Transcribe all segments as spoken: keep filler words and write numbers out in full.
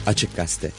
Açık Gazete.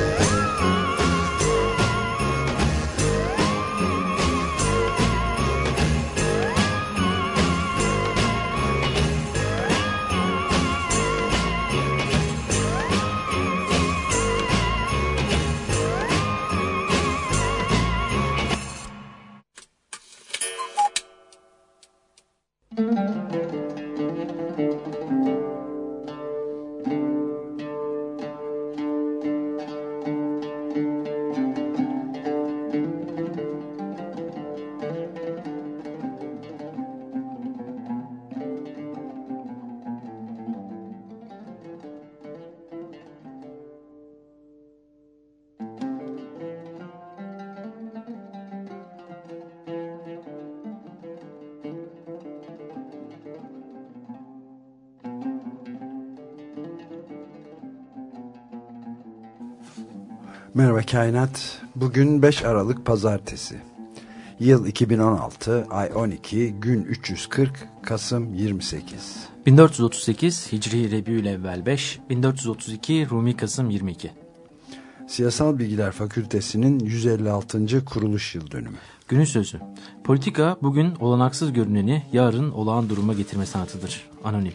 Merhaba Kainat. Bugün beş Aralık Pazartesi. Yıl iki bin on altı, ay on iki, gün üç yüz kırk, Kasım yirmi sekiz. bin dört yüz otuz sekiz Hicri Rebiülevvel beş, bin dört yüz otuz iki Rumi Kasım yirmi iki. Siyasal Bilgiler Fakültesi'nin yüz elli altıncı kuruluş yıl dönümü. Günün sözü. Politika bugün olanaksız görüneni yarın olağan duruma getirme sanatıdır. Anonim.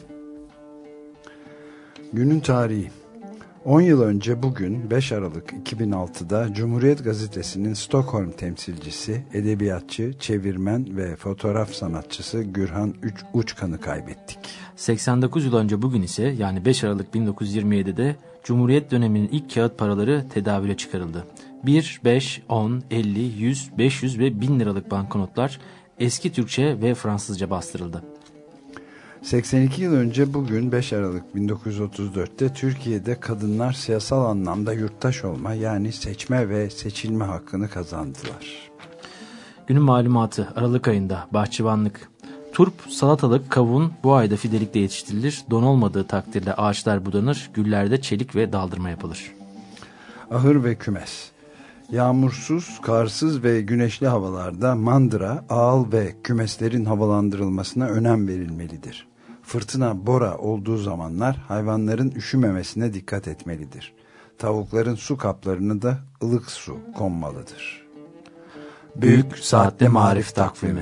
Günün tarihi. on yıl önce bugün beş Aralık iki bin altıda Cumhuriyet Gazetesi'nin Stockholm temsilcisi, edebiyatçı, çevirmen ve fotoğraf sanatçısı Gürhan Uçkan'ı kaybettik. seksen dokuz yıl önce bugün ise yani beş Aralık bin dokuz yüz yirmi yedi'de Cumhuriyet döneminin ilk kağıt paraları tedavüle çıkarıldı. bir, beş, on, elli, yüz, beş yüz ve bin liralık banknotlar eski Türkçe ve Fransızca bastırıldı. seksen iki yıl önce bugün beş Aralık bin dokuz yüz otuz dört'te Türkiye'de kadınlar siyasal anlamda yurttaş olma, yani seçme ve seçilme hakkını kazandılar. Günün malumatı. Aralık ayında bahçıvanlık. Turp, salatalık, kavun bu ayda fidelikte yetiştirilir. Don olmadığı takdirde ağaçlar budanır, güllerde çelik ve daldırma yapılır. Ahır ve kümes. Yağmursuz, karsız ve güneşli havalarda mandıra, ağıl ve kümeslerin havalandırılmasına önem verilmelidir. Fırtına, bora olduğu zamanlar hayvanların üşümemesine dikkat etmelidir. Tavukların su kaplarını da ılık su konmalıdır. Büyük Saatte Marif Takvimi.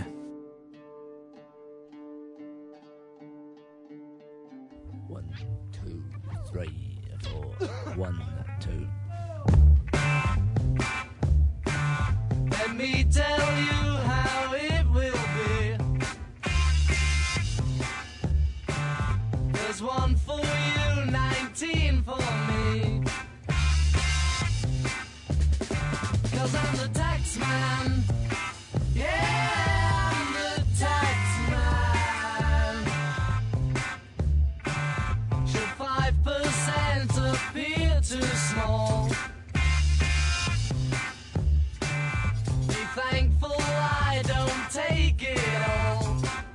One, two, three, four. One, two. Let me tell you how it will be. There's one for you, nineteen for me. 'Cause I'm the tax man. Yeah, I'm the tax man. Should five percent appear too small? Thankful I don't take it all.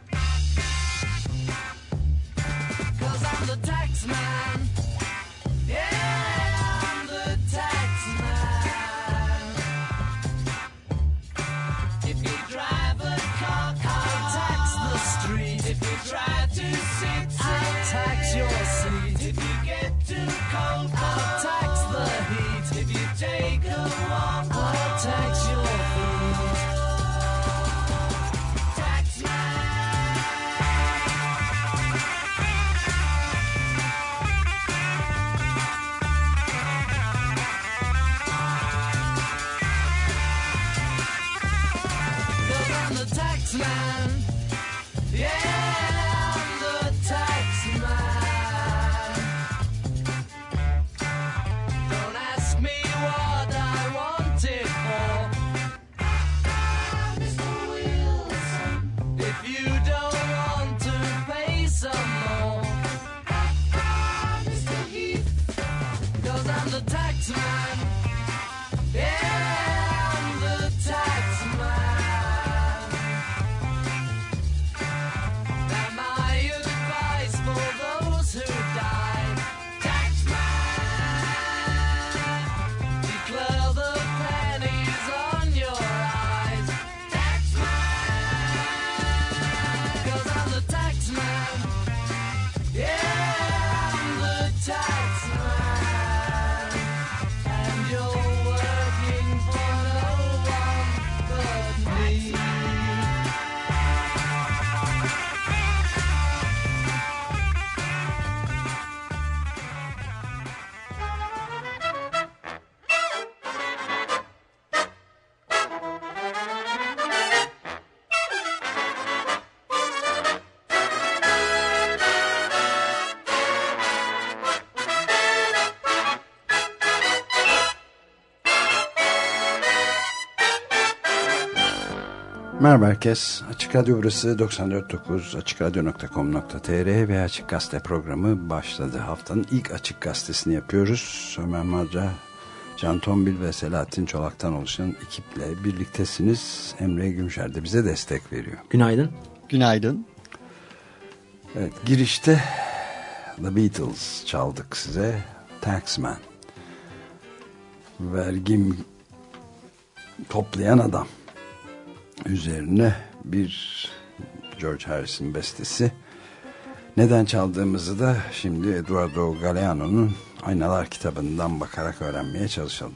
'Cause I'm the tax man. Yeah, I'm the tax man. Merhaba herkes. Açık Radyo burası doksan dört nokta dokuz açık radyo nokta com nokta tr ve Açık Gazete programı başladı. Haftanın ilk Açık Gazetesini yapıyoruz. Ömer Madra, Can Tombil ve Selahattin Çolak'tan oluşan ekiple birliktesiniz. Emre Gümşer de bize destek veriyor. Günaydın. Günaydın. Evet, girişte The Beatles çaldık size. Taxman. Vergi toplayan adam. Üzerine bir George Harrison bestesi. Neden çaldığımızı da şimdi Eduardo Galeano'nun Aynalar kitabından bakarak öğrenmeye çalışalım.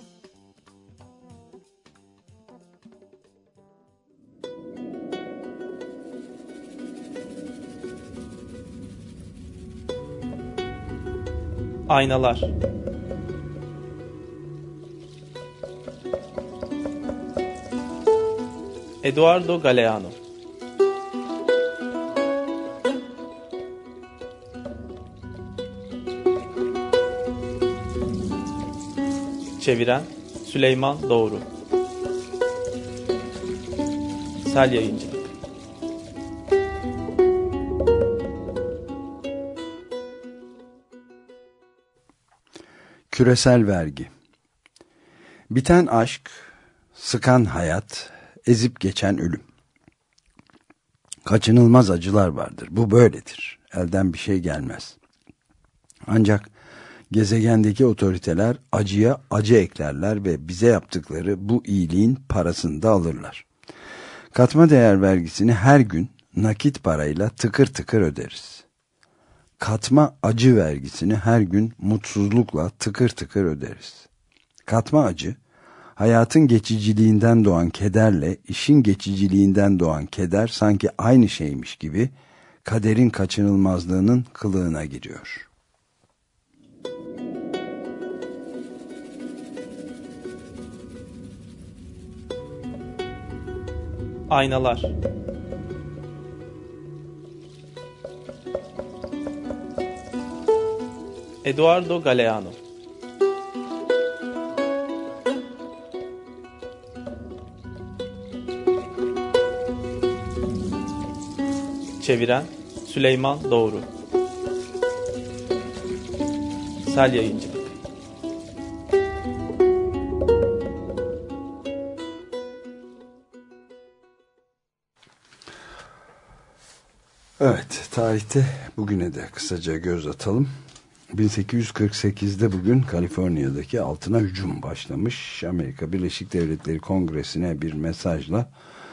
Aynalar. Eduardo Galeano. Çeviren Süleyman Doğru. Sel Yayıncılık. Küresel vergi. Biten aşk, sıkan hayat, ezip geçen ölüm. Kaçınılmaz acılar vardır. Bu böyledir. Elden bir şey gelmez. Ancak gezegendeki otoriteler acıya acı eklerler ve bize yaptıkları bu iyiliğin parasını da alırlar. Katma değer vergisini her gün nakit parayla tıkır tıkır öderiz. Katma acı vergisini her gün mutsuzlukla tıkır tıkır öderiz. Katma acı, hayatın geçiciliğinden doğan kederle işin geçiciliğinden doğan keder sanki aynı şeymiş gibi kaderin kaçınılmazlığının kılığına giriyor. Aynalar. Eduardo Galeano. Çeviren Süleyman Doğru. Sel Yayıncılık. Evet, tarihte bugüne de kısaca göz atalım. bin sekiz yüz kırk sekizde bugün Kaliforniya'daki altına hücum başlamış. Amerika Birleşik Devletleri Kongresi'ne bir mesajla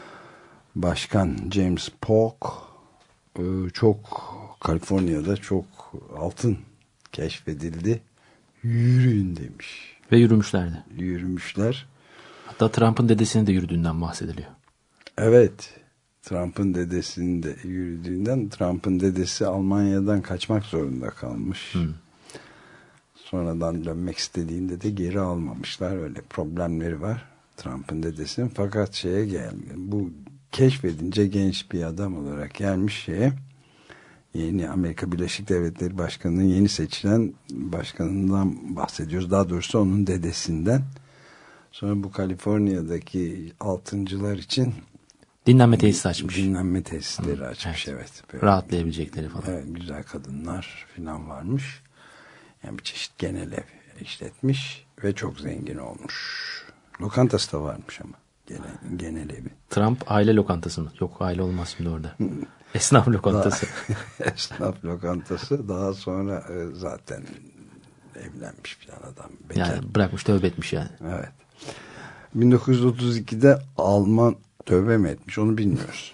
Başkan James Polk çok Kaliforniya'da çok altın keşfedildi. Yürüyün demiş. Ve yürümüşlerdi. Yürümüşler. Hatta Trump'ın dedesinin de yürüdüğünden bahsediliyor. Evet. Trump'ın dedesinin de yürüdüğünden, Trump'ın dedesi Almanya'dan kaçmak zorunda kalmış. Hmm. Sonradan dönmek istediğinde de geri almamışlar. Öyle problemleri var Trump'ın dedesinin. Fakat şeye gelmiyor. Bu keşfedince genç bir adam olarak gelmiş şeye, yeni Amerika Birleşik Devletleri Başkanı'nın yeni seçilen başkanından bahsediyoruz. Daha doğrusu onun dedesinden. Sonra bu Kaliforniya'daki altıncılar için dinlenme tesisi açmış. Dinlenme tesisleri açmış, evet. evet. Böyle rahatlayabilecekleri falan. Evet, güzel kadınlar falan varmış. Yani bir çeşit genel ev işletmiş ve çok zengin olmuş. Lokantası da varmış ama. Genel, genel evi. Trump aile lokantası mı? Yok, aile olmaz şimdi orada. Esnaf lokantası. Daha, esnaf lokantası. Daha sonra zaten evlenmiş falan adam. Bekar. Yani bırakmış, tövbe etmiş yani. Evet. bin dokuz yüz otuz ikide Alman tövbe mi etmiş onu bilmiyoruz.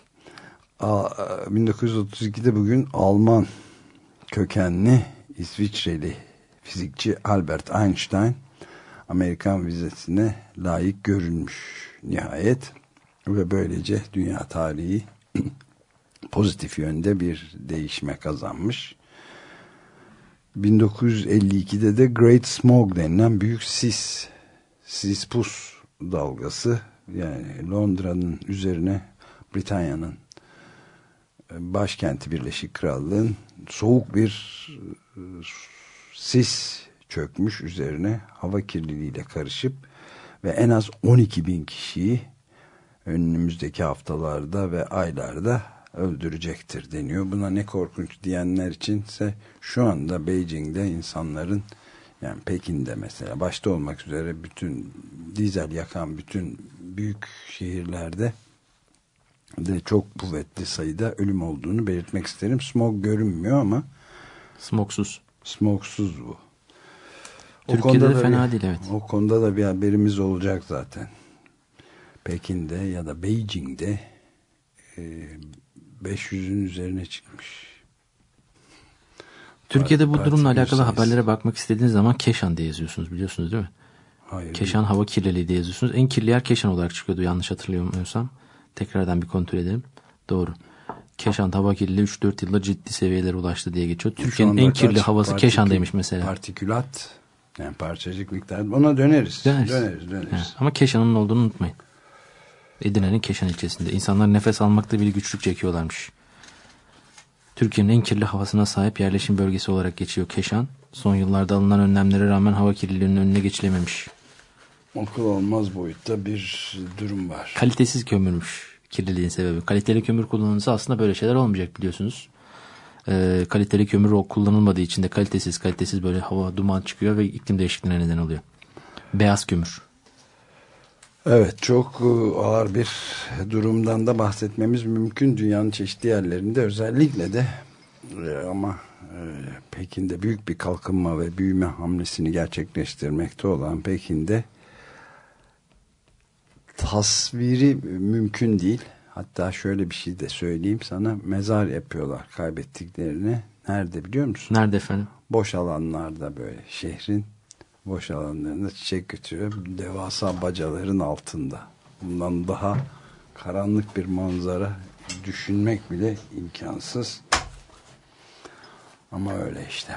bin dokuz yüz otuz ikide bugün Alman kökenli İsviçreli fizikçi Albert Einstein Amerikan vizesine layık görülmüş nihayet ve böylece dünya tarihi pozitif yönde bir değişime kazanmış. bin dokuz yüz elli ikide de Great Smog denilen büyük sis, sis pus dalgası, yani Londra'nın üzerine Britanya'nın başkenti Birleşik Krallığın soğuk bir sis çökmüş üzerine, hava kirliliğiyle karışıp ve en az on iki bin kişiyi önümüzdeki haftalarda ve aylarda öldürecektir deniyor. Buna ne korkunç diyenler içinse şu anda Beijing'de insanların, yani Pekin'de mesela başta olmak üzere bütün dizel yakan bütün büyük şehirlerde de çok kuvvetli sayıda ölüm olduğunu belirtmek isterim. Smog görünmüyor ama Smogsuz. Smogsuz bu. Türkiye'de de fena bir, değil, evet. O konuda da bir haberimiz olacak zaten. Pekin'de ya da Beijing'de e, beş yüzün üzerine çıkmış. Türkiye'de bu durumla alakalı sayısı. haberlere bakmak istediğiniz zaman Keşan diye yazıyorsunuz, biliyorsunuz değil mi? Hayır. Keşan değil. hava kirliliği diye yazıyorsunuz. En kirli yer Keşan olarak çıkıyordu, yanlış hatırlamıyorsam. Tekrardan bir kontrol edelim. Doğru. Keşan hava kirliliği üç dört yılda ciddi seviyelere ulaştı diye geçiyor. Türkiye'nin en kirli havası partikül, Keşan'daymış mesela. Partikülat, yani parçacık miktarı. Ona döneriz. Döneriz. Döneriz, döneriz. Yani, ama Keşan'ın olduğunu unutmayın. Edirne'nin Keşan ilçesinde. İnsanlar nefes almakta bile güçlük çekiyorlarmış. Türkiye'nin en kirli havasına sahip yerleşim bölgesi olarak geçiyor Keşan. Son yıllarda alınan önlemlere rağmen hava kirliliğinin önüne geçilememiş. Akıl olmaz boyutta bir durum var. Kalitesiz kömürmüş kirliliğin sebebi. Kaliteli kömür kullanılırsa aslında böyle şeyler olmayacak, biliyorsunuz. Ee, kaliteli kömür o kullanılmadığı için de kalitesiz kalitesiz böyle hava, duman çıkıyor ve iklim değişikliğine neden oluyor. Beyaz kömür. Evet, çok ağır bir durumdan da bahsetmemiz mümkün dünyanın çeşitli yerlerinde, özellikle de ama Pekin'de büyük bir kalkınma ve büyüme hamlesini gerçekleştirmekte olan Pekin'de tasviri mümkün değil. Hatta şöyle bir şey de söyleyeyim sana, mezar yapıyorlar kaybettiklerini. Nerede biliyor musun? Nerede efendim? Boş alanlarda, böyle şehrin boş alanlarında çiçek götürüyor. Devasa bacaların altında. Bundan daha karanlık bir manzara düşünmek bile imkansız. Ama öyle işte.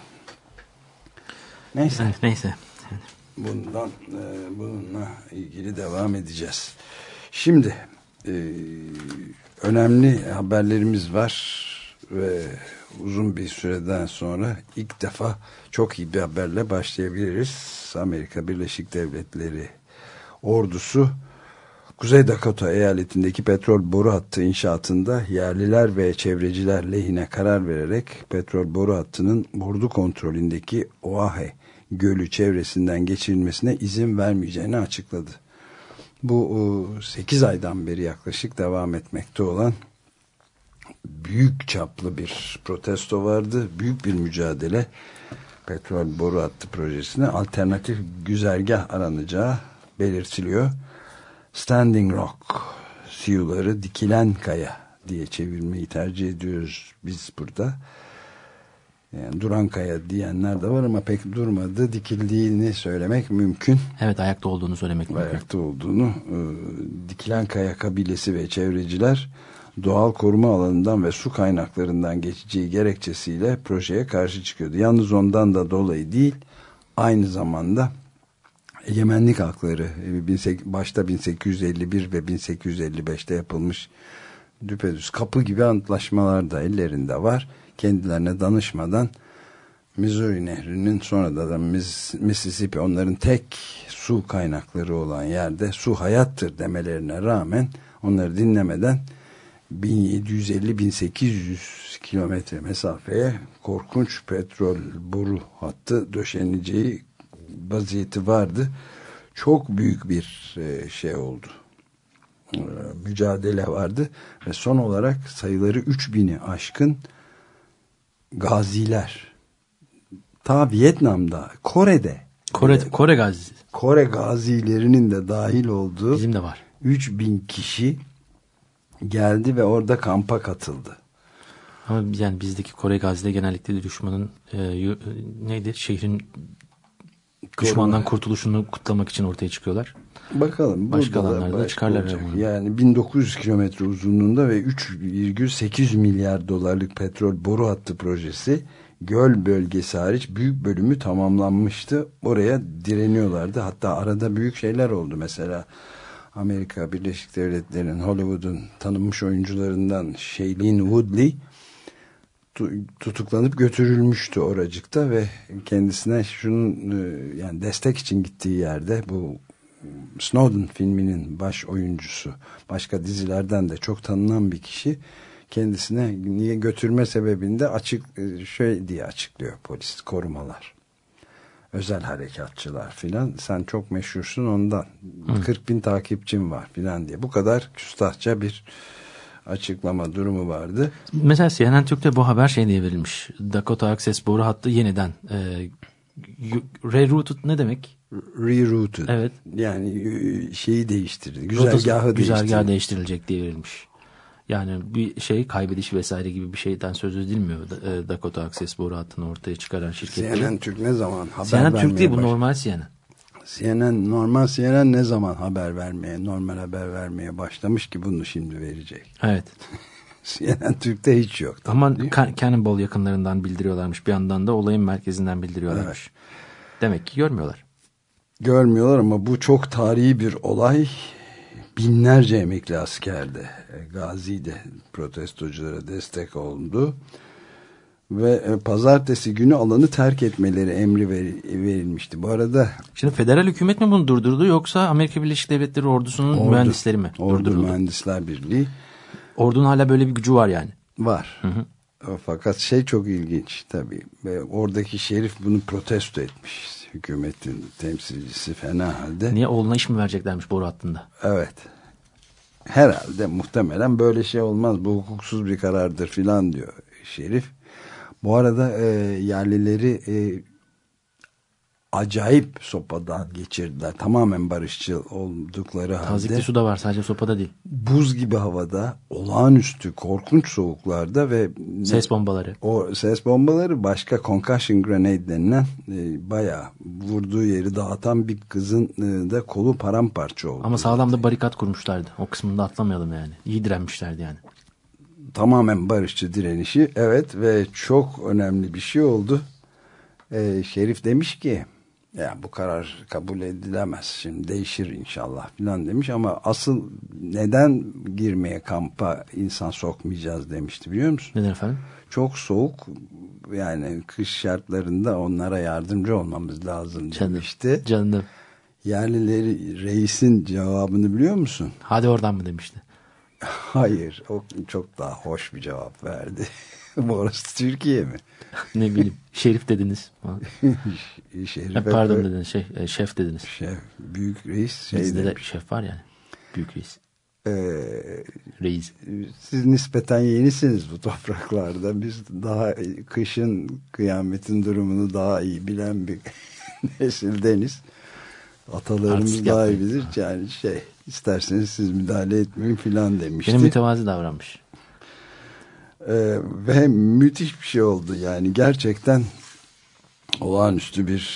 Neyse. Evet, neyse. Bundan e, bununla ilgili devam edeceğiz. Şimdi e, önemli haberlerimiz var ve uzun bir süreden sonra ilk defa çok iyi bir haberle başlayabiliriz. Amerika Birleşik Devletleri ordusu Kuzey Dakota eyaletindeki petrol boru hattı inşaatında yerliler ve çevreciler lehine karar vererek petrol boru hattının ordu kontrolündeki Oahe Gölü çevresinden geçirilmesine izin vermeyeceğini açıkladı. Bu sekiz aydan beri yaklaşık devam etmekte olan büyük çaplı bir protesto vardı. Büyük bir mücadele. Petrol boru hattı projesine alternatif güzergah aranacağı belirtiliyor. Standing Rock, Sioux'ları dikilen kaya diye çevirmeyi tercih ediyoruz biz burada. Yani duran kaya diyenler de var ama pek durmadı. Dikildiğini söylemek mümkün. Evet, ayakta olduğunu söylemek mümkün. Ayakta olduğunu. E, dikilen kaya kabilesi ve çevreciler doğal koruma alanından ve su kaynaklarından geçeceği gerekçesiyle projeye karşı çıkıyordu. Yalnız ondan da dolayı değil, aynı zamanda egemenlik hakları başta bin sekiz yüz elli bir ve bin sekiz yüz elli beşte yapılmış düpedüz kapı gibi antlaşmalar da ellerinde var. Kendilerine danışmadan Missouri Nehri'nin, sonra da Mississippi, onların tek su kaynakları olan yerde su hayattır demelerine rağmen onları dinlemeden bin yedi yüz elli bin sekiz yüz kilometre mesafeye korkunç petrol boru hattı döşeneceği vaziyeti vardı. Çok büyük bir şey oldu. Mücadele vardı ve son olarak sayıları üç bini aşkın gaziler, ta Vietnam'da, Kore'de, Kore, Kore gazisi. Kore gazilerinin de dahil olduğu bizim de var. üç bin kişi geldi ve orada kampa katıldı. Ama yani bizdeki Kore gazileri genellikle düşmanın e, neydi? Şehrin düşmandan kurtuluşunu kutlamak için ortaya çıkıyorlar. Bakalım. Başka alanlarda da çıkarlar. Yani bin dokuz yüz kilometre uzunluğunda ve üç virgül sekiz milyar dolarlık petrol boru hattı projesi, göl bölgesi hariç büyük bölümü tamamlanmıştı. Oraya direniyorlardı. Hatta arada büyük şeyler oldu. Mesela Amerika Birleşik Devletleri'nin Hollywood'un tanınmış oyuncularından Shailene Woodley tutuklanıp götürülmüştü oracıkta ve kendisine şunun, yani destek için gittiği yerde, bu Snowden filminin baş oyuncusu, başka dizilerden de çok tanınan bir kişi, kendisine niye götürme sebebini de açık şey diye açıklıyor polis, korumalar, özel harekatçılar filan, sen çok meşhursun ondan, Hı. kırk bin takipçim var filan diye, bu kadar küstahça bir açıklama durumu vardı. Mesela C N N Türk'te bu haber şey diye verilmiş, Dakota Access boru hattı yeniden e, rerouted ne demek? Rerouted. Evet. Yani şeyi değiştirdi. Güzergahı, güzergahı değiştirilecek diye verilmiş. Yani bir şey kaybediş vesaire gibi bir şeyden söz edilmiyor. Dakota Access boru hattını ortaya çıkaran şirketler. C N N Türk ne zaman haber C N N vermeye Türk değil, bu baş... normal C N N. C N N normal C N N ne zaman haber vermeye, normal haber vermeye başlamış ki bunu şimdi verecek. Evet. C N N Türk'te hiç yok. Ama Cannonball yakınlarından bildiriyorlarmış. Bir yandan da olayın merkezinden bildiriyorlarmış. Evet. Demek ki görmüyorlar. Görmüyorlar ama bu çok tarihi bir olay. Binlerce emekli asker de, gazi de protestoculara destek oldu. Ve pazartesi günü alanı terk etmeleri emri verilmişti. Bu arada... Şimdi federal hükümet mi bunu durdurdu, yoksa Amerika Birleşik Devletleri ordusunun ordu, mühendisleri mi ordu durdurdu? Mühendisler Birliği. Ordunun hala böyle bir gücü var yani. Var. Hı hı. Fakat şey çok ilginç tabii. Ve oradaki şerif bunu protesto etmiş. Hükümetin temsilcisi fena halde. Niye, oğluna iş mi vereceklermiş boru hattında? Evet. Herhalde muhtemelen böyle şey olmaz, bu hukuksuz bir karardır filan diyor şerif. Bu arada e, yerlileri e, acayip sopadan geçirdiler. Tamamen barışçıl oldukları halde. Tazikli su da var, sadece sopada değil. Buz gibi havada, olağanüstü korkunç soğuklarda ve ses bombaları. O ses bombaları, başka concussion grenade denilen e, bayağı vurduğu yeri dağıtan bir kızın e, da kolu paramparça oldu. Ama sağlam da barikat kurmuşlardı. O kısmını da atlamayalım yani. İyi direnmişlerdi yani. Tamamen barışçı direnişi, evet, ve çok önemli bir şey oldu. E, Şerif demiş ki ya bu karar kabul edilemez, şimdi değişir inşallah filan demiş, ama asıl neden girmeye kampa insan sokmayacağız demişti, biliyor musun? Neden efendim? Çok soğuk, yani kış şartlarında onlara yardımcı olmamız lazım canım, demişti. Canım. Yerlileri, reisin cevabını biliyor musun? Hadi oradan mı demişti? Hayır, o çok daha hoş bir cevap verdi. Burası Türkiye mi? Ne bileyim, şerif dediniz. Şerif pardon böyle... dediniz, şey, şef dediniz. Şef, büyük reis. Şey Bizde demiş. de şef var yani, büyük reis. Ee, reis. Siz nispeten yenisiniz bu topraklarda. Biz daha kışın, kıyametin durumunu daha iyi bilen bir nesildeniz. Atalarımız Artistik daha yapmayın. iyi bilir. Yani şey, isterseniz siz müdahale etmeyin filan demişti. Yine mütevazi davranmış. Ee, ve müthiş bir şey oldu. Yani gerçekten olağanüstü bir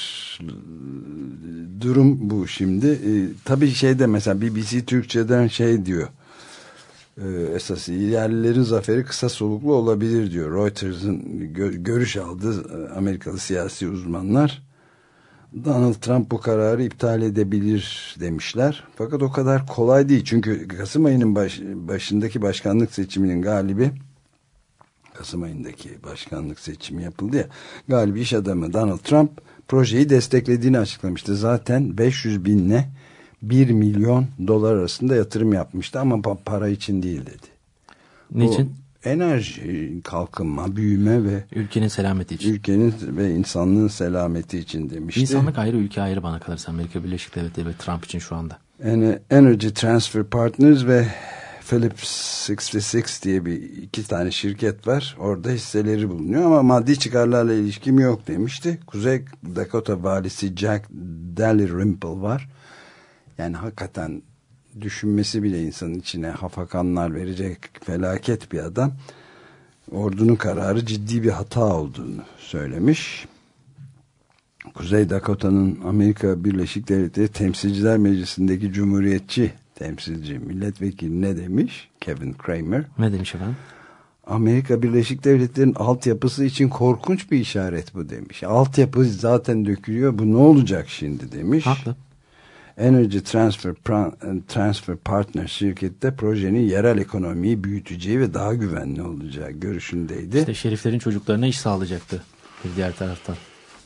durum bu şimdi. Ee, tabii şeyde mesela B B C Türkçe'den şey diyor. E, esas yerlilerin zaferi kısa soluklu olabilir diyor. Reuters'ın gö- görüş aldığı Amerikalı siyasi uzmanlar. Donald Trump bu kararı iptal edebilir demişler. Fakat o kadar kolay değil. Çünkü Kasım ayının baş, başındaki başkanlık seçiminin galibi, Kasım ayındaki başkanlık seçimi yapıldı ya, galibi iş adamı Donald Trump projeyi desteklediğini açıklamıştı. Zaten beş yüz binle bir milyon dolar arasında yatırım yapmıştı ama para için değil dedi. Niçin? Enerji, kalkınma, büyüme ve ülkenin selameti için. Ülkenin ve insanlığın selameti için demişti. İnsanlık ayrı, ülke ayrı bana kalırsa Amerika Birleşik Devletleri ve Trump için şu anda. Energy Transfer Partners ve Phillips altmış altı diye bir iki tane şirket var. Orada hisseleri bulunuyor ama maddi çıkarlarla ilişkim yok demişti. Kuzey Dakota valisi Jack Dalrymple var. Yani hakikaten düşünmesi bile insanın içine hafakanlar verecek felaket bir adam. Ordunun kararı ciddi bir hata olduğunu söylemiş. Kuzey Dakota'nın Amerika Birleşik Devletleri Temsilciler Meclisi'ndeki Cumhuriyetçi temsilci milletvekili ne demiş? Kevin Cramer. Ne demiş efendim? Amerika Birleşik Devletleri'nin altyapısı için korkunç bir işaret bu demiş. Altyapı zaten dökülüyor. Bu ne olacak şimdi demiş. Haklı. Energy Transfer, Transfer Partners şirketi de projenin yerel ekonomiyi büyüteceği ve daha güvenli olacağı görüşündeydi. İşte şeriflerin çocuklarına iş sağlayacaktı bir diğer taraftan.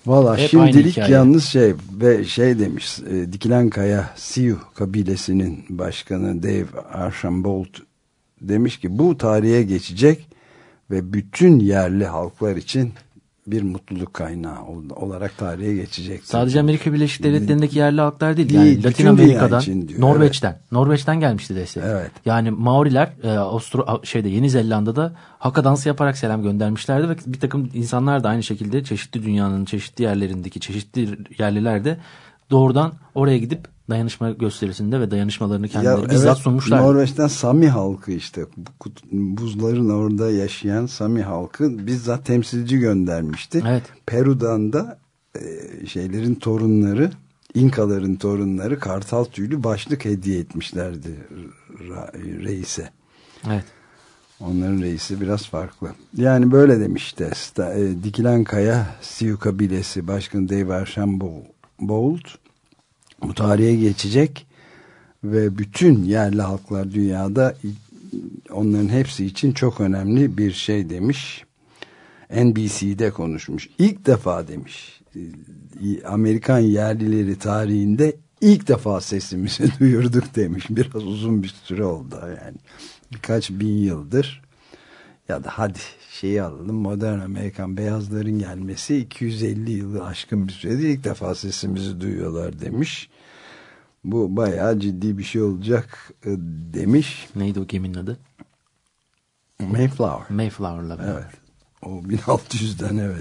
Valla Hep aynı şimdilik hikaye. yalnız şey ve şey demiş e, Dikilen Kaya Sioux kabilesinin başkanı Dave Archambault demiş ki bu tarihe geçecek ve bütün yerli halklar için bir mutluluk kaynağı olarak tarihe geçecek. Sadece Amerika Birleşik Devletleri'ndeki yerli halklar değil. Değil, Yani bütün Latin dünya Amerika'dan, için diyor, Norveç'ten. Evet. Norveç'ten gelmişti destek. Evet. Yani Maoriler e, Avustra şeyde Yeni Zelanda'da haka dansı yaparak selam göndermişlerdi ve bir takım insanlar da aynı şekilde çeşitli dünyanın çeşitli yerlerindeki çeşitli yerliler de doğrudan oraya gidip dayanışma gösterisinde ve dayanışmalarını kendileri ya, bizzat evet, sunmuşlar. Norveç'ten Sami halkı işte buzların orada yaşayan Sami halkı bizzat temsilci göndermişti. Evet. Peru'dan da e, şeylerin torunları, İnkaların torunları kartal tüylü başlık hediye etmişlerdi reise. Evet. Onların reisi biraz farklı. Yani böyle demişti. Dikilen Kaya Sioux kabilesi başkanı Dave Archambault bu tarihe geçecek ve bütün yerli halklar dünyada onların hepsi için çok önemli bir şey demiş. N B C'de konuşmuş. İlk defa demiş. Amerikan yerlileri tarihinde ilk defa sesimizi duyurduk demiş. Biraz uzun bir süre oldu yani. Birkaç bin yıldır ya da hadi şeyi alalım, modern Amerikan beyazların gelmesi iki yüz elli yılı aşkın bir süredir ilk defa sesimizi duyuyorlar demiş. Bu bayağı ciddi bir şey olacak demiş. Neydi o geminin adı? Mayflower. Mayflower'la beraber. Evet. O bin altı yüzden evet.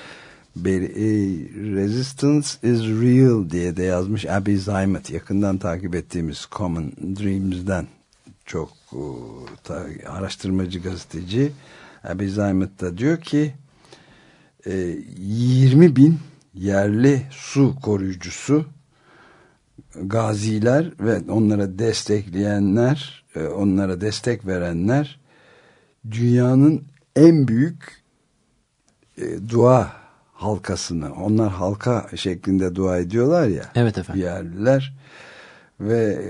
Resistance is real diye de yazmış Abby Zymet. Yakından takip ettiğimiz Common Dreams'den çok ta, araştırmacı gazeteci Abby Zymet da diyor ki e, yirmi bin yerli su koruyucusu, gaziler ve onlara destekleyenler, e, onlara destek verenler dünyanın en büyük e, dua halkasını, onlar halka şeklinde dua ediyorlar ya. Evet efendim. Yerliler ve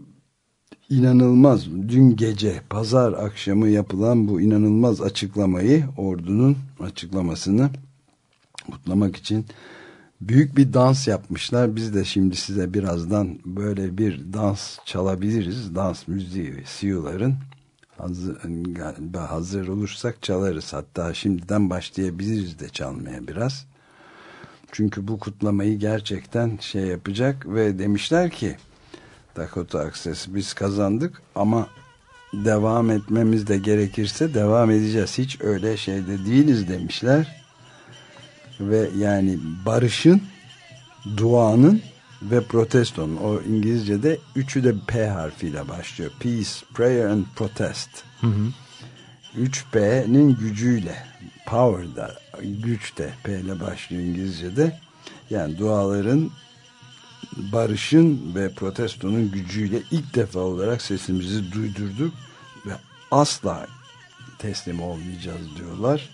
inanılmaz dün gece pazar akşamı yapılan bu inanılmaz açıklamayı, ordunun açıklamasını kutlamak için büyük bir dans yapmışlar. Biz de şimdi size birazdan böyle bir dans çalabiliriz. Dans müziği Sioux'ların hazır, galiba hazır olursak çalarız. Hatta şimdiden başlayabiliriz de çalmaya biraz. Çünkü bu kutlamayı gerçekten şey yapacak ve demişler ki Dakota Access biz kazandık ama devam etmemiz de gerekirse devam edeceğiz. Hiç öyle şeyde değiliz demişler. Ve yani barışın, duanın ve protestonun, o İngilizce'de üçü de P harfiyle başlıyor. Peace, prayer and protest. Hı hı. üç P'nin gücüyle, power da güç de P ile başlıyor İngilizce'de. Yani duaların, barışın ve protestonun gücüyle ilk defa olarak sesimizi duydurduk ve asla teslim olmayacağız diyorlar.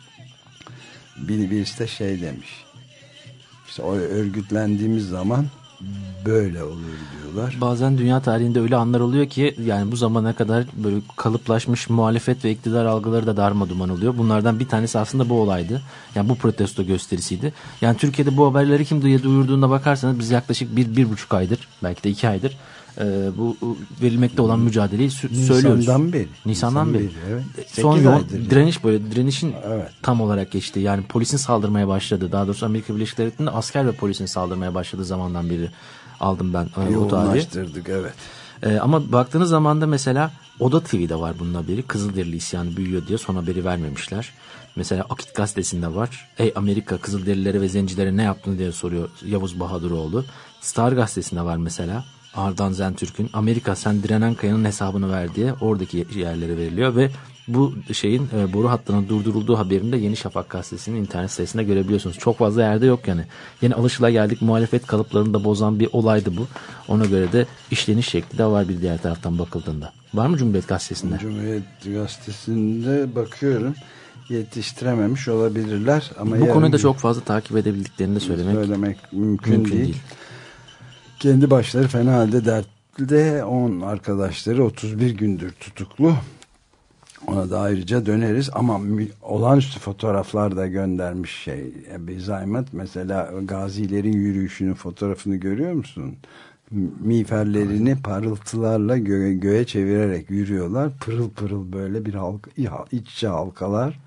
Bir birisi de şey demiş. İşte o örgütlendiğimiz zaman böyle olur diyorlar. Bazen dünya tarihinde öyle anlar oluyor ki yani bu zamana kadar böyle kalıplaşmış muhalefet ve iktidar algıları da darmaduman oluyor. Bunlardan bir tanesi aslında bu olaydı. Yani bu protesto gösterisiydi. Yani Türkiye'de bu haberleri kim diye duyurduğuna bakarsanız biz yaklaşık bir, bir buçuk aydır belki de iki aydır e, bu verilmekte olan mücadeleyi sü- söylüyoruz. Nisan'dan beri. Nisan'dan beri. Evet. Son yoğun direniş böyle direnişin evet. tam olarak geçti. Yani polisin saldırmaya başladı. Daha doğrusu Amerika Birleşik Devletleri'nde asker ve polisin saldırmaya başladığı zamandan beri aldım ben e, o tarihi. Yoğunlaştırdık evet. E, ama baktığınız zaman da mesela Oda T V'de var bunun haberi. Kızılderili isyanı büyüyor diye son haberi vermemişler. Mesela Akit gazetesinde var. Ey Amerika Kızılderililere ve zencilere ne yaptın diye soruyor Yavuz Bahadıroğlu. Star gazetesinde var mesela. Ardan Zentürk'ün Amerika sen direnen kayanın hesabını ver diye oradaki yerlere veriliyor ve bu şeyin e, boru hattının durdurulduğu haberini de Yeni Şafak gazetesinin internet sitesinde görebiliyorsunuz. Çok fazla yerde yok yani. Yine alışılageldik muhalefet kalıplarını da bozan bir olaydı bu. Ona göre de işleniş şekli de var bir diğer taraftan bakıldığında. Var mı Cumhuriyet Gazetesi'nde? Cumhuriyet Gazetesi'nde bakıyorum. Yetiştirememiş olabilirler. Ama bu konuda çok fazla takip edebildiklerini de söylemek, söylemek mümkün, mümkün değil. değil. Kendi başları fena halde dertli. on arkadaşları otuz bir gündür tutuklu. Ona da ayrıca döneriz ama olağanüstü fotoğraflar da göndermiş şey bir zahmet. Mesela gazilerin yürüyüşünün fotoğrafını görüyor musun? Miğferlerini parıltılarla göğe, göğe çevirerek yürüyorlar. Pırıl pırıl böyle bir halka, iç içe halkalar,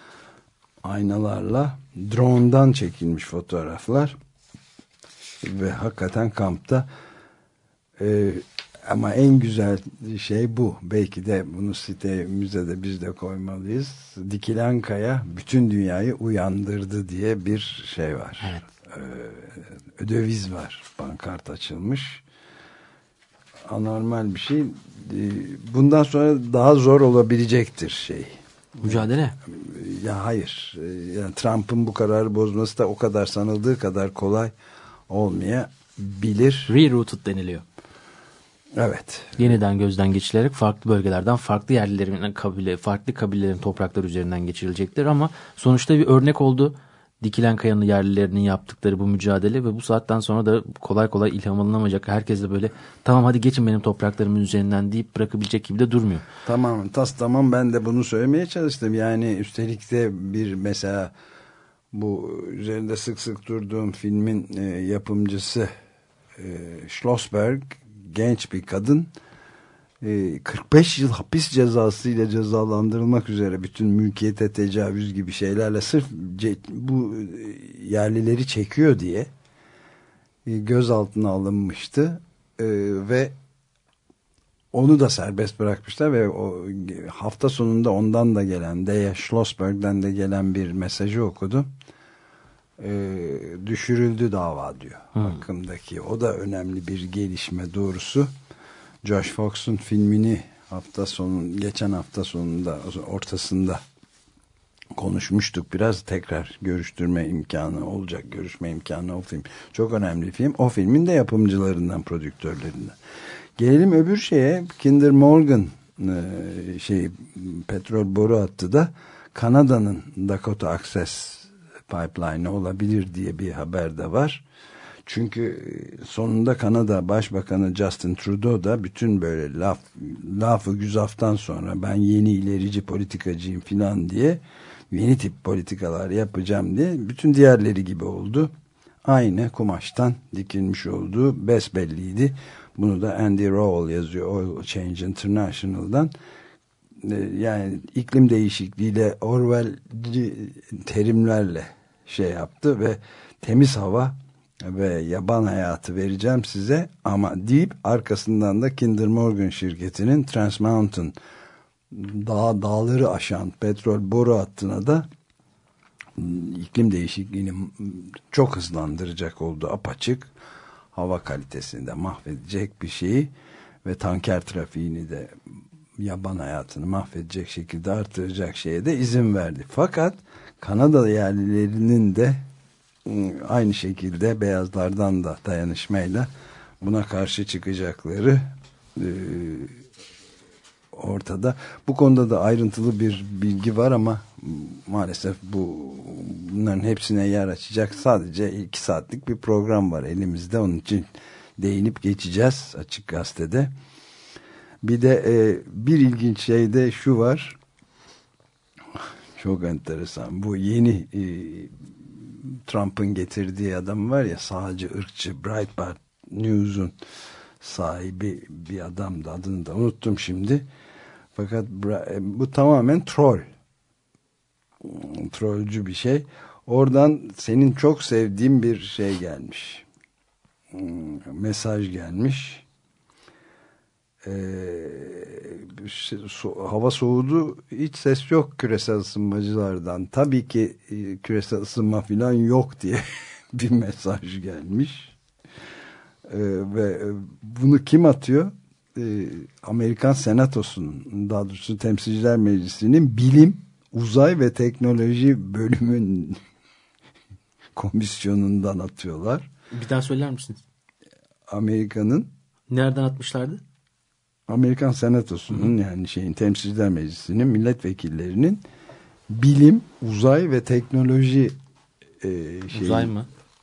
aynalarla drone'dan çekilmiş fotoğraflar ve hakikaten kampta e, ama en güzel şey bu. Belki de bunu sitemize de biz de koymalıyız. Dikilen kaya bütün dünyayı uyandırdı diye bir şey var. Evet. Ee, ödeviz var. Pankart açılmış. Anormal bir şey. Bundan sonra daha zor olabilecektir şey. Mücadele. Ya hayır. Yani Trump'ın bu kararı bozması da o kadar sanıldığı kadar kolay olmayabilir. Rerouted deniliyor. Evet. Yeniden gözden geçirilerek farklı bölgelerden farklı yerlilerin kabile, farklı kabilelerin toprakları üzerinden geçirilecektir ama sonuçta bir örnek oldu. Dikilen kayanın yerlilerinin yaptıkları bu mücadele ve bu saatten sonra da kolay kolay ilham alınamayacak. Herkes de böyle tamam hadi geçin benim topraklarımın üzerinden deyip bırakabilecek gibi de durmuyor. Tamam tas tamam ben de bunu söylemeye çalıştım. Yani üstelik de bir mesela bu üzerinde sık sık durduğum filmin e, yapımcısı e, Schlossberg genç bir kadın e, kırk beş yıl hapis cezası ile cezalandırılmak üzere bütün mülkiyete tecavüz gibi şeylerle sırf bu yerlileri çekiyor diye e, gözaltına alınmıştı e, ve onu da serbest bırakmışlar ve o hafta sonunda ondan da gelen Dea Schlossberg'den de gelen bir mesajı okudu. E, düşürüldü dava diyor hmm. hakkımdaki. O da önemli bir gelişme doğrusu. Josh Fox'un filmini hafta sonu geçen hafta sonunda ortasında konuşmuştuk. Biraz tekrar görüştürme imkanı olacak. Görüşme imkanı o film. Çok önemli film. O filmin de yapımcılarından, prodüktörlerinden. Gelelim öbür şeye. Kinder Morgan şey petrol boru hattı da Kanada'nın Dakota Access Pipeline olabilir diye bir haber de var. Çünkü sonunda Kanada Başbakanı Justin Trudeau da bütün böyle laf, lafı güzaftan sonra ben yeni ilerici politikacıyım filan diye yeni tip politikalar yapacağım diye bütün diğerleri gibi oldu. Aynı kumaştan dikilmiş olduğu besbelliydi. Bunu da Andy Rowell yazıyor Oil Change International'dan. Yani iklim değişikliğiyle Orwell'ci terimlerle şey yaptı ve temiz hava ve yaban hayatı vereceğim size ama deyip arkasından da Kinder Morgan şirketinin Trans Mountain dağ, dağları aşan petrol boru hattına da iklim değişikliğini çok hızlandıracak olduğu apaçık, hava kalitesini de mahvedecek bir şeyi ve tanker trafiğini de yaban hayatını mahvedecek şekilde artıracak şeye de izin verdi. Fakat Kanada yerlilerinin de aynı şekilde beyazlardan da dayanışmayla buna karşı çıkacakları e, ortada. Bu konuda da ayrıntılı bir bilgi var ama maalesef bu bunların hepsine yer açacak sadece iki saatlik bir program var elimizde. Onun için değinip geçeceğiz Açık Gazete'de. Bir de e, bir ilginç şey de şu var. Çok enteresan. Bu yeni e, Trump'ın getirdiği adam var ya, sağcı, ırkçı, Breitbart News'un sahibi bir adamdı, adını da unuttum şimdi. Fakat bu tamamen troll. Trollcü bir şey. Oradan senin çok sevdiğin bir şey gelmiş. Mesaj gelmiş. Ee, so hava soğudu, hiç ses yok küresel ısınmacılardan. Tabii ki e, küresel ısınma falan yok diye bir mesaj gelmiş. Ee, ve bunu kim atıyor? Ee, Amerikan Senatosu'nun, daha doğrusu Temsilciler Meclisi'nin Bilim, Uzay ve Teknoloji bölümün komisyonundan atıyorlar. Bir daha söyler misiniz? Amerika'nın nereden atmışlardı? Amerikan Senatosu'nun, yani şeyin, Temsilciler Meclisi'nin milletvekillerinin bilim, uzay ve teknoloji e, şeyi, uzay mı?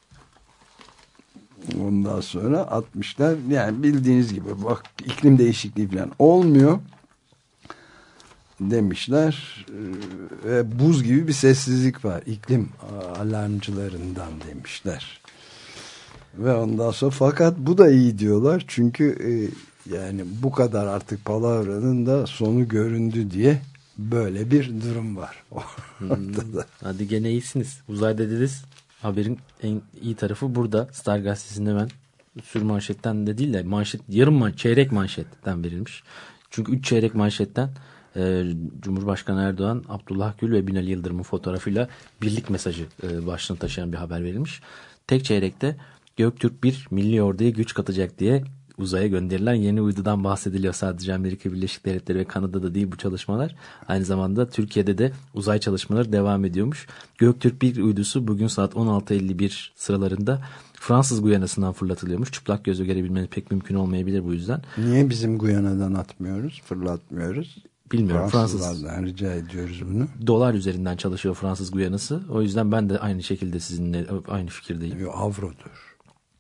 Ondan sonra atmışlar. Yani bildiğiniz gibi bak, iklim değişikliği falan olmuyor. demişler ve buz gibi bir sessizlik var iklim alarmcılarından demişler. Ve ondan sonra fakat bu da iyi diyorlar çünkü e, yani bu kadar artık palavranın da sonu göründü diye böyle bir durum var ortada. Hmm, hadi gene iyisiniz. Uzay dediniz. Haberin en iyi tarafı burada. Star Gazetesi'nde ben sür manşetten de değil de manşet, yarım manşet, çeyrek manşetten verilmiş. Çünkü üç çeyrek manşetten e, Cumhurbaşkanı Erdoğan, Abdullah Gül ve Binali Yıldırım'ın fotoğrafıyla birlik mesajı e, başlığını taşıyan bir haber verilmiş. Tek çeyrekte Göktürk bir milli orduya güç katacak diye uzaya gönderilen yeni uydudan bahsediliyor. Sadece Amerika Birleşik Devletleri ve Kanada'da değil bu çalışmalar. Aynı zamanda Türkiye'de de uzay çalışmaları devam ediyormuş. Göktürk bir uydusu bugün saat on altı elli bir sıralarında Fransız Guyana'sından fırlatılıyormuş. Çıplak gözle görebilmeniz pek mümkün olmayabilir bu yüzden. Niye bizim Guyana'dan atmıyoruz, fırlatmıyoruz? Bilmiyorum. Fransızlardan Fransız, rica ediyoruz bunu. Dolar üzerinden çalışıyor Fransız Guyana'sı. O yüzden ben de aynı şekilde sizinle aynı fikirdeyim. Yo, avrodur.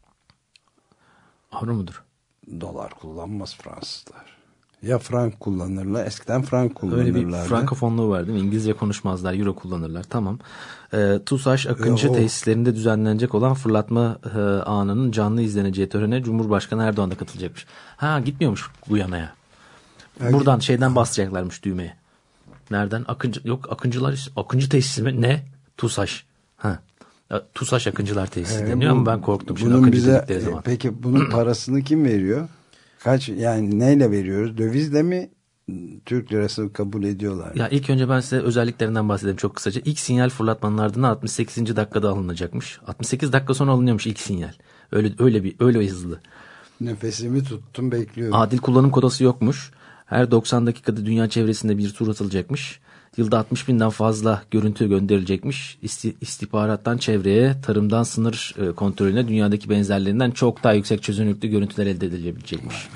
Avro mudur? Dolar kullanmaz Fransızlar. Ya frank kullanırlar. Eskiden frank kullanırlardı. Öyle bir frankofonluğu var değil mi? İngilizce konuşmazlar, euro kullanırlar. Tamam. E, TUSAŞ Akıncı e, o... tesislerinde düzenlenecek olan fırlatma e, anının canlı izleneceği törene Cumhurbaşkanı Erdoğan da katılacakmış. Ha, gitmiyormuş Guyana'ya. Buradan şeyden basacaklarmış düğmeye. Nereden? Akıncı, yok Akıncılar, Akıncı tesisi mi? Ne? TUSAŞ. Ha. TUSAŞ Akıncılar tesisi ee, deniyor bu, ama ben korktum. Şimdi bunun bize, e, zaman. Peki bunun parasını kim veriyor? Kaç, yani neyle veriyoruz? Dövizle mi? Türk lirası kabul ediyorlar. Ya ilk önce ben size özelliklerinden bahsedeyim çok kısaca. İlk sinyal fırlatmanın ardından altmış sekizinci dakikada alınacakmış. altmış sekiz dakika sonra alınıyormuş ilk sinyal. Öyle öyle bir öyle hızlı. Nefesimi tuttum, bekliyorum. Adil kullanım kodası yokmuş. Her doksan dakikada dünya çevresinde bir tur atılacakmış. Yılda altmış binden fazla görüntü gönderilecekmiş. İsti, istihbarattan çevreye, tarımdan sınır e, kontrolüne dünyadaki benzerlerinden çok daha yüksek çözünürlüklü görüntüler elde edilebilecekmiş.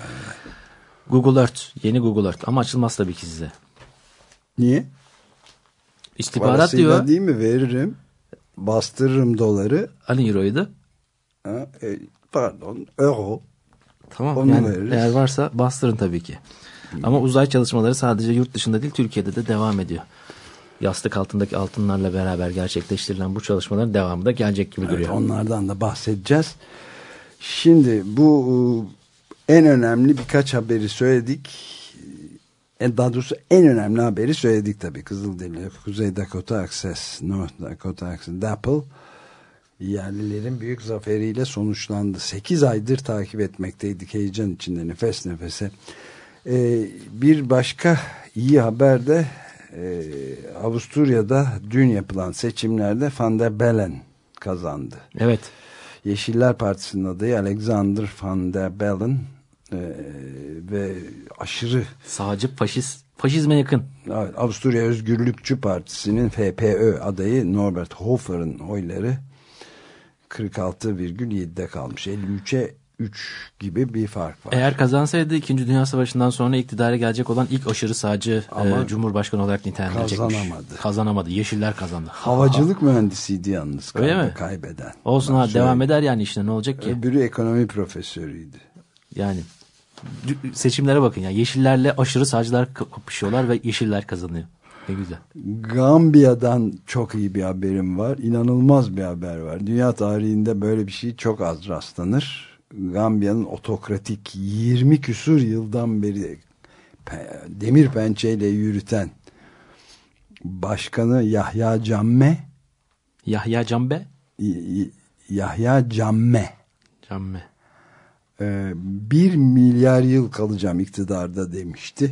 Google Earth, yeni Google Earth ama açılmaz tabii ki size. Niye? İstihbarat parasıyla diyor. Değil mi? Veririm, bastırırım doları. Hani euroydu? Ha, e, pardon, euro. Tamam, onu yani veririz. Eğer varsa bastırın tabii ki. Ama uzay çalışmaları sadece yurt dışında değil Türkiye'de de devam ediyor. Yastık altındaki altınlarla beraber gerçekleştirilen bu çalışmaların devamı da gelecek gibi evet, duruyor. Onlardan da bahsedeceğiz. Şimdi bu en önemli birkaç haberi söyledik. Daha doğrusu en önemli haberi söyledik tabii. Kızılderili, Kuzey Dakota Access, North Dakota Access, D A P L yerlilerin büyük zaferiyle sonuçlandı. sekiz aydır takip etmekteydik heyecan içinde, nefes nefese. Ee, bir başka iyi haber de e, Avusturya'da dün yapılan seçimlerde Van der Bellen kazandı. Evet. Yeşiller Partisi'nin adayı Alexander Van der Bellen e, ve aşırı sağcı faşist, faşizme yakın. Avusturya Özgürlükçü Partisi'nin F P Ö adayı Norbert Hofer'ın oyları kırk altı virgül yedide kalmış. elli üçe üç gibi bir fark var. Eğer kazansaydı İkinci Dünya Savaşı'ndan sonra iktidara gelecek olan ilk aşırı sağcı e, Cumhurbaşkanı olarak nitelendirilecekmiş. Kazanamadı. Kazanamadı. Yeşiller kazandı. Havacılık mühendisiydi yalnız. Öyle mi? Kaybeden. Olsun ha, devam eder yani işte, ne olacak ki? Öbürü ekonomi profesörüydü. Yani seçimlere bakın ya. Yeşillerle aşırı sağcılar kapışıyorlar ve yeşiller kazanıyor. Ne güzel. Gambiya'dan çok iyi bir haberim var. İnanılmaz bir haber var. Dünya tarihinde böyle bir şey çok az rastlanır. Gambiya'nın otokratik yirmi küsur yıldan beri demir pençeyle yürüten başkanı Yahya Jammeh Yahya Jammeh Yahya Jammeh Jammeh ee, bir milyar yıl kalacağım iktidarda demişti.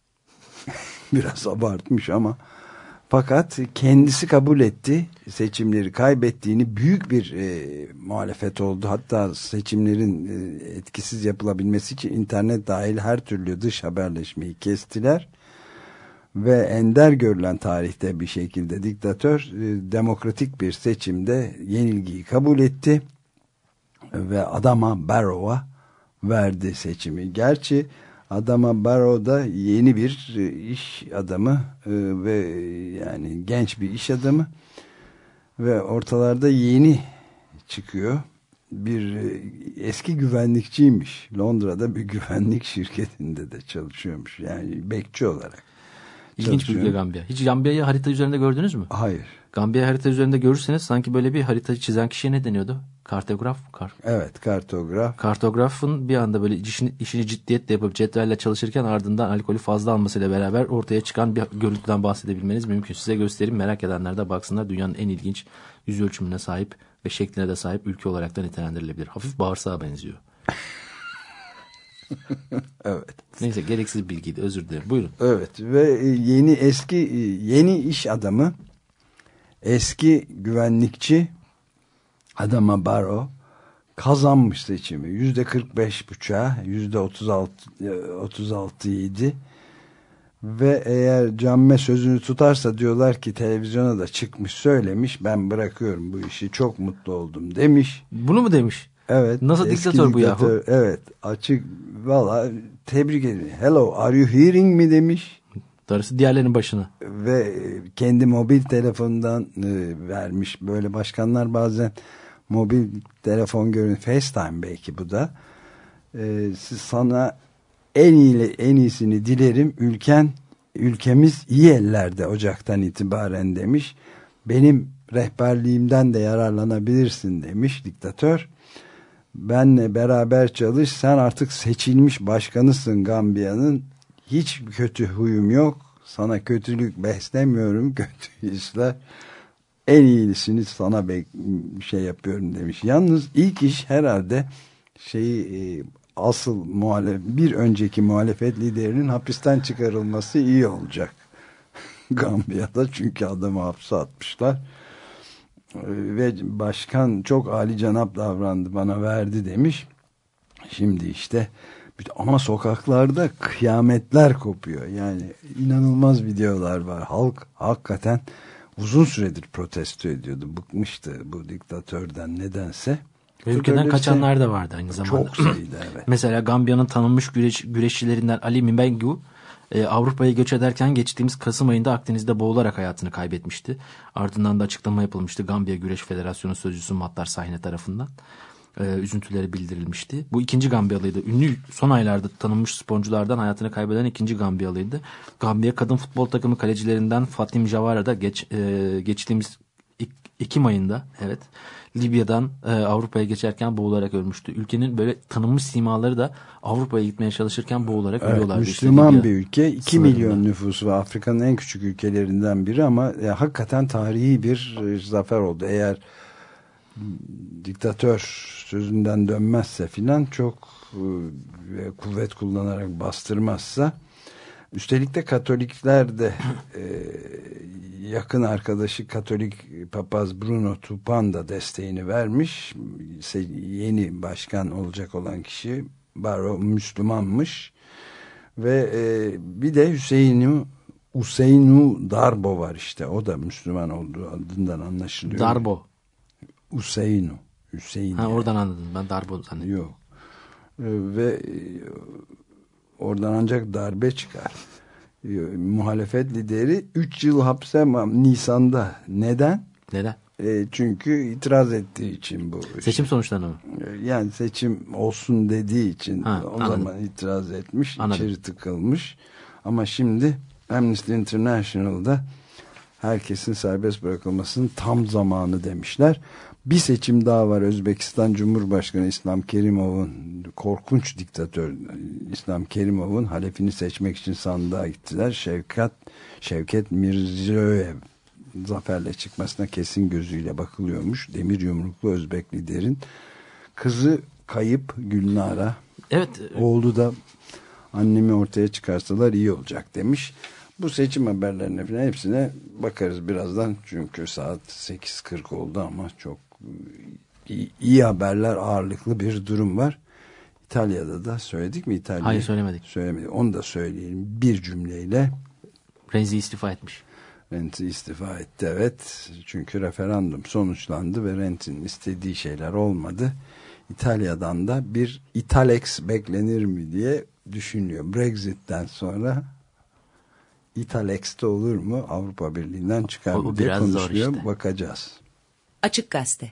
Biraz abartmış ama fakat kendisi kabul etti. Seçimleri kaybettiğini, büyük bir e, muhalefet oldu. Hatta seçimlerin e, etkisiz yapılabilmesi için internet dahil her türlü dış haberleşmeyi kestiler. Ve ender görülen tarihte bir şekilde diktatör e, demokratik bir seçimde yenilgiyi kabul etti. Ve Adama Barrow'a verdi seçimi. Gerçi Adama Barrow da yeni bir iş adamı ve yani genç bir iş adamı ve ortalarda yeni çıkıyor. Bir eski güvenlikçiymiş. Londra'da bir güvenlik şirketinde de çalışıyormuş. Yani bekçi olarak. İlginç bir ülke Gambiya. Hiç Gambiya'yı harita üzerinde gördünüz mü? Hayır. Gambiya harita üzerinde görürseniz sanki böyle bir harita çizen kişiye ne deniyordu? Kartograf. Kar. Evet, kartograf. Kartografın bir anda böyle işini, işini ciddiyetle yapıp cetvelle çalışırken ardından alkolü fazla almasıyla beraber ortaya çıkan bir görüntüden bahsedebilmeniz mümkün. Size göstereyim, merak edenler de baksınlar. Dünyanın en ilginç yüz ölçümüne sahip ve şekline de sahip ülke olarak da nitelendirilebilir. Hafif bağırsağa benziyor. Evet. Neyse, gereksiz bilgiydi, özür dilerim. Buyurun. Evet ve yeni eski yeni iş adamı, eski güvenlikçi Adama Barrow kazanmış seçimi. Yüzde kırk beş buçuğa yüzde otuz altı otuz altı idi. Ve eğer Camme sözünü tutarsa diyorlar ki televizyona da çıkmış söylemiş, ben bırakıyorum bu işi, çok mutlu oldum demiş. Bunu mu demiş? Evet. Nasıl diktatör bu yahu? Evet, açık, valla tebrik ederim. Hello, are you hearing me demiş. Darısı diğerlerinin başına. Ve kendi mobil telefonundan e, vermiş. Böyle başkanlar bazen mobil telefon görün, FaceTime belki bu da. E, siz sana en iyi en iyisini dilerim. Ülken ülkemiz iyi ellerde Ocak'tan itibaren demiş. Benim rehberliğimden de yararlanabilirsin demiş diktatör. Benle beraber çalış. Sen artık seçilmiş başkanısın Gambiya'nın. Hiç kötü huyum yok. Sana kötülük beslemiyorum. Kötü işler. En iyisini sana şey yapıyorum demiş. Yalnız ilk iş herhalde şeyi e, asıl muhalef bir önceki muhalefet liderinin hapisten çıkarılması iyi olacak. Gambiya'da, çünkü adamı hapse atmışlar. Ve başkan çok âlicanap davrandı, bana verdi demiş. Şimdi işte ama sokaklarda kıyametler kopuyor. Yani inanılmaz videolar var. Halk hakikaten uzun süredir protesto ediyordu. Bıkmıştı bu diktatörden nedense. Ve ülkeden kaçanlar da vardı aynı zamanda. Çok sayıda, evet. Mesela Gambiya'nın tanınmış güreş, güreşçilerinden Ali Mbengu e, Avrupa'ya göç ederken geçtiğimiz Kasım ayında Akdeniz'de boğularak hayatını kaybetmişti. Ardından da açıklama yapılmıştı Gambiya Güreş Federasyonu Sözcüsü Mattar Sahne tarafından. E, üzüntüleri bildirilmişti. Bu ikinci Gambiyalıydı. Ünlü son aylarda tanınmış sporculardan hayatını kaybeden ikinci Gambiyalıydı. Gambiya kadın futbol takımı kalecilerinden Fatim Jawara da geç, e, geçtiğimiz Ekim ayında evet Libya'dan e, Avrupa'ya geçerken boğularak ölmüştü. Ülkenin böyle tanınmış simaları da Avrupa'ya gitmeye çalışırken boğularak evet, ölüyorlardı. Müslüman işte bir ülke. iki milyon nüfusu ve Afrika'nın en küçük ülkelerinden biri ama ya, hakikaten tarihi bir e, zafer oldu. Eğer diktatör sözünden dönmezse filan, çok e, kuvvet kullanarak bastırmazsa, üstelik de Katolikler de e, yakın arkadaşı Katolik papaz Bruno Tupan da desteğini vermiş. Yeni başkan olacak olan kişi Barrow Müslümanmış ve e, bir de Hüseyin'i Useynu Darbo var işte, o da Müslüman olduğu adından anlaşılıyor. Darbo. Useynu. Hüseyin. Ha, oradan anladım. Ben Darbo zannettim. Yok. E, ve e, oradan ancak darbe çıkar. E, muhalefet lideri üç yıl hapse Nisan'da. Neden? Neden? E, çünkü itiraz ettiği için bu. Seçim sonuçlarına mı? E, yani seçim olsun dediği için ha, o anladım. zaman itiraz etmiş. Anladım. İçeri tıkılmış. Ama şimdi Amnesty International'da herkesin serbest bırakılmasının tam zamanı demişler. Bir seçim daha var. Özbekistan Cumhurbaşkanı İslam Kerimov'un, korkunç diktatör İslam Kerimov'un halefini seçmek için sandığa gittiler. Şevket Şevket Mirziyoyev zaferle çıkmasına kesin gözüyle bakılıyormuş. Demir yumruklu Özbek liderin kızı kayıp, Gülnara. Evet. Oğlu da annemi ortaya çıkarsalar iyi olacak demiş. Bu seçim haberlerine falan hepsine bakarız birazdan. Çünkü saat sekiz kırk oldu ama çok iyi, iyi haberler ağırlıklı bir durum var. İtalya'da da söyledik mi İtalya'yı? Hayır, söylemedik. Söylemedik. Onu da söyleyelim bir cümleyle. Renzi istifa etmiş. Renzi istifa etti, evet. Çünkü referandum sonuçlandı ve Renzi'nin istediği şeyler olmadı. İtalya'dan da bir Italex beklenir mi diye düşünüyor. Brexit'ten sonra İtalex'te olur mu? Avrupa Birliği'nden çıkar mı diye konuşuyor. Işte. Bakacağız. Açık Gazete.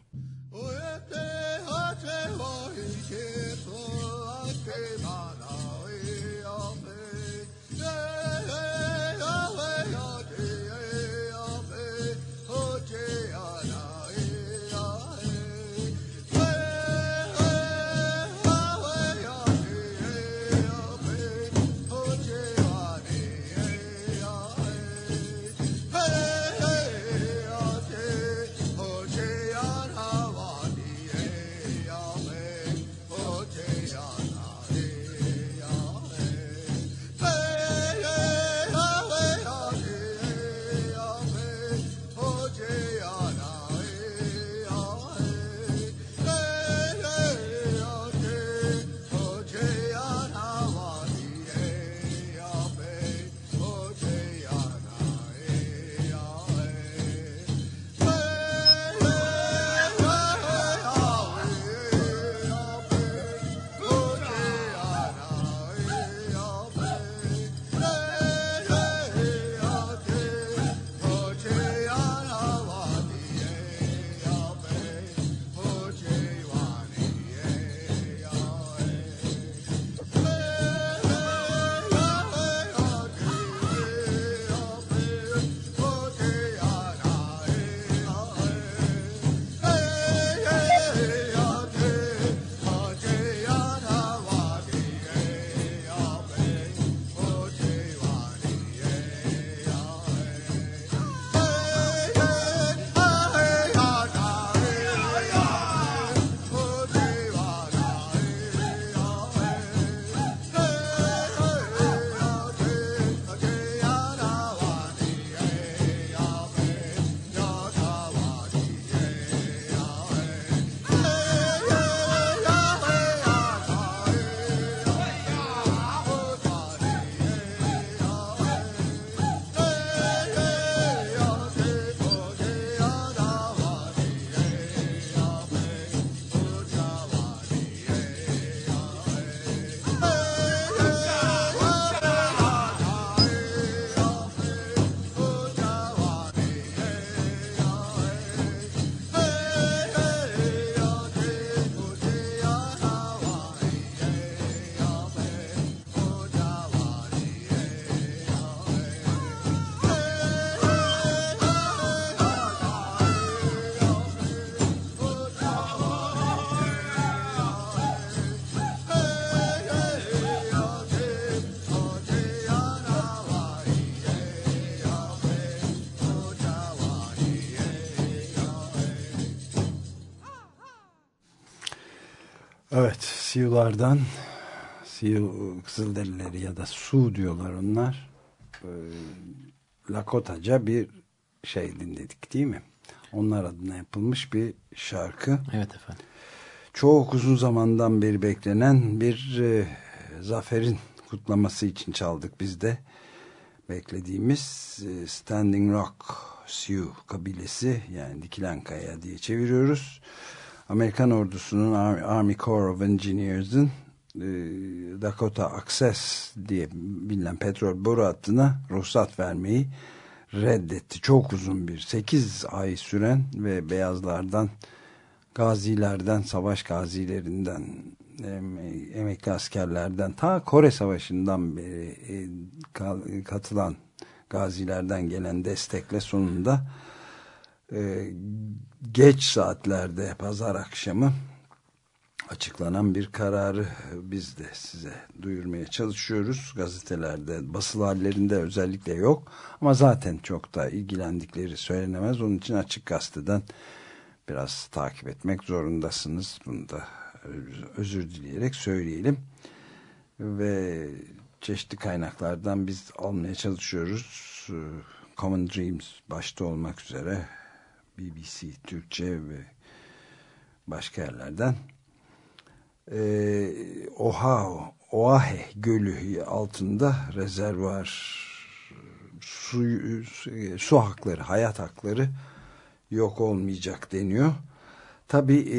Evet, Sioux'lardan, Sioux Kızılderilileri ya da Sioux diyorlar onlar. Ee, Lakotaca bir şey dinledik değil mi? Onlar adına yapılmış bir şarkı. Evet efendim. Çok uzun zamandan beri beklenen bir e, zaferin kutlaması için çaldık biz de. Beklediğimiz e, Standing Rock Sioux kabilesi, yani Dikilen Kaya diye çeviriyoruz. Amerikan ordusunun Army Corps of Engineers'ın e, Dakota Access diye bilinen petrol boru hattına ruhsat vermeyi reddetti. Çok uzun bir sekiz ay süren ve beyazlardan, gazilerden, savaş gazilerinden, emekli askerlerden, ta Kore Savaşı'ndan beri e, katılan gazilerden gelen destekle sonunda e, geç saatlerde pazar akşamı açıklanan bir kararı biz de size duyurmaya çalışıyoruz. Gazetelerde, basılı hallerinde özellikle yok ama zaten çok da ilgilendikleri söylenemez. Onun için Açık Gazete'den biraz takip etmek zorundasınız. Bunu da özür dileyerek söyleyelim. Ve çeşitli kaynaklardan biz almaya çalışıyoruz. Common Dreams başta olmak üzere B B C Türkçe ve başka yerlerden. Ee, Ohio, Oahe Gölü altında rezervuar su, su hakları, hayat hakları yok olmayacak deniyor. Tabii e,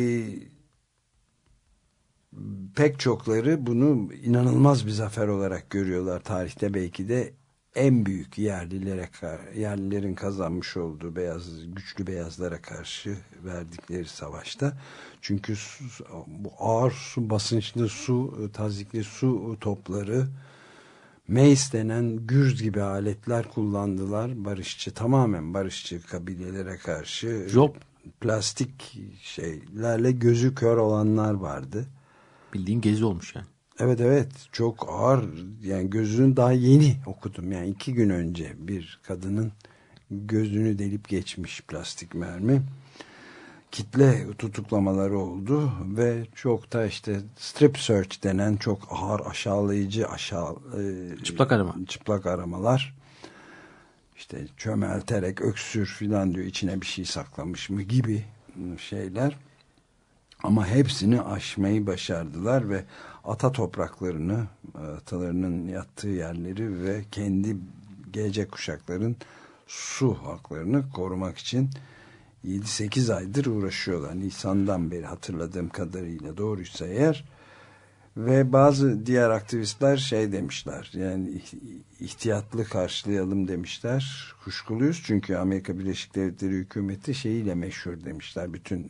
pek çokları bunu inanılmaz bir zafer olarak görüyorlar. Tarihte belki de en büyük yerlilere, yerlilerin kazanmış olduğu beyaz, güçlü beyazlara karşı verdikleri savaşta. Çünkü su, bu ağır su, basınçlı su, tazikli su topları, mace denen gürz gibi aletler kullandılar. Barışçı, tamamen barışçı kabilelere karşı. Job. Plastik şeylerle gözü kör olanlar vardı. Bildiğin gezi olmuş yani. Evet evet, çok ağır, yani gözünü daha yeni okudum, yani iki gün önce bir kadının gözünü delip geçmiş plastik mermi. Kitle tutuklamaları oldu ve çok da işte strip search denen çok ağır, aşağılayıcı aşağı e, çıplak arama çıplak aramalar, işte çömelterek öksür filan diyor, içine bir şey saklamış mı gibi şeyler. Ama hepsini aşmayı başardılar ve ata topraklarını, atalarının yattığı yerleri ve kendi gelecek kuşakların su haklarını korumak için yedi sekiz aydır uğraşıyorlar. Nisan'dan beri hatırladığım kadarıyla, doğruysa eğer. Ve bazı diğer aktivistler şey demişler, yani ihtiyatlı karşılayalım demişler. Kuşkuluyuz çünkü Amerika Birleşik Devletleri hükümeti şeyiyle meşhur demişler, bütün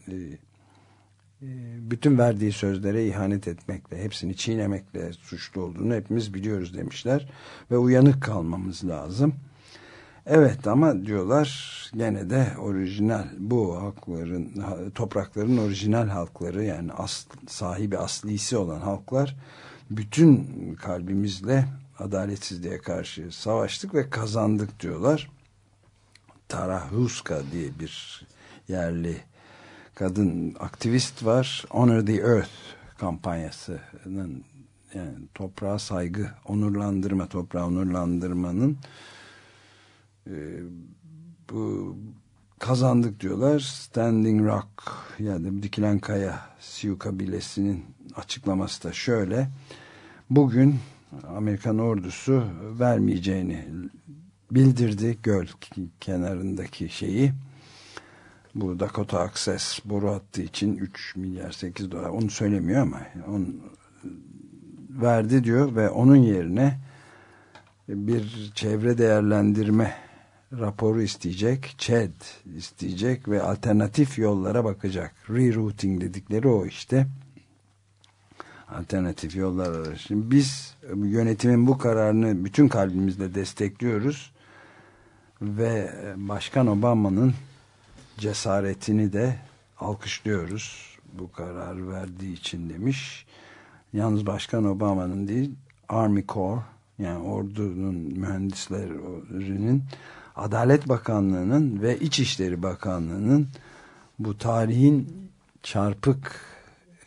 bütün verdiği sözlere ihanet etmekle, hepsini çiğnemekle suçlu olduğunu hepimiz biliyoruz demişler ve uyanık kalmamız lazım. Evet, ama diyorlar gene de orijinal, bu halkların, toprakların orijinal halkları, yani asl, sahibi aslisi olan halklar, bütün kalbimizle adaletsizliğe karşı savaştık ve kazandık diyorlar. Tara Huska diye bir yerli kadın aktivist var. Honor the Earth kampanyasının, yani toprağa saygı, onurlandırma, toprağı onurlandırmanın e, bu kazandık diyorlar. Standing Rock ya da Dikilen Kaya Sioux kabilesinin açıklaması da şöyle: bugün Amerikan ordusu vermeyeceğini bildirdi göl kenarındaki şeyi. Bu Dakota Access boru hattı için üç milyar sekiz dolar, onu söylemiyor ama onu verdi diyor ve onun yerine bir çevre değerlendirme raporu isteyecek, ÇED isteyecek ve alternatif yollara bakacak. Rerouting dedikleri o işte. Alternatif yollar arası. Şimdi biz yönetimin bu kararını bütün kalbimizle destekliyoruz ve Başkan Obama'nın cesaretini de alkışlıyoruz bu kararı verdiği için demiş. Yalnız Başkan Obama'nın değil, Army Corps, yani ordunun mühendislerinin, Adalet Bakanlığı'nın ve İçişleri Bakanlığı'nın bu tarihin çarpık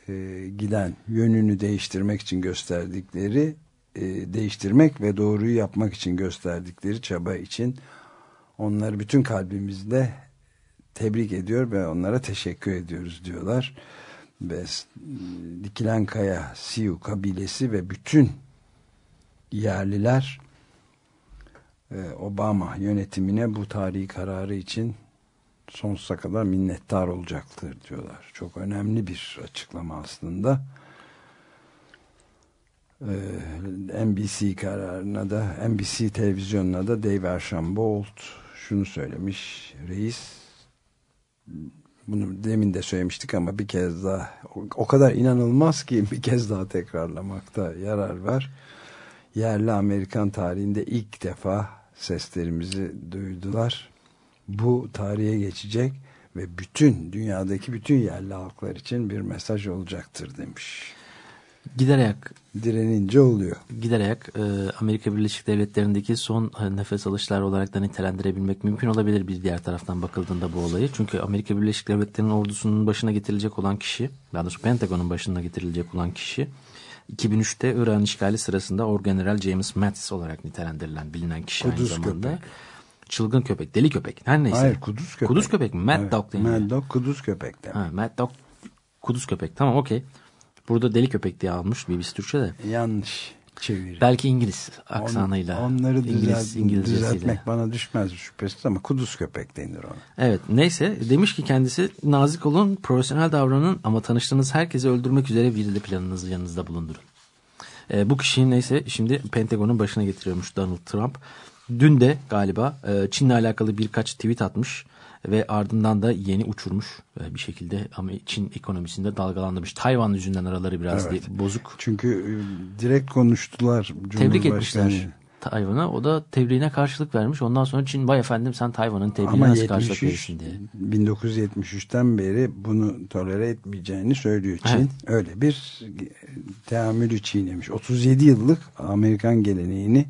e, giden yönünü değiştirmek için gösterdikleri e, değiştirmek ve doğruyu yapmak için gösterdikleri çaba için onları bütün kalbimizle tebrik ediyor ve onlara teşekkür ediyoruz diyorlar. Ve Dikilen Kaya Sioux kabilesi ve bütün yerliler Obama yönetimine bu tarihi kararı için sonsuza kadar minnettar olacaktır diyorlar. Çok önemli bir açıklama aslında. N B C kararına da, N B C televizyonuna da Dave Archambault şunu söylemiş: reis, bunu demin de söylemiştik ama bir kez daha, o kadar inanılmaz ki bir kez daha tekrarlamakta yarar var. Yerli Amerikan tarihinde ilk defa seslerimizi duydular. Bu tarihe geçecek ve bütün dünyadaki bütün yerli halklar için bir mesaj olacaktır demiş. Giderek direnince oluyor. Giderek e, Amerika Birleşik Devletleri'ndeki son e, nefes alışlar olarak da nitelendirebilmek mümkün olabilir bir diğer taraftan bakıldığında bu olayı. Çünkü Amerika Birleşik Devletleri'nin ordusunun başına getirilecek olan kişi, daha doğrusu Pentagon'un başına getirilecek olan kişi, iki bin üçte Irak'ın işgali sırasında Orgeneral James Mattis olarak nitelendirilen bilinen kişi. Kudüs aynı zamanda. Köpek. Çılgın köpek, deli köpek, her neyse. Hayır, Kudüs köpek. Kudüs köpek mi? Mad evet, Dog değil mi? Mad Dog, Kudüs köpek demek. Ha, Mad Dog, Kudüs köpek. Tamam, okey. Burada deli köpek diye almış B B C Türkçe'de. Yanlış çeviri. Belki İngiliz aksanıyla. On, onları İngiliz, düzelt, düzeltmek bana düşmez şüphesiz ama Kudüs köpek denir ona. Evet, neyse, demiş ki kendisi, nazik olun, profesyonel davranın ama tanıştığınız herkesi öldürmek üzere bir de planınızı yanınızda bulundurun. E, bu kişinin neyse şimdi Pentagon'un başına getiriyormuş Donald Trump. Dün de galiba e, Çin'le alakalı birkaç tweet atmış ve ardından da yeni uçurmuş e, bir şekilde ama Çin ekonomisinde dalgalandırmış. Tayvan yüzünden araları biraz evet. bozuk. Çünkü e, direkt konuştular. Tebrik etmişler Tayvan'a. O da tebriğine karşılık vermiş. Ondan sonra Çin, vay efendim sen Tayvan'ın tebriğine nasıl karşılık verirsin diye. bin dokuz yüz yetmiş üçten beri bunu tolere etmeyeceğini söylüyor Çin. Evet. Öyle bir teamülü çiğnemiş. otuz yedi yıllık Amerikan geleneğini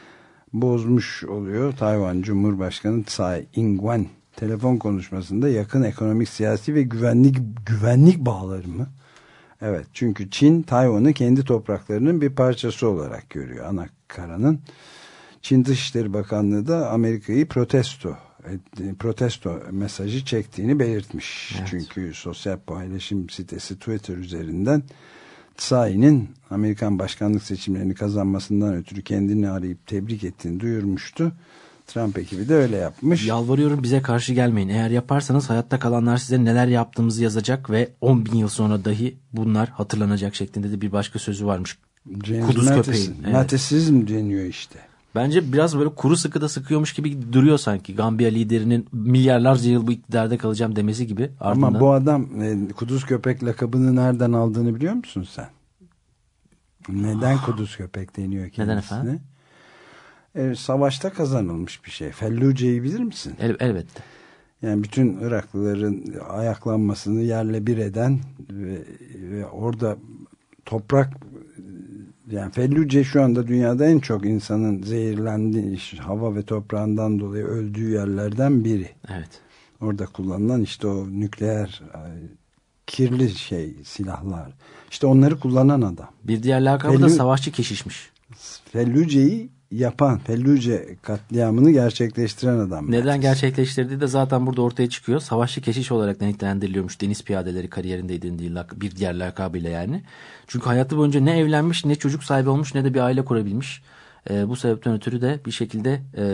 bozmuş oluyor. Tayvan Cumhurbaşkanı Tsai Ing-wen telefon konuşmasında yakın ekonomik, siyasi ve güvenlik güvenlik bağları mı? Evet, çünkü Çin Tayvan'ı kendi topraklarının bir parçası olarak görüyor. Ana karanın. Çin Dışişleri Bakanlığı da Amerika'yı protesto protesto mesajı çektiğini belirtmiş. Evet. Çünkü sosyal paylaşım sitesi Twitter üzerinden Tsai'nin Amerikan başkanlık seçimlerini kazanmasından ötürü kendini arayıp tebrik ettiğini duyurmuştu. Trump ekibi de öyle yapmış. Yalvarıyorum, bize karşı gelmeyin. Eğer yaparsanız hayatta kalanlar size neler yaptığımızı yazacak ve on bin yıl sonra dahi bunlar hatırlanacak şeklinde de bir başka sözü varmış. James Kudüs Mattis, köpeğin. Evet. Mattisizm deniyor işte. Bence biraz böyle kuru sıkıda sıkıyormuş gibi duruyor sanki. Gambiya liderinin milyarlarca yıl bu iktidarda kalacağım demesi gibi. Ardından... Ama bu adam e, Kudüs köpek lakabını nereden aldığını biliyor musun sen? Neden Kudüs köpek deniyor kendisine? Neden efendim? E, savaşta kazanılmış bir şey. Felluce'yi bilir misin? El, elbette. Yani bütün Iraklıların ayaklanmasını yerle bir eden ve, ve orada toprak, yani Felluce şu anda dünyada en çok insanın zehirlendiği, hava ve toprağından dolayı öldüğü yerlerden biri. Evet. Orada kullanılan işte o nükleer kirli şey silahlar. İşte onları kullanan adam. Bir diğer lakabı Fellu... da savaşçı keşişmiş. Felluce'yi yapan, Felluce katliamını gerçekleştiren adam. Neden Mattis gerçekleştirdiği de zaten burada ortaya çıkıyor. Savaşçı keşiş olarak nitelendiriliyormuş deniz piyadeleri kariyerinde edindiği bir diğer lakabıyla yani. Çünkü hayatı boyunca ne evlenmiş, ne çocuk sahibi olmuş, ne de bir aile kurabilmiş. Ee, bu sebepten ötürü de bir şekilde e,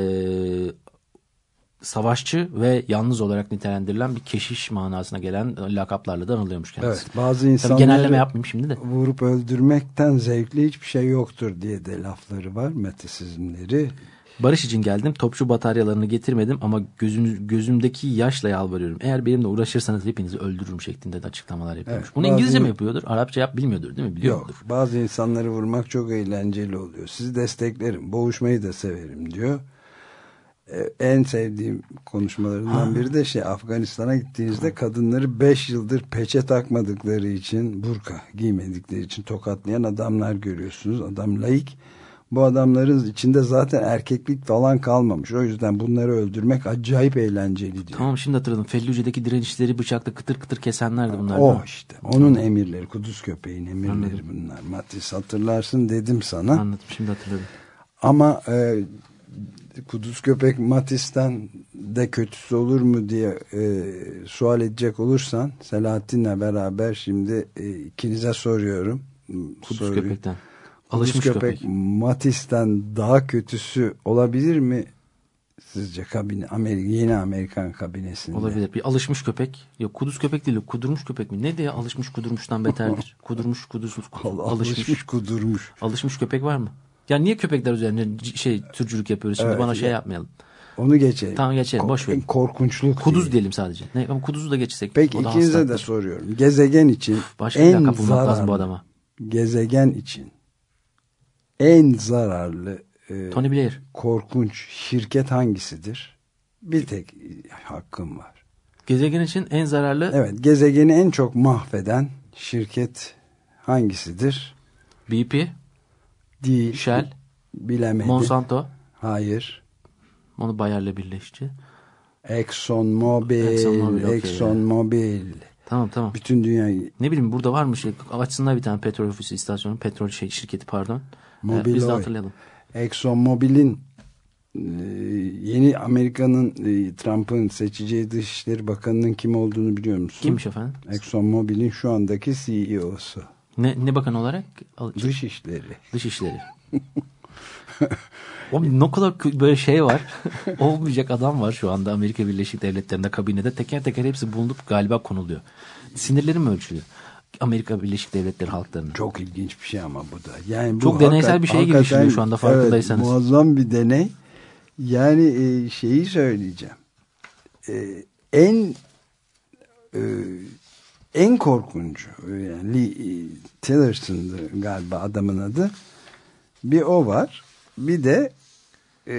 savaşçı ve yalnız olarak nitelendirilen bir keşiş manasına gelen lakaplarla da anılıyormuş kendisi. Evet, bazı insanları genelleme yapmayayım şimdi de. Vurup öldürmekten zevkli hiçbir şey yoktur diye de lafları var, metisizmleri. Barış için geldim, topçu bataryalarını getirmedim ama gözüm, gözümdeki yaşla yalvarıyorum. Eğer benimle uğraşırsanız hepinizi öldürürüm şeklinde de açıklamalar yapıyormuş. Evet, bunu bazı... İngilizce mi yapıyordur? Arapça yap bilmiyordur değil mi? Biliyordur. Yok, bazı insanları vurmak çok eğlenceli oluyor. Sizi desteklerim, boğuşmayı da severim diyor. En sevdiğim konuşmalarından biri de şey, Afganistan'a gittiğinizde kadınları beş yıldır peçe takmadıkları için, burka giymedikleri için tokatlayan adamlar görüyorsunuz. Adam laik. Bu adamların içinde zaten erkeklik falan kalmamış. O yüzden bunları öldürmek acayip eğlenceli diyor. Tamam, şimdi hatırladım. Felluce'deki direnişleri bıçakla kıtır kıtır kesenlerdi bunlar. O işte. Onun emirleri. Kudüs köpeğin emirleri. Anladım. Bunlar. Mattis hatırlarsın dedim sana. Anladım. Şimdi hatırladım. Ama e, Kudüs köpek Mattis'ten de kötüsü olur mu diye e, sual edecek olursan Selahattin'le beraber şimdi e, ikinize soruyorum. Kudüs Soruyu. köpekten. Kudüs Alışmış köpek, köpek. Mattis'ten daha kötüsü olabilir mi sizce kabine, Amerika, yeni Amerikan kabinesinde? Olabilir. Bir alışmış köpek. Yok, Kudüs köpek değil. Kudurmuş köpek mi? Ne diye alışmış kudurmuştan beterdir. Kudurmuş kudursuz. Alışmış, alışmış kudurmuş. Alışmış köpek var mı? Ya niye köpekler üzerine şey türcülük yapıyoruz? Şimdi evet, bana şey ya. yapmayalım. Onu geçelim. Tamam, geçelim. Boş ver. Korkunçluk. Kuduz değil. diyelim sadece. Ne, ama kuduzu da geçsek. Peki ikinize de soruyorum. Gezegen için Başka en bir zararlı, lazım bu adama. Gezegen için en zararlı e, Tony Blair. korkunç şirket hangisidir? Bir tek hakkım var. Gezegen için en zararlı. Evet, gezegeni en çok mahveden şirket hangisidir? B P. Değil. Shell. Bilemedim. Monsanto. Hayır. Onu Bayer'le birleşti. Exxon Mobil. Exxon Mobil. Okay Exxon Mobil. Tamam tamam. Bütün dünyayı. Ne bileyim, burada varmış. Açsınlar bir tane petrol ofisi istasyonu. Petrol şey, şirketi pardon. Mobil ee, biz de Oil. hatırlayalım. Exxon Mobil'in e, yeni Amerika'nın e, Trump'ın seçeceği Dışişleri Bakanı'nın kim olduğunu biliyor musun? Kimmiş efendim? Exxon Mobil'in şu andaki C E O'su. Ne, ne bakan olarak? Dışişleri. Dışişleri. O ne kadar böyle şey var. Olmayacak adam var şu anda Amerika Birleşik Devletleri'nde kabinede. Teker teker hepsi bulunup galiba konuluyor. Sinirlerim ölçülüyor. Amerika Birleşik Devletleri halklarının. Çok ilginç bir şey ama bu da. Yani bu çok deneysel bir şey gibi işliyor şu anda, farkındaysanız. Evet, muazzam bir deney. Yani e, şeyi söyleyeceğim. E, en e, en korkuncu yani Lee Tillerson'dı galiba adamın adı. Bir o var. Bir de e,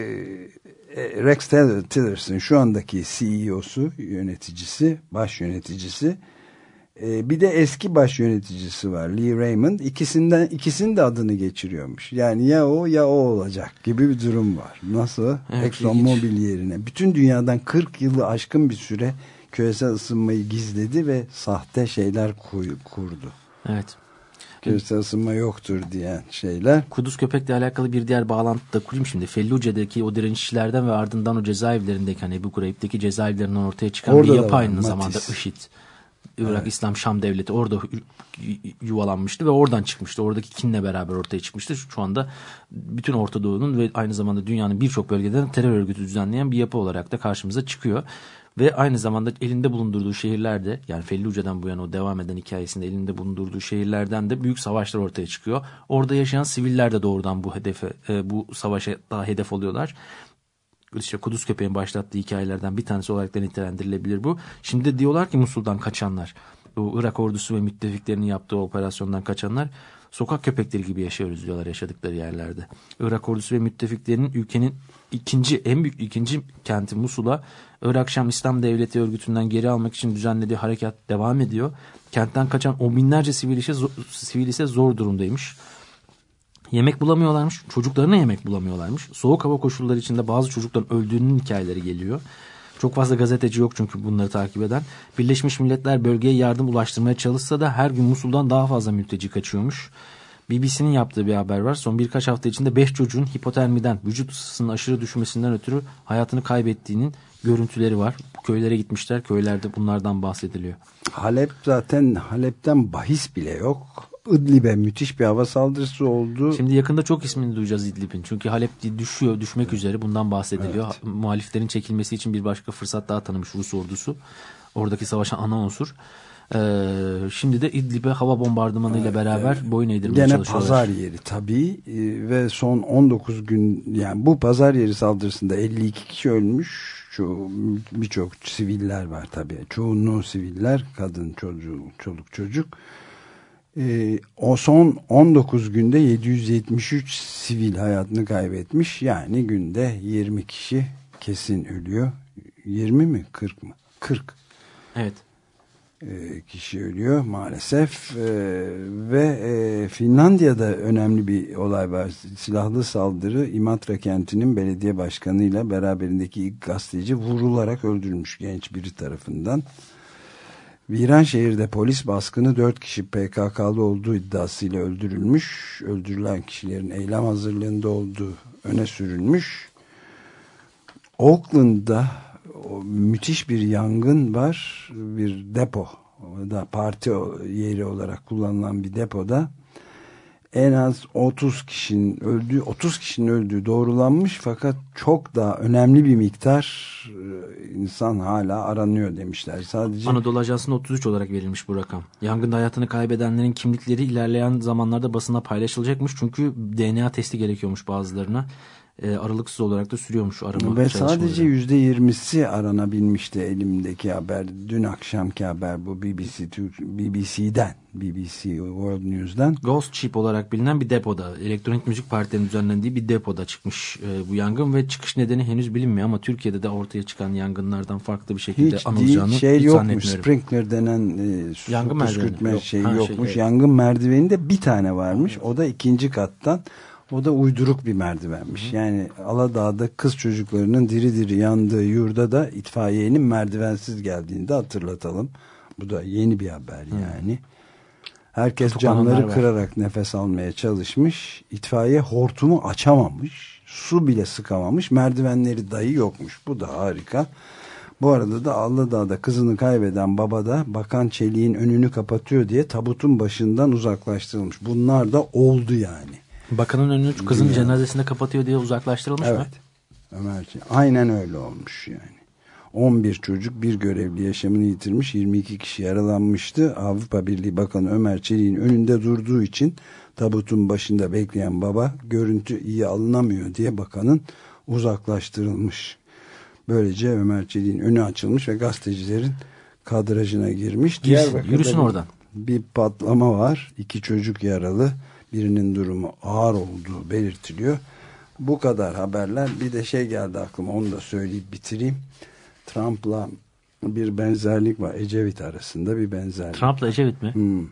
Rex Tillerson şu andaki C E O'su, yöneticisi, baş yöneticisi. E, bir de eski baş yöneticisi var, Lee Raymond. İkisinden ikisinin de adını geçiriyormuş. Yani ya o ya o olacak gibi bir durum var. Nasıl? Evet, Exxon Mobil yerine. Bütün dünyadan kırk yılı aşkın bir süre küresel ısınmayı gizledi ve sahte şeyler kurdu. Evet. Küresel ısınma yoktur diyen şeyler. Kudüs köpekle alakalı bir diğer bağlantı da kurayım şimdi. Felluce'deki o direnişçilerden ve ardından o cezaevlerindeki, hani Ebu Kureyb'deki cezaevlerinden ortaya çıkan orada bir yapı aynı Mattis. zamanda IŞİD. Irak evet. İslam Şam Devleti orada yuvalanmıştı ve oradan çıkmıştı. Oradaki kinle beraber ortaya çıkmıştı. Şu anda bütün Orta Doğu'nun ve aynı zamanda dünyanın birçok bölgeden terör örgütü düzenleyen bir yapı olarak da karşımıza çıkıyor. Ve aynı zamanda elinde bulundurduğu şehirlerde, yani Felluce'den bu yana o devam eden hikayesinde elinde bulundurduğu şehirlerden de büyük savaşlar ortaya çıkıyor. Orada yaşayan siviller de doğrudan bu hedefe, bu savaşa daha hedef oluyorlar. İşte Kudüs köpeğin başlattığı hikayelerden bir tanesi olarak da nitelendirilebilir bu. Şimdi de diyorlar ki Musul'dan kaçanlar, o Irak ordusu ve müttefiklerinin yaptığı operasyondan kaçanlar sokak köpekleri gibi yaşıyoruz diyorlar yaşadıkları yerlerde. Irak ordusu ve müttefiklerinin ülkenin ikinci en büyük ikinci kenti Musul'a Irak Şam İslam Devleti örgütünden geri almak için düzenlediği harekat devam ediyor. Kentten kaçan on binlerce sivil ise, sivil ise zor durumdaymış. Yemek bulamıyorlarmış. Çocuklarına yemek bulamıyorlarmış. Soğuk hava koşulları içinde bazı çocukların öldüğünün hikayeleri geliyor. Çok fazla gazeteci yok çünkü bunları takip eden. Birleşmiş Milletler bölgeye yardım ulaştırmaya çalışsa da her gün Musul'dan daha fazla mülteci kaçıyormuş. B B C'nin yaptığı bir haber var. Son birkaç hafta içinde beş çocuğun hipotermiden, vücut ısısının aşırı düşmesinden ötürü hayatını kaybettiğinin görüntüleri var. Bu köylere gitmişler. Köylerde bunlardan bahsediliyor. Halep zaten Halep'ten bahis bile yok. İdlib'e müthiş bir hava saldırısı oldu. Şimdi yakında çok ismini duyacağız İdlib'in. Çünkü Halep düşüyor, düşmek evet. üzere. Bundan bahsediliyor. Evet. Muhaliflerin çekilmesi için bir başka fırsat daha tanımış Rus ordusu. Oradaki savaşan ana unsur. Ee, şimdi de İdlib'e hava bombardımanıyla evet, beraber evet. boyun eğdirmeye gene çalışıyorlar. Gene pazar yeri tabii ee, ve son on dokuz gün, yani bu pazar yeri saldırısında elli iki kişi ölmüş. Çoğu, birçok siviller var tabii. Çoğunluğu siviller, kadın, çocuk, çoluk çocuk. Ee, o son on dokuz günde yedi yüz yetmiş üç sivil hayatını kaybetmiş. Yani günde yirmi kişi kesin ölüyor. yirmi mi? kırk mı? kırk. Evet. kişi ölüyor maalesef. Ve Finlandiya'da önemli bir olay var. Silahlı saldırı, Imatra kentinin belediye başkanıyla beraberindeki ilk gazeteci vurularak öldürülmüş genç biri tarafından. Viranşehir'de polis baskını, dört kişi P K K'lı olduğu iddiasıyla öldürülmüş. Öldürülen kişilerin eylem hazırlığında olduğu öne sürülmüş. Auckland'da müthiş bir yangın var. Bir depo, o da parti yeri olarak kullanılan bir depoda en az otuz kişinin öldüğü, otuz kişinin öldüğü doğrulanmış, fakat çok daha önemli bir miktar insan hala aranıyor demişler. Sadece Anadolu Ajansı'nda otuz üç olarak verilmiş bu rakam. Yangında hayatını kaybedenlerin kimlikleri ilerleyen zamanlarda basına paylaşılacakmış. Çünkü D N A testi gerekiyormuş bazılarına. E, aralıksız olarak da sürüyormuş arama ve çalışmaları. sadece yüzde yirmisi aranabilmişti elimdeki haber. Dün akşamki haber bu, B B C B B C'den, B B C World News'dan. Ghost Ship olarak bilinen bir depoda, elektronik müzik partilerinin düzenlendiği bir depoda çıkmış e, bu yangın ve çıkış nedeni henüz bilinmiyor ama Türkiye'de de ortaya çıkan yangınlardan farklı bir şekilde hiç anılacağını değil, şey hiç yokmuş, zannetmiyorum. Sprinkler denen e, su Yangın püskürtme yok. şeyi Ha, yokmuş. şey, Yangın merdiveninde bir tane varmış. O da ikinci kattan. O da uyduruk bir merdivenmiş. Hı. Yani Aladağ'da kız çocuklarının diri diri yandığı yurda da itfaiyenin merdivensiz geldiğini de hatırlatalım. Bu da yeni bir haber yani. Herkes camları kırarak nefes almaya çalışmış. İtfaiye hortumu açamamış. Su bile sıkamamış. Merdivenleri dahi yokmuş. Bu da harika. Bu arada da Aladağ'da kızını kaybeden baba da Bakan Çelik'in önünü kapatıyor diye tabutun başından uzaklaştırılmış. Bunlar da oldu yani. Bakanın önünü kızın Dünya. cenazesinde kapatıyor diye uzaklaştırılmış evet. mı? Ömer, aynen öyle olmuş yani. on bir çocuk, bir görevli yaşamını yitirmiş, yirmi iki kişi yaralanmıştı. Avrupa Birliği Bakanı Ömer Çelik'in önünde durduğu için tabutun başında bekleyen baba görüntü iyi alınamıyor diye bakanın uzaklaştırılmış. Böylece Ömer Çelik'in önü açılmış ve gazetecilerin kadrajına girmiş. Yürüsün, yürüsün oradan. Bir patlama var. İki çocuk yaralı. Birinin durumu ağır olduğu belirtiliyor. Bu kadar haberler. Bir de şey geldi aklıma, onu da söyleyip bitireyim. Trump'la bir benzerlik var. Ecevit arasında bir benzerlik. Trump'la Ecevit mi? Hmm.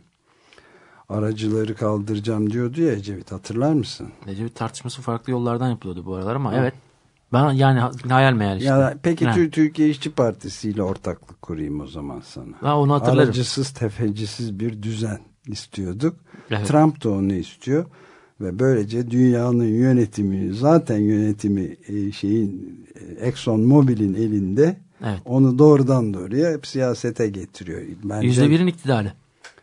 Aracıları kaldıracağım diyordu ya Ecevit, hatırlar mısın? Ecevit tartışması farklı yollardan yapılıyordu bu aralar ama ha. evet. Ben yani hayal meyal işte. Ya, peki yani. Türkiye İşçi Partisi ile ortaklık kurayım o zaman sana. Ha, onu hatırlarım. Aracısız, tefecisiz bir düzen istiyorduk. Evet. Trump da onu istiyor ve böylece dünyanın yönetimi, zaten yönetimi şeyin Exxon Mobil'in elinde. Evet. Onu doğrudan doğruya hep siyasete getiriyor. Bence... yüzde birin iktidarı.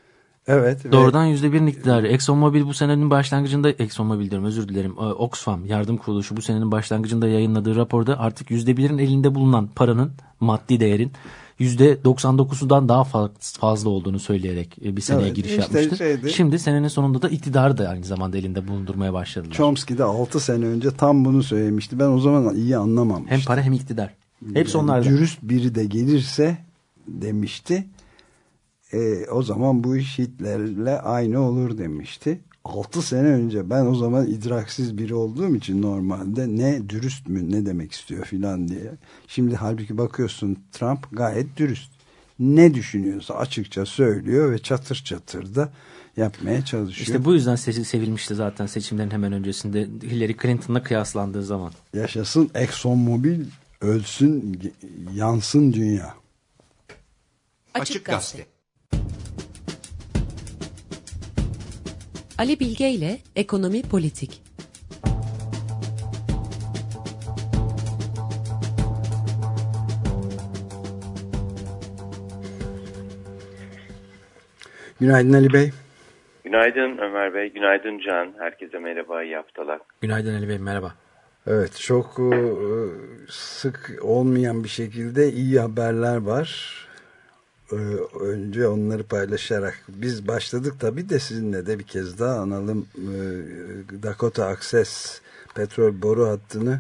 Evet. Doğrudan yüzde birin iktidarı. ExxonMobil bu senenin başlangıcında, ExxonMobil diyorum özür dilerim, Oxfam yardım kuruluşu bu senenin başlangıcında yayınladığı raporda artık yüzde birin elinde bulunan paranın, maddi değerin yüzde doksan dokuzundan daha fazla olduğunu söyleyerek bir seneye evet, giriş işte yapmıştı. Şeydi. Şimdi senenin sonunda da iktidarı da aynı zamanda elinde bulundurmaya başladılar. Chomsky de altı sene önce tam bunu söylemişti. Ben o zaman iyi anlamamıştım. Hem para hem iktidar. Hepsi yani onlarda. Dürüst biri de gelirse demişti. E, o zaman bu iş Hitler'le aynı olur demişti. altı sene önce ben o zaman idraksiz biri olduğum için normalde ne dürüst mü ne demek istiyor filan diye. Şimdi halbuki bakıyorsun Trump gayet dürüst. Ne düşünüyorsa açıkça söylüyor ve çatır çatır da yapmaya çalışıyor. İşte bu yüzden sevilmişti zaten seçimlerin hemen öncesinde Hillary Clinton'la kıyaslandığı zaman. Yaşasın ExxonMobil, ölsün yansın dünya. Açık Gazete. Ali Bilge ile Ekonomi Politik. Günaydın Ali Bey. Günaydın Ömer Bey, günaydın Can. Herkese merhaba, iyi haftalar. Günaydın Ali Bey, merhaba. Evet, çok sık olmayan bir şekilde iyi haberler var. Önce onları paylaşarak biz başladık tabii de sizinle de bir kez daha analım. Dakota Access petrol boru hattını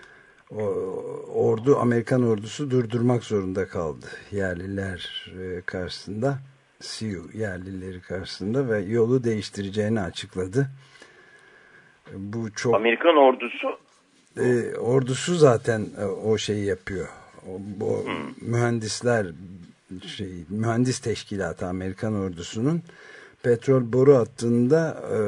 ordu Amerikan ordusu durdurmak zorunda kaldı yerliler karşısında, Sioux yerlileri karşısında ve yolu değiştireceğini açıkladı. Bu çok Amerikan ordusu e, ordusu zaten o şeyi yapıyor. O, o hmm. mühendisler şey mühendis teşkilatı Amerikan ordusunun petrol boru hattında e,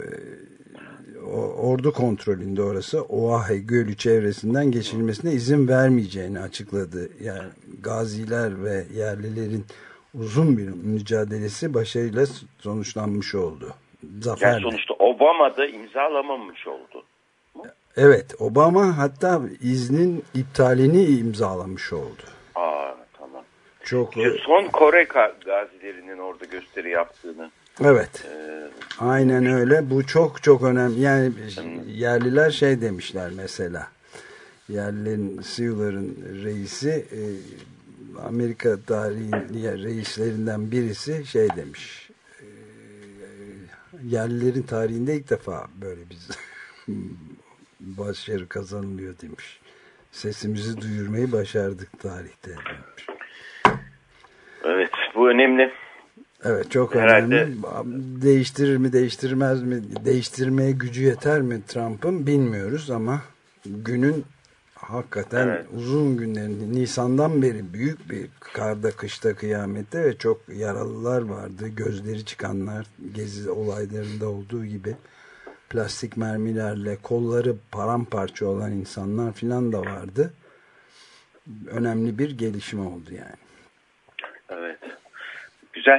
ordu kontrolünde orası Oahe Gölü çevresinden geçilmesine izin vermeyeceğini açıkladı. Yani gaziler ve yerlilerin uzun bir mücadelesi başarıyla sonuçlanmış oldu. Zaferle. Yani sonuçta Obama da imzalamamış oldu. Evet, Obama hatta iznin iptalini imzalamış oldu. Aa, tamam. Çok son Kore gazilerinin orada gösteri yaptığını. Evet. E, Aynen öyle. Bu çok çok önemli. Yani yerliler şey demişler mesela. Yerlilerin, Sioux'ların reisi e, Amerika tarihinin reislerinden birisi şey demiş. E, yerlilerin tarihinde ilk defa böyle biz başarı kazanılıyor demiş. Sesimizi duyurmayı başardık tarihte demiş. Evet, bu önemli. Evet, çok Herhalde önemli. Değiştirir mi, değiştirmez mi, değiştirmeye gücü yeter mi Trump'ın bilmiyoruz ama günün hakikaten evet. uzun günlerin Nisan'dan beri büyük bir karda kışta kıyamette ve çok yaralılar vardı. Gözleri çıkanlar, gezi olaylarında olduğu gibi plastik mermilerle kolları paramparça olan insanlar filan da vardı. Önemli bir gelişme oldu yani. Evet. Güzel.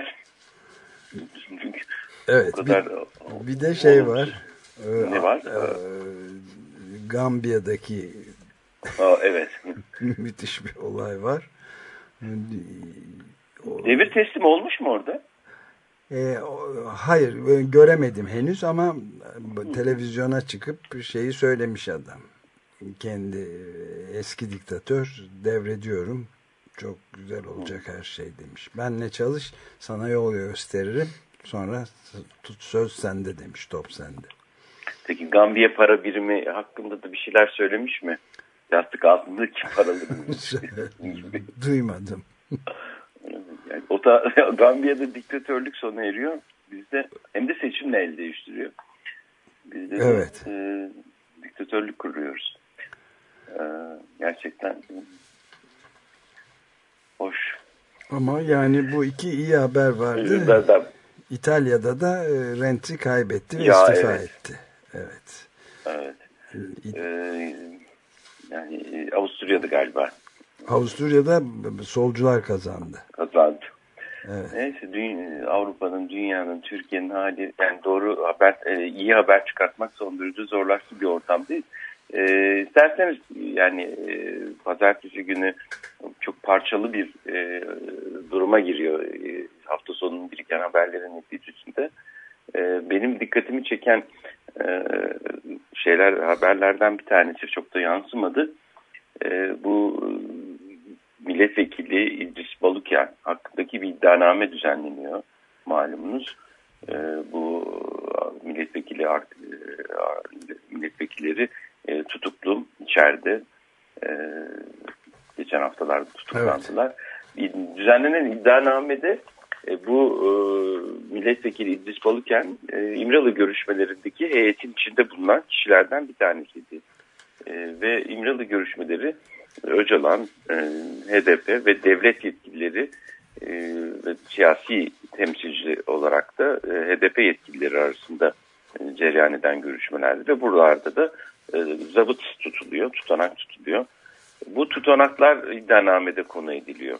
Evet. kadar, bir, bir de şey var. Ne var? E, Gambiya'daki Aa, evet. müthiş bir olay var. Devir teslim olmuş mu orada? E, hayır, göremedim henüz ama televizyona çıkıp şeyi söylemiş adam. Kendi eski diktatör, devrediyorum. Çok güzel olacak her şey demiş. Benle çalış, sana yol gösteririm. Sonra tut, söz sende demiş, top sende. Peki Gambiya para birimi hakkında da bir şeyler söylemiş mi? Yastık altındaki paraların. Duymadım. Yani o da Gambiya'da diktatörlük sona eriyor. Bizde hem de seçimle el değiştiriyor. Bizde evet. de, e, diktatörlük kuruyoruz. E, gerçekten hoş. Ama yani bu iki iyi haber vardı. Da, da, İtalya'da da e, renti kaybetti ve ya, istifa evet. etti. Evet. Evet. Ee, yani Avusturya'da galiba. Avusturya'da solcular kazandı. Kazandı. Evet. Neyse dünya, Avrupa'nın, dünyanın, Türkiye'nin hali yani doğru haber, e, iyi haber çıkartmak son derece zorlaştı bir ortam değil. E, isterseniz yani e, pazartesi günü çok parçalı bir e, duruma giriyor. E, hafta sonunun biriken haberlerin neticesinde. E, benim dikkatimi çeken e, şeyler, haberlerden bir tanesi çok da yansımadı. E, bu milletvekili İdris Balıkyan hakkındaki bir iddianame düzenleniyor malumunuz. E, bu milletvekili e, milletvekilleri e, tutuklu içeride. E, geçen haftalarda tutuklandılar. Evet. Düzenlenen iddianamede e, bu e, milletvekili İdris Balıkyan e, İmralı görüşmelerindeki heyetin içinde bulunan kişilerden bir tanesiydi. E, ve İmralı görüşmeleri Öcalan, e, H D P ve devlet yetkilileri e, ve siyasi temsilci olarak da e, H D P yetkilileri arasında e, cereyan eden görüşmelerdi ve buralarda da e, zabıt tutuluyor, tutanak tutuluyor. Bu tutanaklar iddianamede konu ediliyor.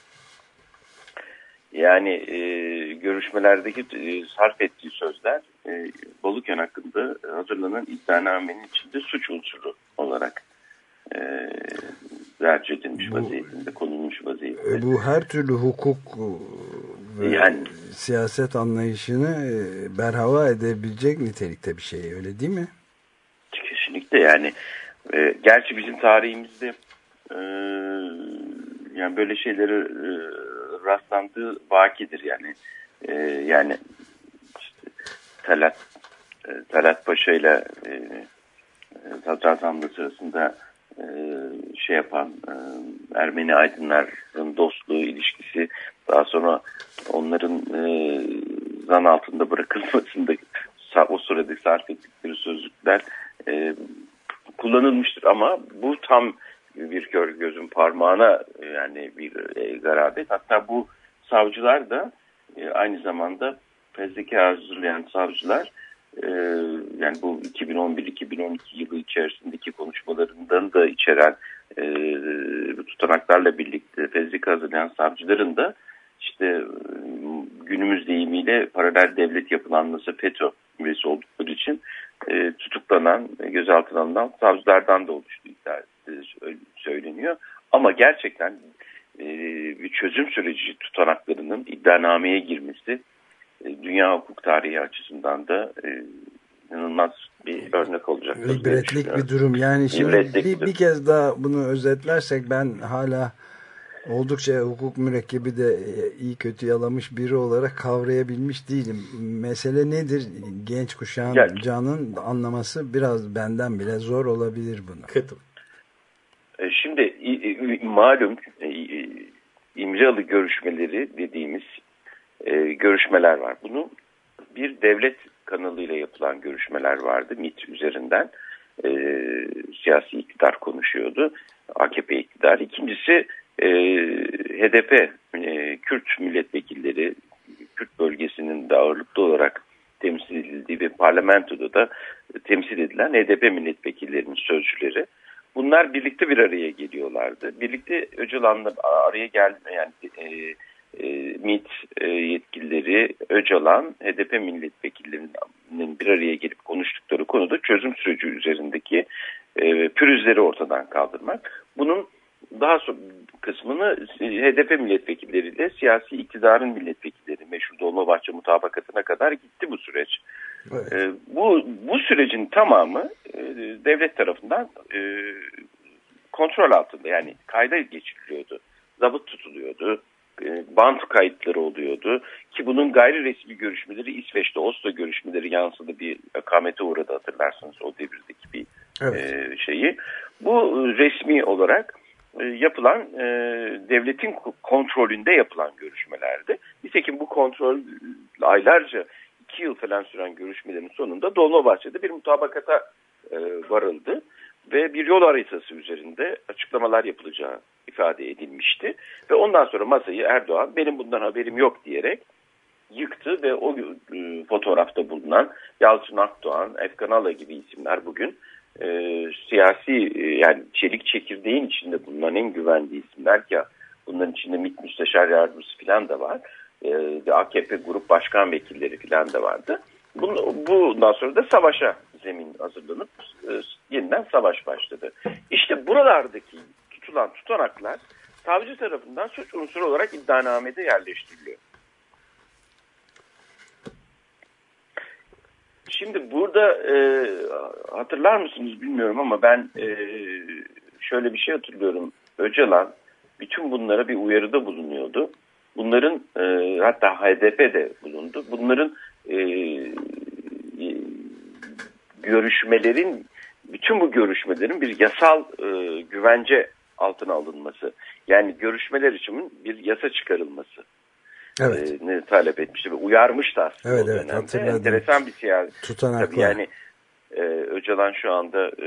Yani e, görüşmelerdeki e, sarf ettiği sözler e, Balıkyan hakkında hazırlanan iddianamenin içinde suç unsuru olarak e, derc edilmiş bu, vaziyetinde, konulmuş vaziyette. Bu her türlü hukuk ve yani, siyaset anlayışını berhava edebilecek nitelikte bir şey, öyle değil mi? Kesinlikle yani. E, gerçi bizim tarihimizde e, yani böyle şeylere e, rastlandığı vakidir yani. E, yani işte Talat e, Talat Paşa ile e, Sadrazamlığı sırasında e, şey yapan e, Ermeni aydınların dostluğu ilişkisi, daha sonra onların e, zan altında bırakılmasında o sırada sarf ettikleri sözcükler e, kullanılmıştır ama bu tam bir kör gözün parmağına yani bir e, garabet. Hatta bu savcılar da e, aynı zamanda fezleke hazırlayan savcılar e, yani bu iki bin on bir iki bin on iki yılı içerisindeki konuşmalarından da içeren e, tutanaklarla birlikte fezleke hazırlayan savcıların da işte günümüz deyimiyle paralel devlet yapılanması FETÖ üyesi oldukları için e, tutuklanan, gözaltına alınan savcılardan da oluştuğu iddia söyleniyor. Ama gerçekten e, bir çözüm süreci tutanaklarının iddianameye girmesi e, dünya hukuk tarihi açısından da e, inanılmaz bir örnek olacak. İbretlik bir durum. Yani şimdi bir, bir kez daha bunu özetlersek ben hala oldukça hukuk mürekkebi de iyi kötü yalamış biri olarak kavrayabilmiş değilim. Mesele nedir? Genç kuşağın Gel. canın anlaması biraz benden bile zor olabilir bunu. Katıl. Şimdi malum İmralı görüşmeleri dediğimiz görüşmeler var. Bunu bir devlet kanalıyla yapılan görüşmeler vardı. M İ T üzerinden siyasi iktidar konuşuyordu. A K P iktidarı. İkincisi E, H D P e, Kürt milletvekilleri, Kürt bölgesinin de ağırlıklı olarak temsil edildiği ve parlamentoda da temsil edilen H D P milletvekillerinin sözcüleri. Bunlar birlikte bir araya geliyorlardı. Birlikte Öcalan'la araya gelme yani e, e, M İ T e, yetkilileri, Öcalan, H D P milletvekillerinin bir araya gelip konuştukları konuda çözüm süreci üzerindeki e, pürüzleri ortadan kaldırmak. Bunun daha sonra kısmını H D P milletvekilleriyle siyasi iktidarın milletvekilleri meşhur Dolmabahçe mutabakatına kadar gitti bu süreç. Evet. E, bu bu sürecin tamamı e, devlet tarafından e, kontrol altında yani kayda geçiriliyordu. Zabıt tutuluyordu. E, bant kayıtları oluyordu ki bunun gayri resmi görüşmeleri İsveç'te Oslo görüşmeleri yansıdı bir akamete uğradı hatırlarsınız o devirdeki bir evet. e, şeyi. Bu resmi olarak yapılan e, devletin kontrolünde yapılan görüşmelerdi. Nitekim bu kontrol aylarca iki yıl falan süren görüşmelerin sonunda Dolmabahçe'de bir mutabakata e, varıldı ve bir yol haritası üzerinde açıklamalar yapılacağı ifade edilmişti. Ve ondan sonra masayı Erdoğan benim bundan haberim yok diyerek yıktı ve o e, fotoğrafta bulunan Yalçın Akdoğan, Efkan Ala gibi isimler bugün E, siyasi e, yani çelik çekirdeğin içinde bulunan en güvenli isimler ki bunların içinde M İ T Müsteşar Yardımcısı falan da var. E, A K P grup başkan vekilleri falan da vardı. Bunu, bundan sonra da savaşa zemin hazırlanıp e, yeniden savaş başladı. İşte buralardaki tutulan tutanaklar savcı tarafından suç unsuru olarak iddianamede yerleştiriliyor. Şimdi burada e, hatırlar mısınız bilmiyorum ama ben e, şöyle bir şey hatırlıyorum. Öcalan bütün bunlara bir uyarıda bulunuyordu. Bunların e, hatta H D P de bulundu. Bunların e, e, görüşmelerin bütün bu görüşmelerin bir yasal e, güvence altına alınması. Yani görüşmeler için bir yasa çıkarılması. Evet. E, ne talep etmişti ve uyarmıştı aslında evet, o evet, dönemde. Hatırladım. Enteresan bir siyasi. Tutanaklar. Yani e, Öcalan şu anda e,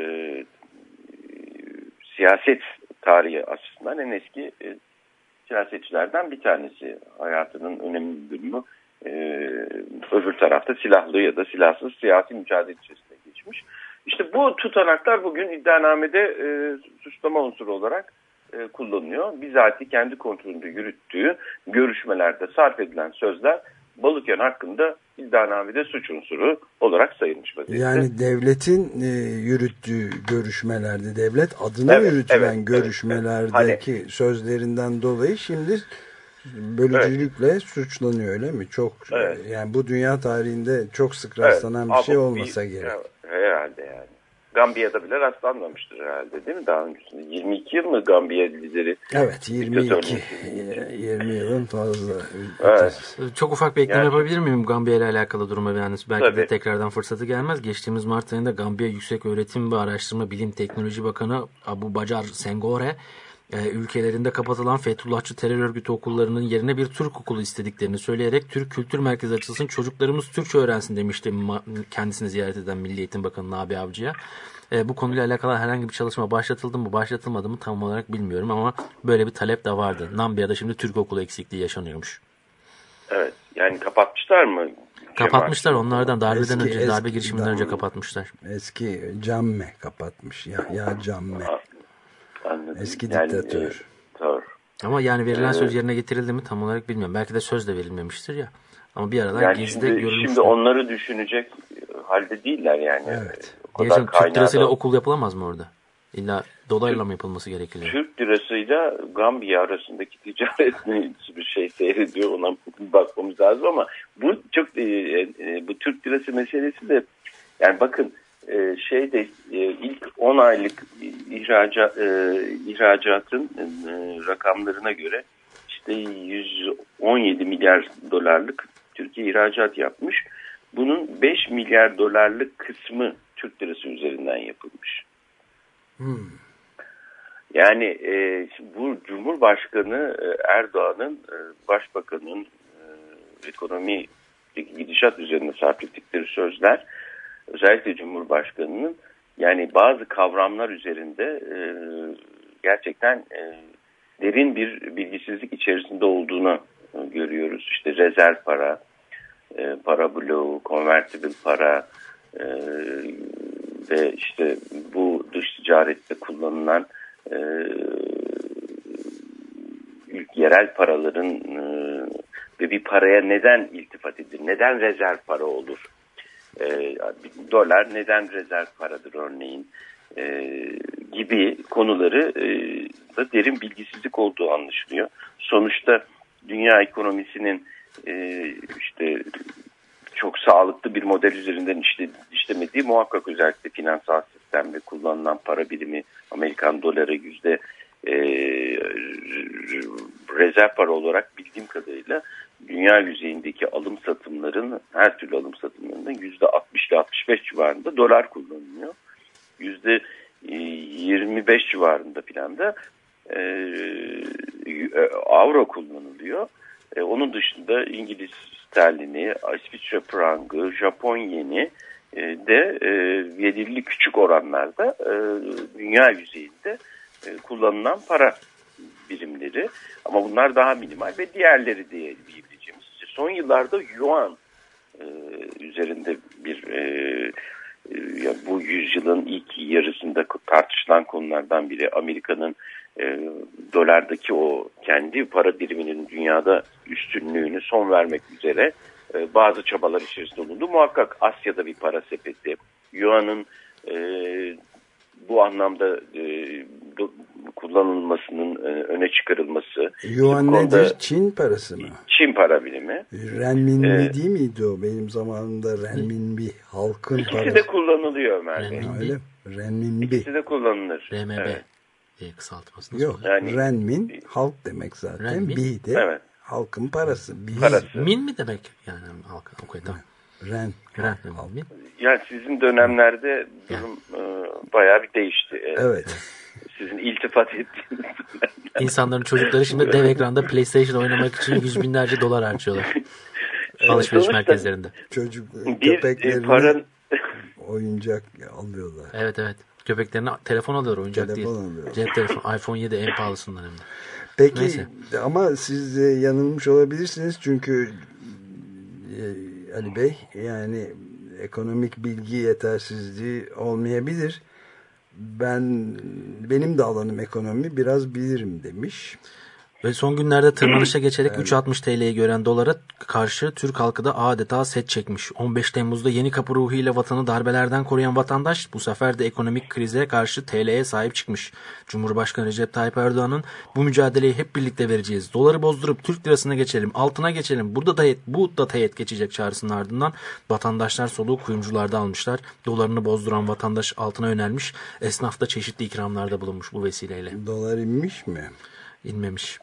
siyaset tarihi açısından en eski e, siyasetçilerden bir tanesi. Hayatının önemli bir bölümü e, öbür tarafta silahlı ya da silahsız siyasi mücadele içerisinde geçmiş. İşte bu tutanaklar bugün iddianamede e, suçlama unsuru olarak e, kullanılıyor. Bizatihi kendi kontrolünde yürüttüğü görüşmelerde sarf edilen sözler Balıkyan hakkında iddianamede suç unsuru olarak sayılmış vaziyette. Yani devletin e, yürüttüğü görüşmelerde, devlet adına evet, yürütülen evet, görüşmelerdeki evet. Hani, sözlerinden dolayı şimdi bölücülükle evet. suçlanıyor öyle mi? Çok evet. Yani bu dünya tarihinde çok sık rastlanan evet. bir şey olmasa bir, gerek. Herhalde yani. Gambiya'da bile rastlanmamıştır herhalde değil mi daha öncesinde? yirmi iki yıl mı Gambiya lideri? Evet yirmi iki. yirmi yılın fazla. Evet. Çok ufak bir ekleme yani, yapabilir miyim Gambiya ile alakalı duruma? Yani belki tabii. de tekrardan fırsatı gelmez. Geçtiğimiz Mart ayında Gambiya Yüksek Öğretim ve Araştırma Bilim Teknoloji Bakanı Abu Bacar Sengore e, ülkelerinde kapatılan Fethullahçı terör örgütü okullarının yerine bir Türk okulu istediklerini söyleyerek Türk Kültür Merkezi açılsın, çocuklarımız Türkçe öğrensin demişti kendisini ziyaret eden Milli Eğitim Bakanı Nabi Avcı'ya. E, bu konuyla alakalı herhangi bir çalışma başlatıldı mı başlatılmadı mı tam olarak bilmiyorum ama böyle bir talep de vardı. Namibya'da şimdi Türk okulu eksikliği yaşanıyormuş. Evet, yani kapatmışlar mı? Kapatmışlar onlardan darbeden Eski, önce, eski, darbe girişiminden önce daha, kapatmışlar. Eski Camme kapatmış. Ya, ya Camme. Anladım. Eski yani, diktatör. E, doğru. Ama yani verilen ee, söz yerine getirildi mi tam olarak bilmiyorum. Belki de söz de verilmemiştir ya. Ama bir aralar yani gizli şimdi, görülmüştü. Şimdi onları düşünecek halde değiller yani. Evet. O Niye kadar canım, Türk lirasıyla da... okul yapılamaz mı orada? İlla dolarla mı yapılması gerekir? Türk lirasıyla Gambiya arasındaki ticaret bir şey seyrediyor, ona bakmamız lazım ama bu çok e, e, bu Türk lirası meselesi de yani bakın e, şeyde e, ilk on aylık ihraca, e, ihracatın e, rakamlarına göre işte yüz on yedi milyar dolarlık Türkiye ihracat yapmış. Bunun beş milyar dolarlık kısmı Türk lirası üzerinden yapılmış. Hmm. Yani e, bu Cumhurbaşkanı e, Erdoğan'ın e, Başbakan'ın e, ekonomideki gidişat üzerine sarf ettikleri sözler, özellikle Cumhurbaşkanı'nın yani bazı kavramlar üzerinde e, gerçekten e, derin bir bilgisizlik içerisinde olduğunu e, görüyoruz. İşte rezerv para, e, para bloğu, convertible para e, ve işte bu dış ticarette kullanılan e, yerel paraların e, ve bir paraya neden iltifat edilir? Neden rezerv para olur? E, dolar neden rezerv paradır örneğin? E, gibi konuları e, da derin bilgisizlik olduğu anlaşılıyor. Sonuçta dünya ekonomisinin e, işte çok sağlıklı bir model üzerinden işte, işlemediği muhakkak, özellikle finansal sistemde kullanılan para birimi Amerikan doları yüzde e, rezerv para olarak bildiğim kadarıyla dünya yüzeyindeki alım satımların, her türlü alım satımlarında yüzde altmış ile altmış beş civarında dolar kullanılıyor. Yüzde yirmi beş civarında filan da e, avro kullanılıyor. E, onun dışında İngiliz sterlini, İsviçre prangı, Japon yeni e, de e, belirli küçük oranlarda e, dünya yüzeyinde e, kullanılan para birimleri. Ama bunlar daha minimal ve diğerleri diye diyebileceğimiz. Son yıllarda yuan e, üzerinde bir e, e, bu yüzyılın ilk yarısında tartışılan konulardan biri Amerika'nın e, dolardaki o kendi para biriminin dünyada üstünlüğünü son vermek üzere e, bazı çabalar içerisinde bulundu. Muhakkak Asya'da bir para sepeti, yuanın e, bu anlamda e, do, kullanılmasının e, öne çıkarılması. Yuan konuda, nedir? Çin parası mı? Çin para birimi. Renminbi ee, değil miydi o? Benim zamanımda renminbi halkın ikisi parası. İkisi de kullanılıyor Ömer Bey. Öyle mi? Renminbi. İkisi de kullanılır. R M B evet. diye kısaltması. Yok. Yani, renmin halk demek zaten. Renmin, bi de evet. halkın parası. Bi. Parası. Min mi demek yani halk? Okay, tamam. Ren. Ren. Halk. Min. Yani sizin dönemlerde durum e, bayağı bir değişti. Evet. Sizin iltifat ettiğiniz İnsanların çocukları şimdi dev ekranda PlayStation oynamak için yüz binlerce dolar harcıyorlar. Alışveriş sonuçta, merkezlerinde. Çocuk bir köpeklerini paran... oyuncak alıyorlar. Evet evet. Köpeklerine telefon alıyorlar, oyuncak telefon değil. Alıyor. Cep telefonu. iPhone yedi en pahalısından hem de. Peki Neyse. Ama siz yanılmış olabilirsiniz çünkü Ali Bey, yani ekonomik bilgi yetersizliği olmayabilir. Ben benim de alanım ekonomi, biraz bilirim demiş. Ve son günlerde tırmanışa geçerek evet. üç altmış T L'yi gören dolara karşı Türk halkı da adeta set çekmiş. on beş Temmuz'da Yeni Kapı ruhuyla vatanı darbelerden koruyan vatandaş bu sefer de ekonomik krize karşı T L'ye sahip çıkmış. Cumhurbaşkanı Recep Tayyip Erdoğan'ın bu mücadeleyi hep birlikte vereceğiz. Doları bozdurup Türk lirasına geçelim, altına geçelim. Burada da heyet, bu da heyet geçecek çağrısının ardından vatandaşlar soluğu kuyumcularda almışlar. Dolarını bozduran vatandaş altına yönelmiş. Esnaf da çeşitli ikramlarda bulunmuş bu vesileyle. Dolar inmiş mi? İnmemiş.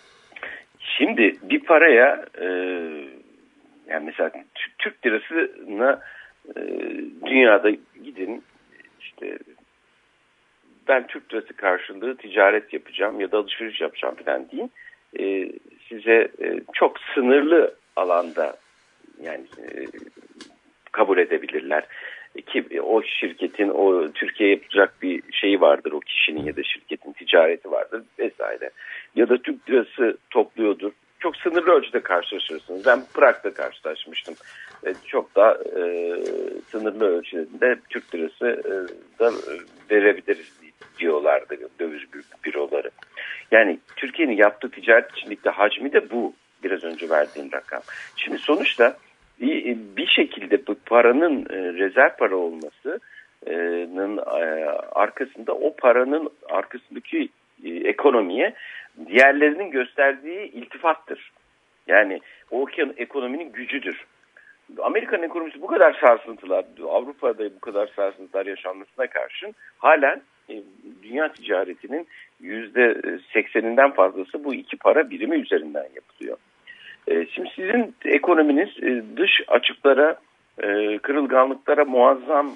Şimdi bir paraya e, yani mesela Türk lirasına e, dünyada gidin işte ben Türk lirası karşılığı ticaret yapacağım ya da alışveriş yapacağım falan deyin. E, size e, çok sınırlı alanda yani e, kabul edebilirler. Ki o şirketin o Türkiye'ye yapacak bir şeyi vardır, o kişinin ya da şirketin ticareti vardır vesaire. Ya da Türk lirası topluyordur. Çok sınırlı ölçüde karşılaşırsınız. Ben Prag'da karşılaşmıştım. E, çok da e, sınırlı ölçüde Türk lirası e, da verebiliriz diyorlardı döviz büroları. Yani Türkiye'nin yaptığı ticaret içindeki hacmi de bu. Biraz önce verdiğim rakam. Şimdi sonuçta bir şekilde bu paranın rezerv para olmasının arkasında o paranın arkasındaki ekonomiye diğerlerinin gösterdiği iltifattır. Yani o ekonominin gücüdür. Amerikan ekonomisi bu kadar sarsıntılar, Avrupa'da bu kadar sarsıntılar yaşanmasına karşın halen dünya ticaretinin yüzde sekseninden fazlası bu iki para birimi üzerinden yapılıyor. Şimdi sizin ekonominiz dış açıklara, kırılganlıklara muazzam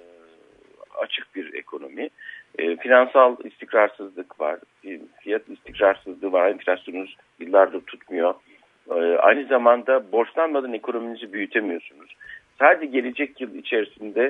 açık bir ekonomi. Finansal istikrarsızlık var, fiyat istikrarsızlığı var, enflasyonunuz yıllardır tutmuyor. Aynı zamanda borçlanmadan ekonominizi büyütemiyorsunuz. Sadece gelecek yıl içerisinde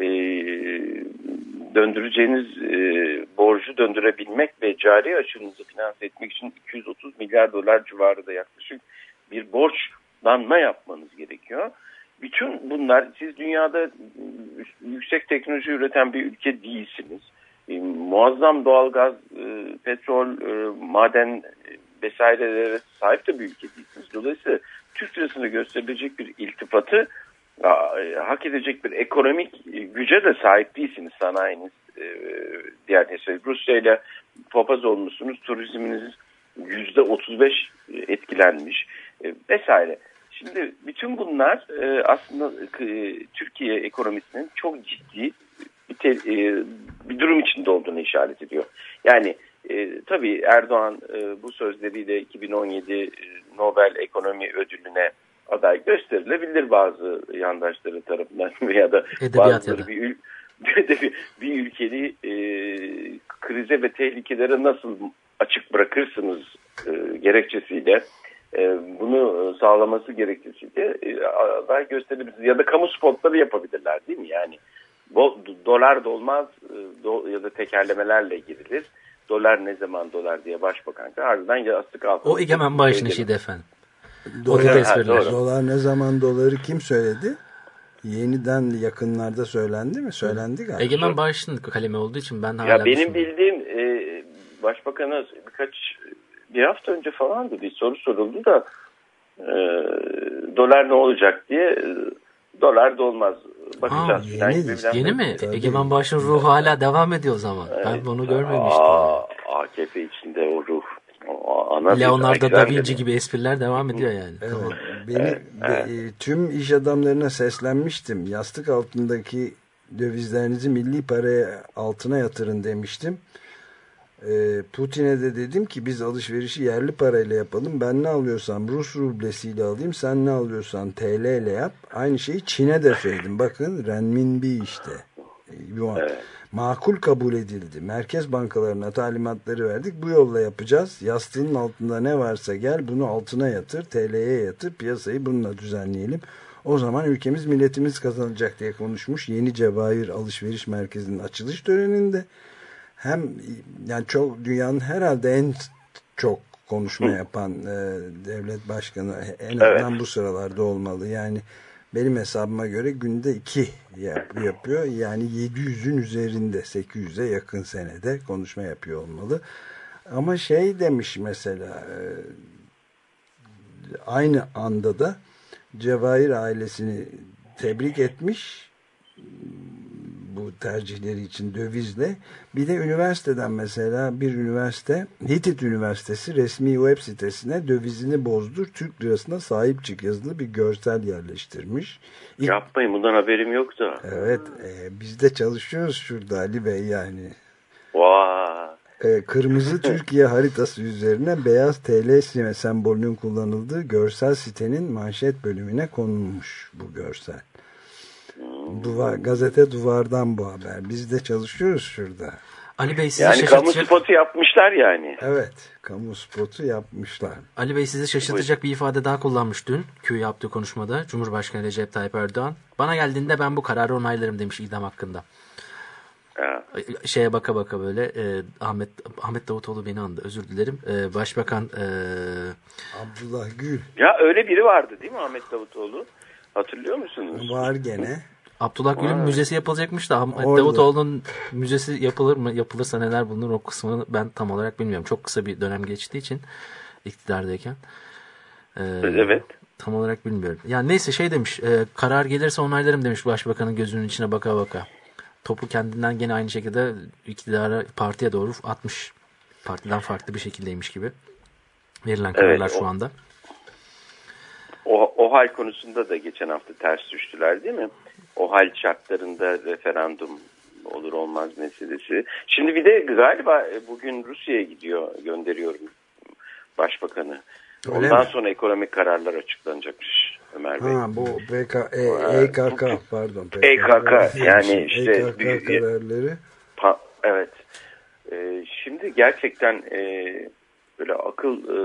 döndüreceğiniz borcu döndürebilmek ve cari açığınızı finanse etmek için iki yüz otuz milyar dolar civarında yaklaşık bir borçlanma yapmanız gerekiyor. Bütün bunlar, siz dünyada yüksek teknoloji üreten bir ülke değilsiniz. E, muazzam doğalgaz, e, petrol, e, maden vesairelere sahip de bir ülke değilsiniz. Dolayısıyla Türk lirasına gösterilecek bir iltifatı e, hak edecek bir ekonomik güce de sahip değilsiniz. Sanayiniz, e, diğer mesela Rusya ile papaz olmuşsunuz, turizminiz yüzde otuz beş etkilenmiş e, vesaire. Şimdi bütün bunlar e, aslında e, Türkiye ekonomisinin çok ciddi bir, te, e, bir durum içinde olduğunu işaret ediyor. Yani e, tabii Erdoğan e, bu sözleriyle iki bin on yedi Nobel Ekonomi Ödülü'ne aday gösterilebilir bazı yandaşları tarafından veya da bazıları bir, bir, bir ülkeyi e, krize ve tehlikelere nasıl açık bırakırsınız e, gerekçesiyle e, bunu sağlaması gerekçesiyle e, aday gösterebiliriz. Ya da kamu spotları yapabilirler değil mi? Yani bo, dolar da olmaz e, do, ya da tekerlemelerle girilir. Dolar ne zaman dolar diye başbakan ardından yastık altına. O Egemen Bağış'ın işiydi efendim. Dolar, ha, dolar ne zaman doları kim söyledi? Yeniden yakınlarda söylendi mi? Söylendi galiba. Egemen Bağış'ın kalemi olduğu için ben hala ya benim bildiğim e, başbakana birkaç bir hafta önce falandı bir soru soruldu da e, dolar ne olacak diye e, dolar da olmaz. Aa, yeni yeni mi? Tabii. Egemen Bağış'ın ruhu hala devam ediyor o zaman. Evet. Ben bunu görmemiştim. Aa, A K P içinde o ruh. Leonardo da Vinci gibi espriler devam ediyor yani. Evet, tamam. Beni, evet, evet. Be, tüm iş adamlarına seslenmiştim. Yastık altındaki dövizlerinizi milli paraya altına yatırın demiştim. Ee, Putin'e de dedim ki biz alışverişi yerli parayla yapalım. Ben ne alıyorsam Rus rublesiyle alayım. Sen ne alıyorsan T L ile yap. Aynı şeyi Çin'e de söyledim. Bakın renminbi işte. Yuan. Evet. Makul kabul edildi. Merkez bankalarına talimatları verdik. Bu yolla yapacağız. Yastığın altında ne varsa gel bunu altına yatır. T L'ye yatır. Piyasayı bununla düzenleyelim. O zaman ülkemiz milletimiz kazanacak diye konuşmuş. Yeni Cevahir Alışveriş Merkezi'nin açılış töreninde. Hem yani çok dünyanın herhalde en çok konuşma yapan e, devlet başkanı en azından evet. Bu sıralarda olmalı. Yani benim hesabıma göre günde iki yap, yapıyor. Yani yedi yüzün üzerinde sekiz yüze yakın senede konuşma yapıyor olmalı. Ama şey demiş mesela e, aynı anda da Cevahir ailesini tebrik etmiş bu tercihleri için dövizle. Bir de üniversiteden mesela bir üniversite Hitit Üniversitesi resmi web sitesine dövizini bozdur Türk lirasına sahip çık yazılı bir görsel yerleştirmiş. İlk... Yapmayın bundan haberim yoktu. Evet e, biz de çalışıyoruz şurada Ali Bey yani. Vay. E, kırmızı Türkiye haritası üzerine beyaz T L sembolünün kullanıldığı görsel sitenin manşet bölümüne konulmuş bu görsel. Duvar, gazete Duvar'dan bu haber. Biz de çalışıyoruz şurada. Ali Bey sizi Yani şaşırtacak... kamu spotu yapmışlar yani. Evet, kamu spotu yapmışlar. Ali Bey sizi şaşırtacak bir ifade daha kullanmış dün Q yaptığı konuşmada Cumhurbaşkanı Recep Tayyip Erdoğan. Bana geldiğinde ben bu kararı onaylarım demiş idam hakkında. Ha. Şeye baka baka böyle e, Ahmet Ahmet Davutoğlu beni andı, özür dilerim. E, Başbakan e, Abdullah Gül. Ya öyle biri vardı değil mi Ahmet Davutoğlu? Hatırlıyor musunuz? Var gene. Abdullah Gül'ün müzesi yapılacakmış da Ahmet Orada. Davutoğlu'nun müzesi yapılır mı? Yapılırsa neler bulunur o kısmını ben tam olarak bilmiyorum. Çok kısa bir dönem geçtiği için iktidardayken. Ee, Evet. Tam olarak bilmiyorum. Yani neyse şey demiş, e, karar gelirse onaylarım demiş Başbakanın gözünün içine baka baka. Topu kendinden gene aynı şekilde iktidara, partiye doğru atmış. Partiden farklı bir şekildeymiş gibi. Verilen kararlar Evet, o, şu anda. O, o hal konusunda da geçen hafta ters düştüler değil mi? O hal şartlarında referandum olur olmaz meselesi. Şimdi bir de galiba bugün Rusya'ya gidiyor, gönderiyorum Başbakanı. Öyle Ondan mi? sonra ekonomik kararlar açıklanacakmış Ömer Bey. Ha bu P K, e, E K K pardon. P K K, E K K yani işte. E K K kararları. Pa, evet. Ee, şimdi gerçekten e, böyle akıl e,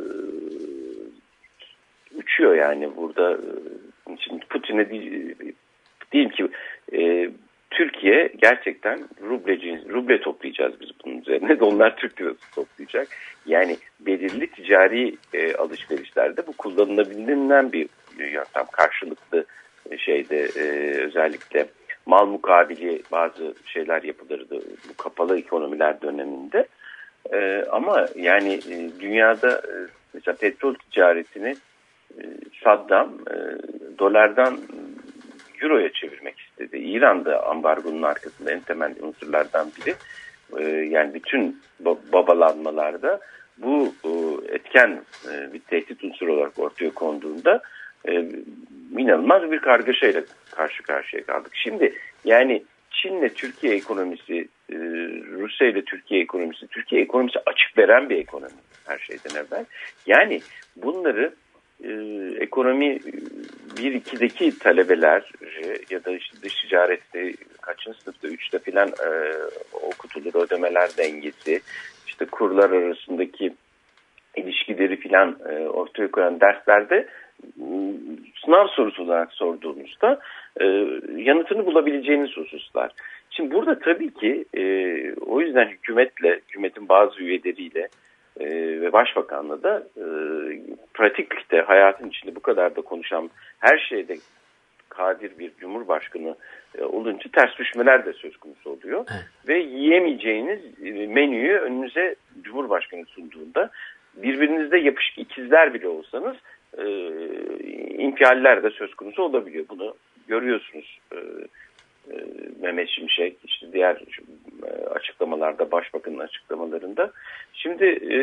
uçuyor yani burada. Şimdi Putin'e değil, diyeyim ki e, Türkiye gerçekten rubleci, ruble toplayacağız biz bunun üzerine de onlar Türk lirası toplayacak. Yani belirli ticari e, alışverişlerde bu kullanılabilinen bir yöntem. Karşılıklı şeyde e, özellikle mal mukabili bazı şeyler yapılırdı bu kapalı ekonomiler döneminde. E, ama yani e, dünyada e, mesela petrol ticaretini e, Saddam e, dolardan Euro'ya çevirmek istedi. İran da ambargonun arkasında en temel unsurlardan biri. Ee, yani bütün babalanmalarda bu e, etken e, bir tehdit unsuru olarak ortaya konduğunda e, inanılmaz bir kargaşayla karşı karşıya kaldık. Şimdi yani Çin'le Türkiye ekonomisi, e, Rusya ile Türkiye ekonomisi, Türkiye ekonomisi açık veren bir ekonomi her şeyden evvel. Yani bunları Ee, ekonomi bir ikideki talebeler ya da işte dış ticarette kaçıncı sınıfta üçte filan e, okutulur ödemeler dengesi işte kurlar arasındaki ilişkileri filan e, ortaya koyan derslerde e, sınav sorusu olarak sorduğunuzda e, yanıtını bulabileceğiniz hususlar. Şimdi burada tabii ki e, o yüzden hükümetle, hükümetin bazı üyeleriyle Ee, ve Başbakanla da e, pratikte hayatın içinde bu kadar da konuşan her şeyde kadir bir Cumhurbaşkanı e, olunca ters düşmeler de söz konusu oluyor. Evet. Ve yiyemeyeceğiniz e, menüyü önünüze Cumhurbaşkanı sunduğunda birbirinizde yapışık ikizler bile olsanız e, infialler de söz konusu olabiliyor. Bunu görüyorsunuz. E, Mehmet Şimşek, işte diğer açıklamalarda, Başbakanın açıklamalarında. Şimdi e,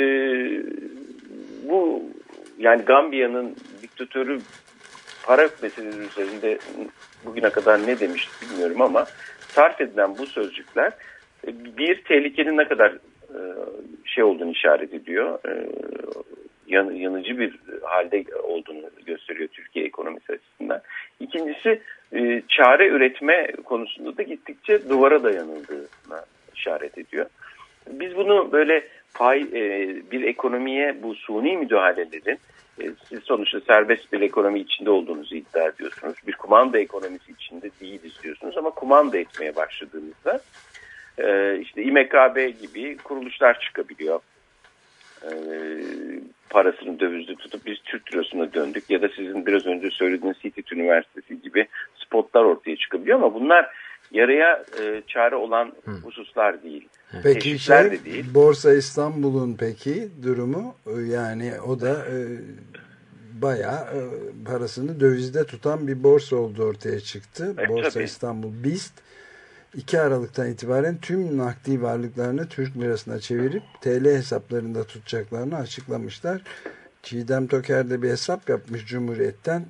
bu yani Gambiya'nın diktatörü para meselesi üzerinde bugüne kadar ne demiş bilmiyorum ama sarf edilen bu sözcükler bir tehlikenin ne kadar e, şey olduğunu işaret ediyor. E, yan, yanıcı bir halde olduğunu gösteriyor Türkiye ekonomisi açısından. İkincisi e, çare üretme konusunda da gittikçe duvara dayanıldığına işaret ediyor. Biz bunu böyle pay e, bir ekonomiye bu suni müdahalelerin e, siz sonuçta serbest bir ekonomi içinde olduğunuzu iddia ediyorsunuz. Bir kumanda ekonomisi içinde değiliz diyorsunuz ama kumanda etmeye başladığınızda e, işte İ M K B gibi kuruluşlar çıkabiliyor. E, parasını dövizde tutup biz Türk lirasına döndük ya da sizin biraz önce söylediğiniz City Üniversitesi gibi spotlar ortaya çıkabiliyor ama bunlar yaraya e, çare olan Hı. hususlar değil. Peki şey, de değil. Borsa İstanbul'un peki durumu yani o da e, bayağı e, parasını dövizde tutan bir borsa olduğu ortaya çıktı. Evet, Borsa tabii. İstanbul BIST iki Aralık'tan itibaren tüm nakdi varlıklarını Türk lirasına çevirip T L hesaplarında tutacaklarını açıklamışlar. Çiğdem Toker de bir hesap yapmış Cumhuriyet'ten.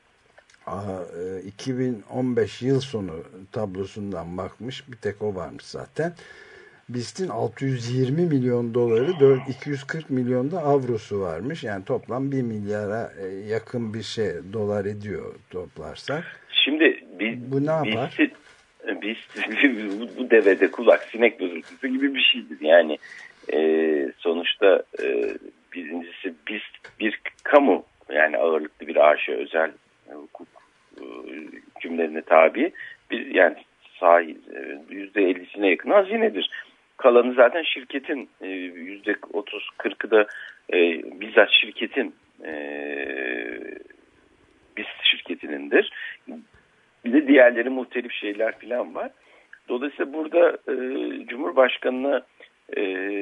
iki bin on beş yıl sonu tablosundan bakmış. Bir tek o varmış zaten. BIST'in altı yüz yirmi milyon doları, iki yüz kırk milyon da avrosu varmış. Yani toplam bir milyara yakın bir şey dolar ediyor toplarsak. Şimdi biz, bu ne yapar? BIST, bist, bu devede kulak, sinek bozuntusu gibi bir şeydir. Yani e, sonuçta e, birincisi bist bir kamu, yani ağırlıklı bir arşa özel e, hukuk e, hükümlerine tabi bir, yani sahi yüzde ellisine yakın hazinedir. Kalanı zaten şirketin yüzde otuz kırkı da e, bizzat şirketin e, biz şirketinindir. Bir de diğerleri muhtelif şeyler falan var. Dolayısıyla burada e, Cumhurbaşkanı'na e,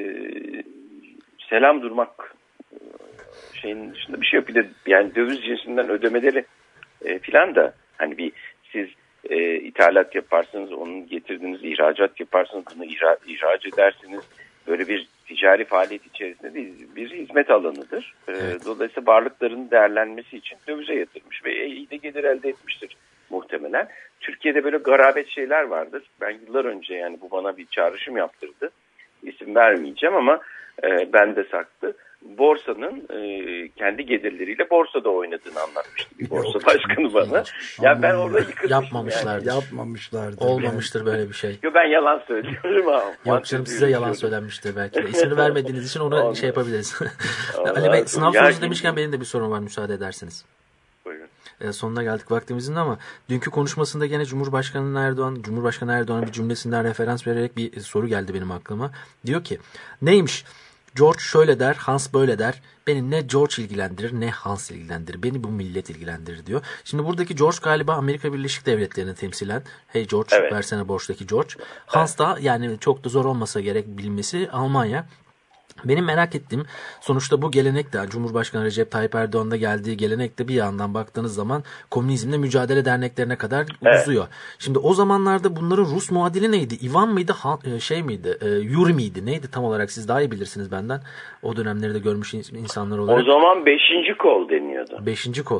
selam durmak e, şeyin dışında bir şey yok. Bir de yani döviz cinsinden ödemeleri e, falan da hani bir siz e, ithalat yaparsınız, onun getirdiğiniz ihracat yaparsınız, bunu ihra, ihraç edersiniz. Böyle bir ticari faaliyet içerisinde değil, bir hizmet alanıdır. Evet. Dolayısıyla varlıkların değerlenmesi için dövize yatırmış ve iyi de gelir elde etmiştir muhtemelen. Türkiye'de böyle garabet şeyler vardır. Ben yıllar önce, yani bu bana bir çağrışım yaptırdı. İsim vermeyeceğim ama e, ben de saklı. Borsanın e, kendi gelirleriyle borsada oynadığını anlatmıştı bir borsa Yok. başkanı bana. Ya yani ben orada yıkılmıştım. Yapmamışlardır. Yani. Yapmamışlardır. Olmamıştır yani. Böyle bir şey. Yo, ben yalan söylüyorum ama. Yok canım, size yalan söylenmiştir belki de. İsmini vermediğiniz için ona Olmaz. şey yapabiliriz. Ali Bey, sınav yani... sorusu demişken benim de bir sorun var, müsaade ederseniz. Buyurun. Ee, sonuna geldik vaktimizin ama dünkü konuşmasında gene Cumhurbaşkanı Erdoğan, Cumhurbaşkanı Erdoğan'ın bir cümlesinden referans vererek bir soru geldi benim aklıma. Diyor ki, neymiş? George şöyle der, Hans böyle der. Beni ne George ilgilendirir ne Hans ilgilendirir. Beni bu millet ilgilendirir diyor. Şimdi buradaki George galiba Amerika Birleşik Devletleri'ni temsilen. Hey George, evet. Versene borçtaki George. Hans da yani çok da zor olmasa gerek bilmesi Almanya. Benim merak ettiğim, sonuçta bu gelenek de Cumhurbaşkanı Recep Tayyip Erdoğan'da geldiği gelenek de bir yandan baktığınız zaman komünizmle mücadele derneklerine kadar evet. uzuyor. Şimdi o zamanlarda bunların Rus muadili neydi? İvan mıydı? Ha, şey miydi? E, Yuri miydi? Neydi tam olarak? Siz daha iyi bilirsiniz benden. O dönemleri de görmüş insanlar olarak. O zaman beşinci kol deniyordu. Beşinci kol.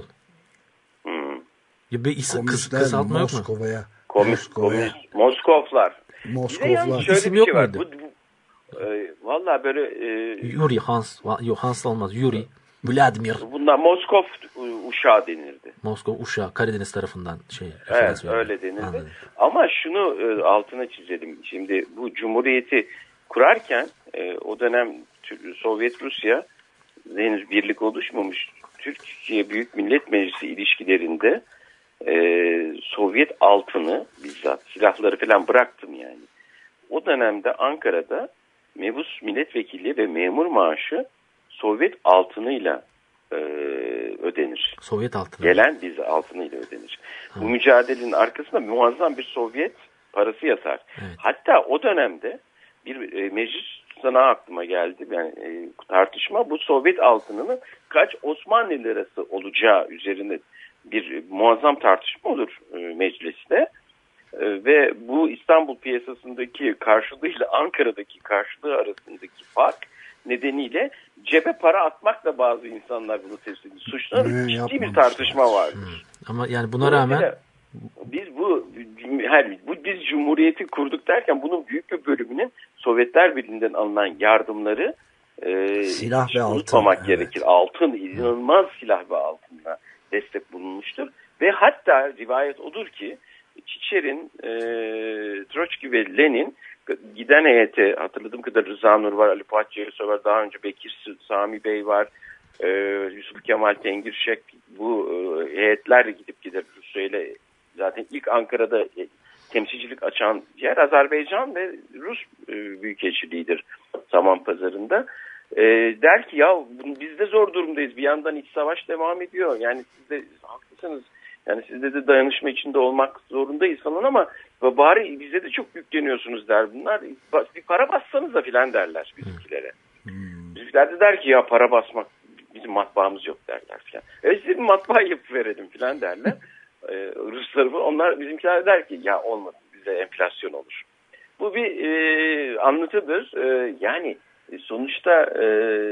Hmm. Ya bir is- kıs- kısaltma yok mu? Moskova'ya. Komünist, komünist. Moskovlar. Moskovlar. Şöyle İsim bir yok şey var. muydu? Bu, E, Valla böyle e, Yuri, Hans, yok Hans olmaz, Yuri, Vladimir. Bunlar Moskov uşağı denirdi. Moskov uşağı, Karadeniz tarafından şey. Evet, öyle denirdi. Anladım. Ama şunu e, altına çizelim. Şimdi bu Cumhuriyeti kurarken e, o dönem Sovyet Rusya henüz birlik oluşmamış. Türkiye Büyük Millet Meclisi ilişkilerinde e, Sovyet altını, bizzat silahları falan bıraktım yani. O dönemde Ankara'da mebus milletvekili ve memur maaşı Sovyet altınıyla e, ödenir. Sovyet altını. Gelen biz altınıyla ödenir. Ha. Bu mücadelenin arkasında muazzam bir Sovyet parası yatar. Evet. Hatta o dönemde bir e, meclis sanağı aklıma geldi. Yani e, tartışma bu Sovyet altınının kaç Osmanlı lirası olacağı üzerine bir e, muazzam tartışma olur e, mecliste. Ve bu İstanbul piyasasındaki karşılığıyla Ankara'daki karşılığı arasındaki fark nedeniyle cebe para atmakla bazı insanlar bunu tespit ediyor. Suçların ciddi bir tartışma vardır. Hmm. Ama yani buna rağmen biz bu her bu biz Cumhuriyeti kurduk derken bunun büyük bir bölümünün Sovyetler Birliği'nden alınan yardımları e, silah ve altın unutmamak evet. gerekir. Altın, inanılmaz silah ve altınla destek bulunmuştur ve hatta rivayet odur ki Çiçer'in, e, Troçki ve Lenin giden heyete, hatırladığım kadar Rıza Nur var, Ali Fuat Cevisoy var, daha önce Bekir Sami Bey var, e, Yusuf Kemal Tengirşek, bu e, heyetler gidip gider Rusya'yla. Zaten ilk Ankara'da e, temsilcilik açan yer Azerbaycan ve Rus e, büyükelçiliğidir Saman Pazarı'nda. E, der ki ya biz de zor durumdayız, bir yandan iç savaş devam ediyor, yani siz de haklısınız. Yani sizde de dayanışma içinde olmak zorundayız falan ama bari bize de çok yükleniyorsunuz der bunlar. Bir para bassanız da filan derler bizimkilere. Hmm. Bizimkiler de der ki ya para basmak, bizim matbaamız yok derler filan. E size bir matbaa yapıp verelim filan derler. ee, Ruslar onlar bizimkiler der ki ya olmadı, bize enflasyon olur. Bu bir e, anlatıdır. E, yani sonuçta e,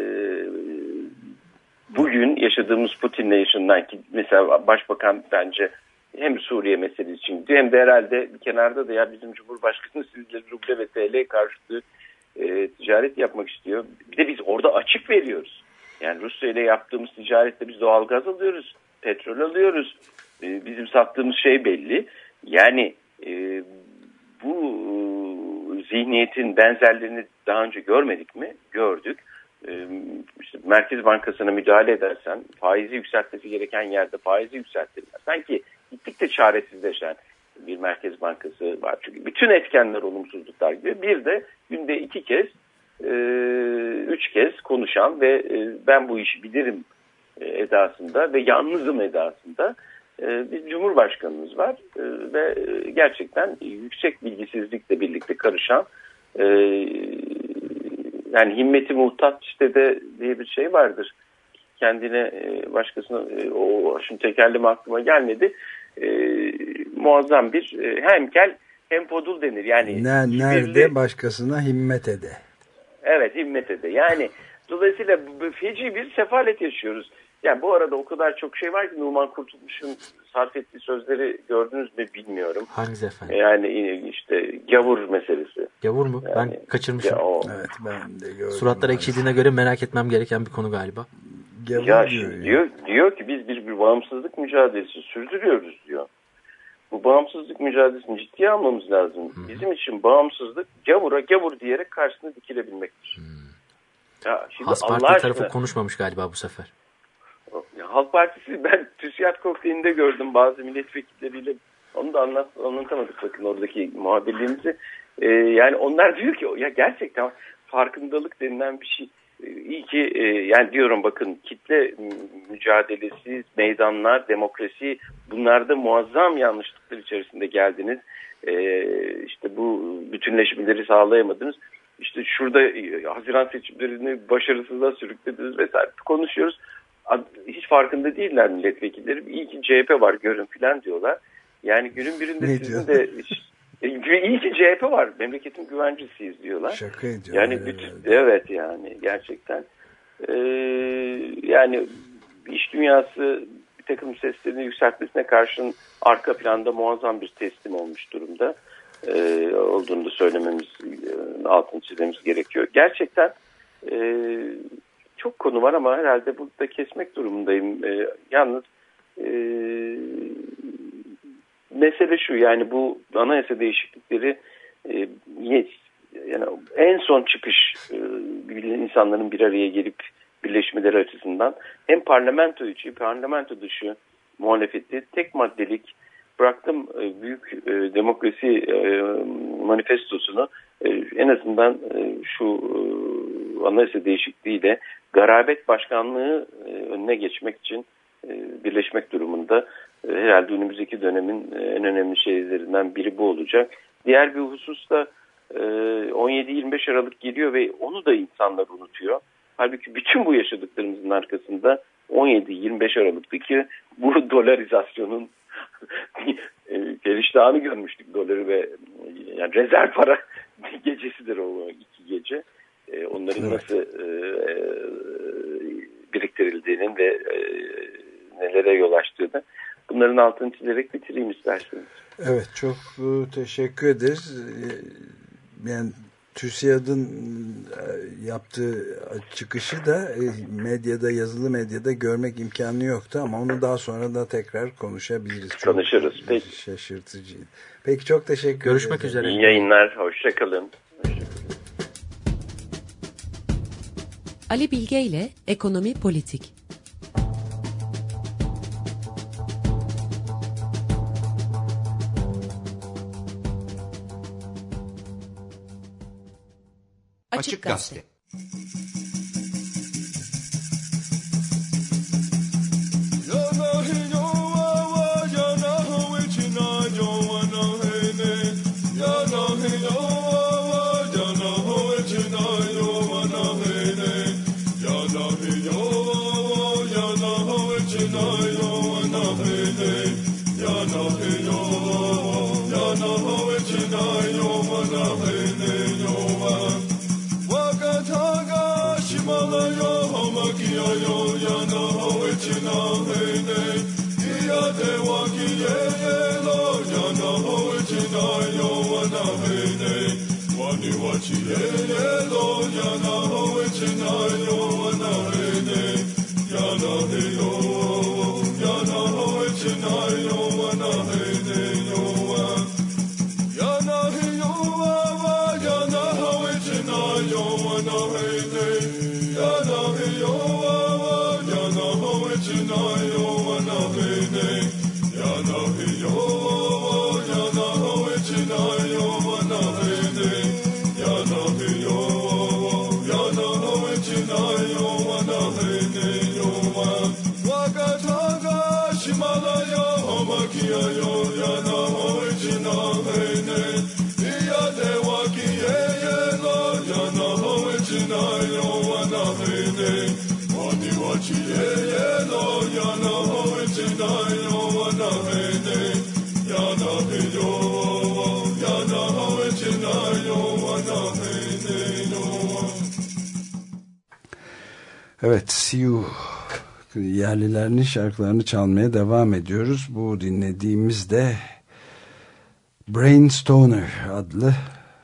bugün yaşadığımız Putin'le yaşanan ki mesela Başbakan bence hem Suriye meselesi için gidiyor hem de herhalde bir kenarda da ya bizim Cumhurbaşkanı sizleri ruble ve T L karşılığı e, ticaret yapmak istiyor. Bir de biz orada açık veriyoruz. Yani Rusya ile yaptığımız ticarette biz doğalgaz alıyoruz, petrol alıyoruz. E, bizim sattığımız şey belli. Yani e, bu e, zihniyetin benzerlerini daha önce görmedik mi? Gördük. E, işte Merkez Bankası'na müdahale edersen faizi yükseltmesi gereken yerde faizi yükseltirler. Sanki gittikçe çaresizleşen bir Merkez Bankası var. Çünkü bütün etkenler olumsuzluklar gibi. Bir de günde iki kez, e, üç kez konuşan ve e, ben bu işi bilirim e, edasında ve yalnızım edasında e, bir Cumhurbaşkanımız var. E, ve gerçekten yüksek bilgisizlikle birlikte karışan, e, yani himmeti muhtaç işte de diye bir şey vardır. Kendine e, başkasına e, o şimdi tekerleme aklıma gelmedi. E, muazzam bir e, hem kel hem podul denir. Yani ne, nerede birli, başkasına himmet ede. Evet, himmet ede. Yani dolayısıyla feci bir sefalet yaşıyoruz. Yani bu arada o kadar çok şey var ki Numan Kurtulmuş'un sarf ettiği sözleri gördünüz mü bilmiyorum. Hangisi efendim? Yani işte gavur meselesi. Gavur mu? Yani, ben kaçırmışım. O, evet ben de gördüm. Suratlar ekşidiğine göre merak etmem gereken bir konu galiba. Gavur ya diyor, diyor, diyor ki biz bir, bir bağımsızlık mücadelesi sürdürüyoruz diyor. Bu bağımsızlık mücadelesini ciddiye almamız lazım. Hı. Bizim için bağımsızlık gavura gavur diyerek karşısına dikilebilmektir. Hı. Ya şimdi Has Allah Parti tarafı konuşmamış galiba bu sefer. Halk Partisi ben TÜSİAD kokteylinde gördüm bazı milletvekilleriyle. Onu da anlat, anlatamadık bakın oradaki muhabirliğimizi. Ee, yani onlar diyor ki ya gerçekten farkındalık denilen bir şey. İyi ki e, yani diyorum bakın kitle mücadelesi, meydanlar, demokrasi bunlarda muazzam yanlışlıklar içerisinde geldiniz. E, işte bu bütünleşmeleri sağlayamadınız. İşte şurada e, Haziran seçimlerini başarısızlığa sürüklediniz vesaire konuşuyoruz. Hiç farkında değiller milletvekilleri. İyi ki C H P var görün filan diyorlar. Yani günün birinde ne sizin diyor? de iyi ki C H P var. Memleketin güvencesiyiz diyorlar. Şaka ediyor. Yani bütün, evet yani gerçekten ee, yani iş dünyası bir takım seslerini yükseltmesine karşın arka planda muazzam bir teslim olmuş durumda ee, olduğunu da söylememiz, altını çizmemiz gerekiyor. Gerçekten e, çok konu var ama herhalde burada kesmek durumundayım. E, yalnız e, mesele şu, yani bu anayasa değişiklikleri e, yani en son çıkış e, insanların bir araya gelip birleşmeleri açısından hem parlamento içi, parlamento dışı muhalefeti tek maddelik bıraktım e, büyük e, demokrasi e, manifestosunu e, en azından e, şu e, anayasa değişikliğiyle garabet başkanlığı e, önüne geçmek için e, birleşmek durumunda. E, herhalde önümüzdeki dönemin e, en önemli şeylerinden biri bu olacak. Diğer bir husus da e, on yedi yirmi beş Aralık geliyor ve onu da insanlar unutuyor. Halbuki bütün bu yaşadıklarımızın arkasında on yedi yirmi beş Aralık'taki bu dolarizasyonun periştahını görmüştük. Doları ve yani rezerv para gecesidir o iki gece. E, onların evet. nasıl e, biriktirildiğinin ve e, nelere yol açtığını bunların altını çizerek bitireyim isterseniz. Evet, çok teşekkür ederiz. Yani TÜSİAD'ın yaptığı çıkışı da medyada, yazılı medyada görmek imkanı yoktu ama onu daha sonra da tekrar konuşabiliriz. Çok konuşuruz. Peki. Şaşırtıcıydı. Peki, çok teşekkür ederim. Görüşmek üzere. İyi yayınlar. Hoşçakalın. Ali Bilge ile Ekonomi Politik. Açık Gazete. Yana Evet, Sioux yerlilerinin şarkılarını çalmaya devam ediyoruz. Bu dinlediğimiz de Brainstoner adlı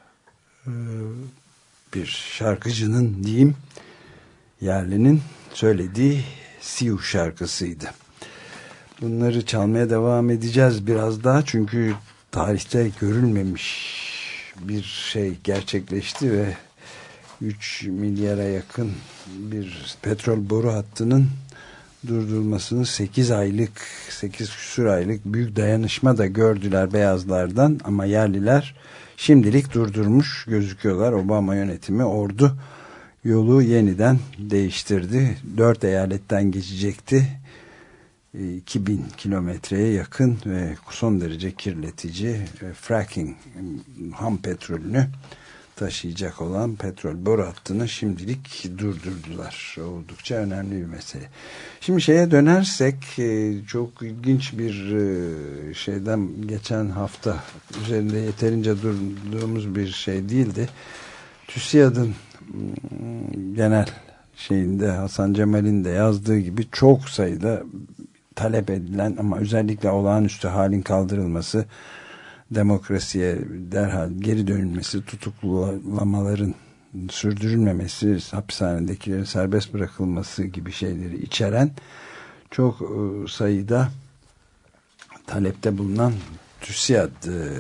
bir şarkıcının diyeyim, yerlinin söylediği Sioux şarkısıydı. Bunları çalmaya devam edeceğiz biraz daha, çünkü tarihte görülmemiş bir şey gerçekleşti ve üç milyara yakın bir petrol boru hattının durdurulmasını sekiz aylık, sekiz küsur aylık büyük dayanışma da gördüler beyazlardan, ama yerliler şimdilik durdurmuş gözüküyorlar. Obama yönetimi, ordu yolu yeniden değiştirdi. Dört eyaletten geçecekti. iki bin kilometreye yakın ve son derece kirletici fracking, ham petrolünü taşıyacak olan petrol boru hattını şimdilik durdurdular. Oldukça önemli bir mesele. Şimdi şeye dönersek, çok ilginç bir şeyden, geçen hafta üzerinde yeterince durduğumuz bir şey değildi. TÜSİAD'ın genel şeyinde, Hasan Cemal'in de yazdığı gibi, çok sayıda talep edilen ama özellikle olağanüstü halin kaldırılması, demokrasiye derhal geri dönülmesi, tutuklamaların sürdürülmemesi, hapishanedekilerin serbest bırakılması gibi şeyleri içeren çok sayıda talepte bulunan TÜSİAD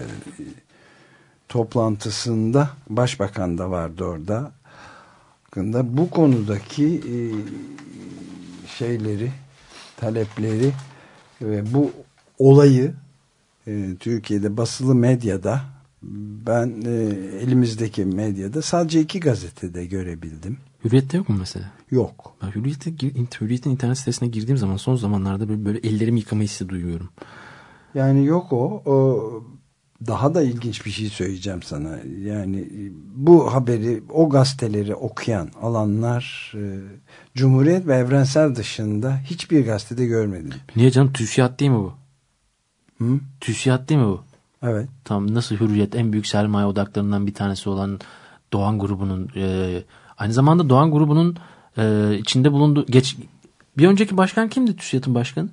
toplantısında Başbakan da vardı orada. Bu konudaki şeyleri, talepleri ve bu olayı Türkiye'de basılı medyada, ben e, elimizdeki medyada sadece iki gazetede görebildim. Hürriyet'te yok mu mesela? Yok. Ben Hürriyet'te, Hürriyet'in internet sitesine girdiğim zaman son zamanlarda böyle, böyle ellerimi yıkama hissi duyuyorum. Yani yok o. o. Daha da ilginç bir şey söyleyeceğim sana. Yani bu haberi, o gazeteleri okuyan alanlar, e, Cumhuriyet ve Evrensel dışında hiçbir gazetede görmedim. Niye canım? TÜSİAD değil mi bu? Hı? TÜSİAD değil mi bu? Evet. Tam nasıl Hürriyet en büyük sermaye odaklarından bir tanesi olan Doğan grubunun, e, aynı zamanda Doğan grubunun e, içinde bulunduğu, geç, bir önceki başkan kimdi TÜSİAD'ın başkanı?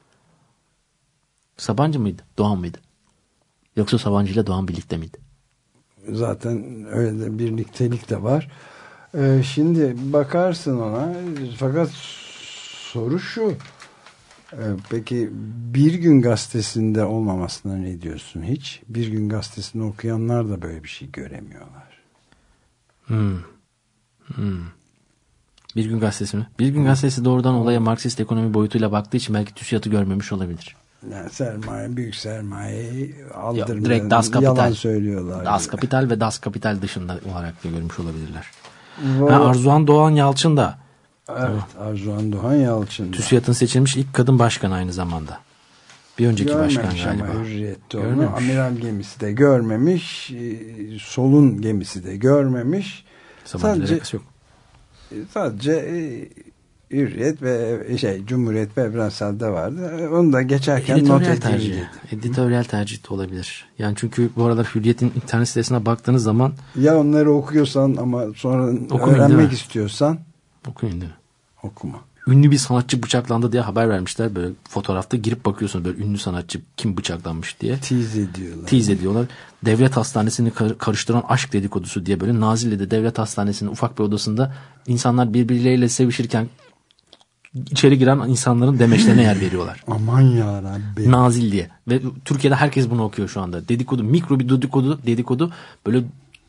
Sabancı mıydı? Doğan mıydı? Yoksa Sabancı ile Doğan birlikte miydi? Zaten öyle de birliktelik de var. Ee, şimdi bakarsın ona, fakat soru şu. Ee, peki Bir Gün Gazetesi'nde olmamasına ne diyorsun hiç? Bir Gün Gazetesi'ni okuyanlar da böyle bir şey göremiyorlar. Hmm. Hmm. Bir Gün Gazetesi mi? Bir Gün Gazetesi doğrudan olaya Marksist ekonomi boyutuyla baktığı için belki TÜSİAD'ı görmemiş olabilir. Yani sermaye, büyük sermayeyi aldırmayan, direkt Das Kapital, yalan söylüyorlar. Das Kapital ve Das Kapital dışında olarak da görmüş olabilirler. Ha, Arzuhan Doğan Yalçın da. Evet, tamam. Arzuhan Doğan Yalçın da. TÜSİAD'ın seçilmiş ilk kadın başkanı aynı zamanda. Bir önceki görmemiş başkan galiba. Ama Hürriyet'te onu. Amiral gemisi de görmemiş, Sol'un gemisi de görmemiş. Sadece yok. Sadece Hürriyet ve şey Cumhuriyet ve Evrensel'de vardı. Onu da geçerken editoryal not tercih. Editoryal tercih de olabilir. Yani çünkü bu aralar Hürriyet'in internet sitesine baktığınız zaman, ya onları okuyorsan ama sonra okuyun, öğrenmek istiyorsan okuyun değil mi? Okuma. Ünlü bir sanatçı bıçaklandı diye haber vermişler. Böyle fotoğrafta girip bakıyorsunuz, böyle ünlü sanatçı kim bıçaklanmış diye. Tease ediyorlar. Tease ediyorlar. Devlet hastanesini karıştıran aşk dedikodusu diye böyle Nazilli'de devlet hastanesinin ufak bir odasında insanlar birbirleriyle sevişirken içeri giren insanların demeçlerine yer veriyorlar. Aman yarabbi. Nazil diye. Ve Türkiye'de herkes bunu okuyor şu anda. Dedikodu, mikro bir dedikodu, dedikodu böyle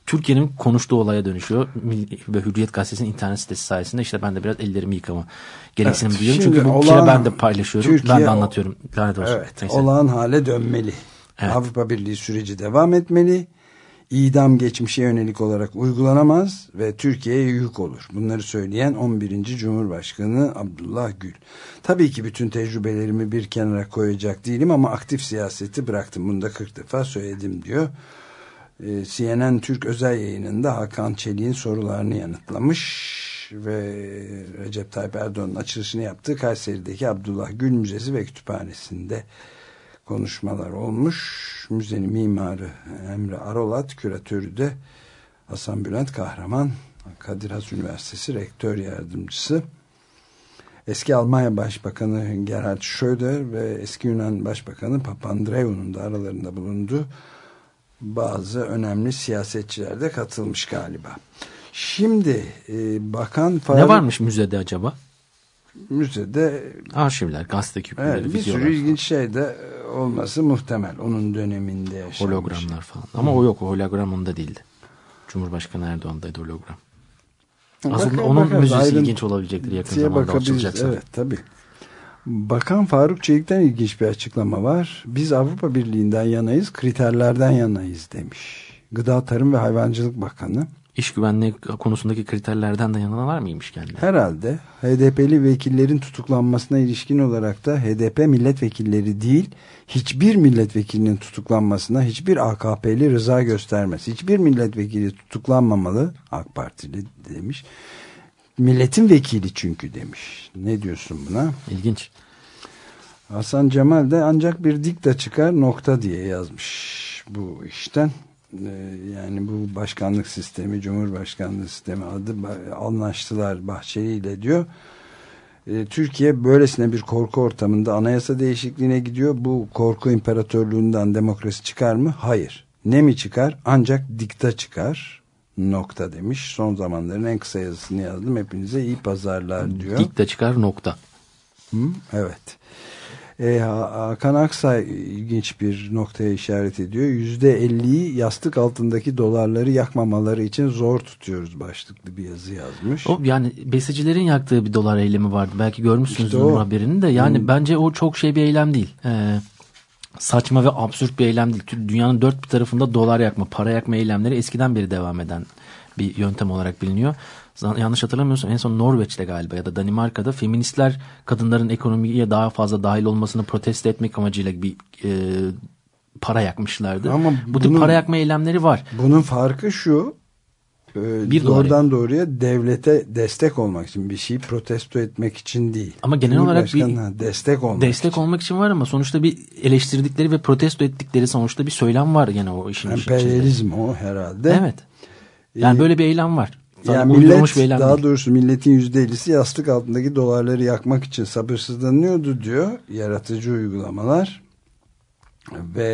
Türkiye'nin konuştuğu olaya dönüşüyor. Ve Hürriyet Gazetesi'nin internet sitesi sayesinde işte ben de biraz ellerimi yıkama gereksinim evet, duyuyorum. Çünkü bu kere ben de paylaşıyorum. Türkiye, ben de anlatıyorum. Lanet olsun. Evet, olağan hale dönmeli. Evet. Avrupa Birliği süreci devam etmeli. İdam geçmişe yönelik olarak uygulanamaz ve Türkiye'ye yük olur. Bunları söyleyen on birinci Cumhurbaşkanı Abdullah Gül. Tabii ki bütün tecrübelerimi bir kenara koyacak değilim ama aktif siyaseti bıraktım. Bunu da kırk defa söyledim diyor. Ee, C N N Türk özel yayınında Hakan Çelik'in sorularını yanıtlamış ve Recep Tayyip Erdoğan'ın açılışını yaptığı Kayseri'deki Abdullah Gül Müzesi ve Kütüphanesi'nde konuşmalar olmuş. Müzenin mimarı Emre Arolat, küratörü de Hasan Bülent Kahraman, Kadir Has Üniversitesi rektör yardımcısı. Eski Almanya Başbakanı Gerhard Schröder ve eski Yunan Başbakanı Papandreou'nun da aralarında bulunduğu bazı önemli siyasetçiler de katılmış galiba. Şimdi e, Bakan Faruk... Ne varmış müzede acaba? Müzede arşivler, gazete küpleri, evet, bir sürü ilginç şey de olması muhtemel. Onun döneminde yaşanmış. Hologramlar falan. Ama hmm. o yok. O hologram onda değildi. Cumhurbaşkanı Erdoğan'daydı hologram. Aslında Bakın, onun bakarız, müzesi ilginç olabilecektir yakın zamanda açılacaksa. Evet tabii. Bakan Faruk Çelik'ten ilginç bir açıklama var. Biz Avrupa Birliği'nden yanayız, kriterlerden yanayız demiş. Gıda, Tarım ve Hayvancılık Bakanı. İş güvenliği konusundaki kriterlerden de yanına var mıymış kendine? Herhalde. H D P'li vekillerin tutuklanmasına ilişkin olarak da H D P milletvekilleri değil, hiçbir milletvekilinin tutuklanmasına hiçbir A K P'li rıza göstermez. Hiçbir milletvekili tutuklanmamalı, AK Partili demiş. Milletin vekili çünkü demiş. Ne diyorsun buna? İlginç. Hasan Cemal de ancak bir dikta çıkar nokta diye yazmış bu işten. Yani bu başkanlık sistemi, Cumhurbaşkanlığı sistemi adı anlaştılar Bahçeli ile diyor. E, Türkiye böylesine bir korku ortamında anayasa değişikliğine gidiyor. Bu korku imparatorluğundan demokrasi çıkar mı? Hayır. Ne mi çıkar? Ancak dikta çıkar. Nokta demiş. Son zamanların en kısa yazısını yazdım. Hepinize iyi pazarlar diyor. Dikta çıkar nokta. Hı, evet. E, Hakan Aksay ilginç bir noktaya işaret ediyor. yüzde elliyi yastık altındaki dolarları yakmamaları için zor tutuyoruz başlıklı bir yazı yazmış. O yani besicilerin yaktığı bir dolar eylemi vardı. Belki görmüşsünüzdür işte haberini de. Yani hmm. bence o çok şey bir eylem değil. Ee, saçma ve absürt bir eylem değil. Dünyanın dört bir tarafında dolar yakma, para yakma eylemleri eskiden beri devam eden bir yöntem olarak biliniyor. Yanlış hatırlamıyorsam en son Norveç'te galiba ya da Danimarka'da feministler kadınların ekonomiye daha fazla dahil olmasını protesto etmek amacıyla bir e, para yakmışlardı. Ama bu tip para yakma eylemleri var. Bunun farkı şu, e, bir doğrudan doğruya devlete destek olmak için, bir şeyi protesto etmek için değil. Ama genel olarak bir destek olmak destek için. olmak için var ama sonuçta bir eleştirdikleri ve protesto ettikleri sonuçta bir söylem var gene o işin içinde. Emperyalizm o herhalde. Evet. Yani ee, böyle bir eylem var. Yani millet, daha doğrusu milletin yüzde ellisi yastık altındaki dolarları yakmak için sabırsızlanıyordu diyor. Yaratıcı uygulamalar ve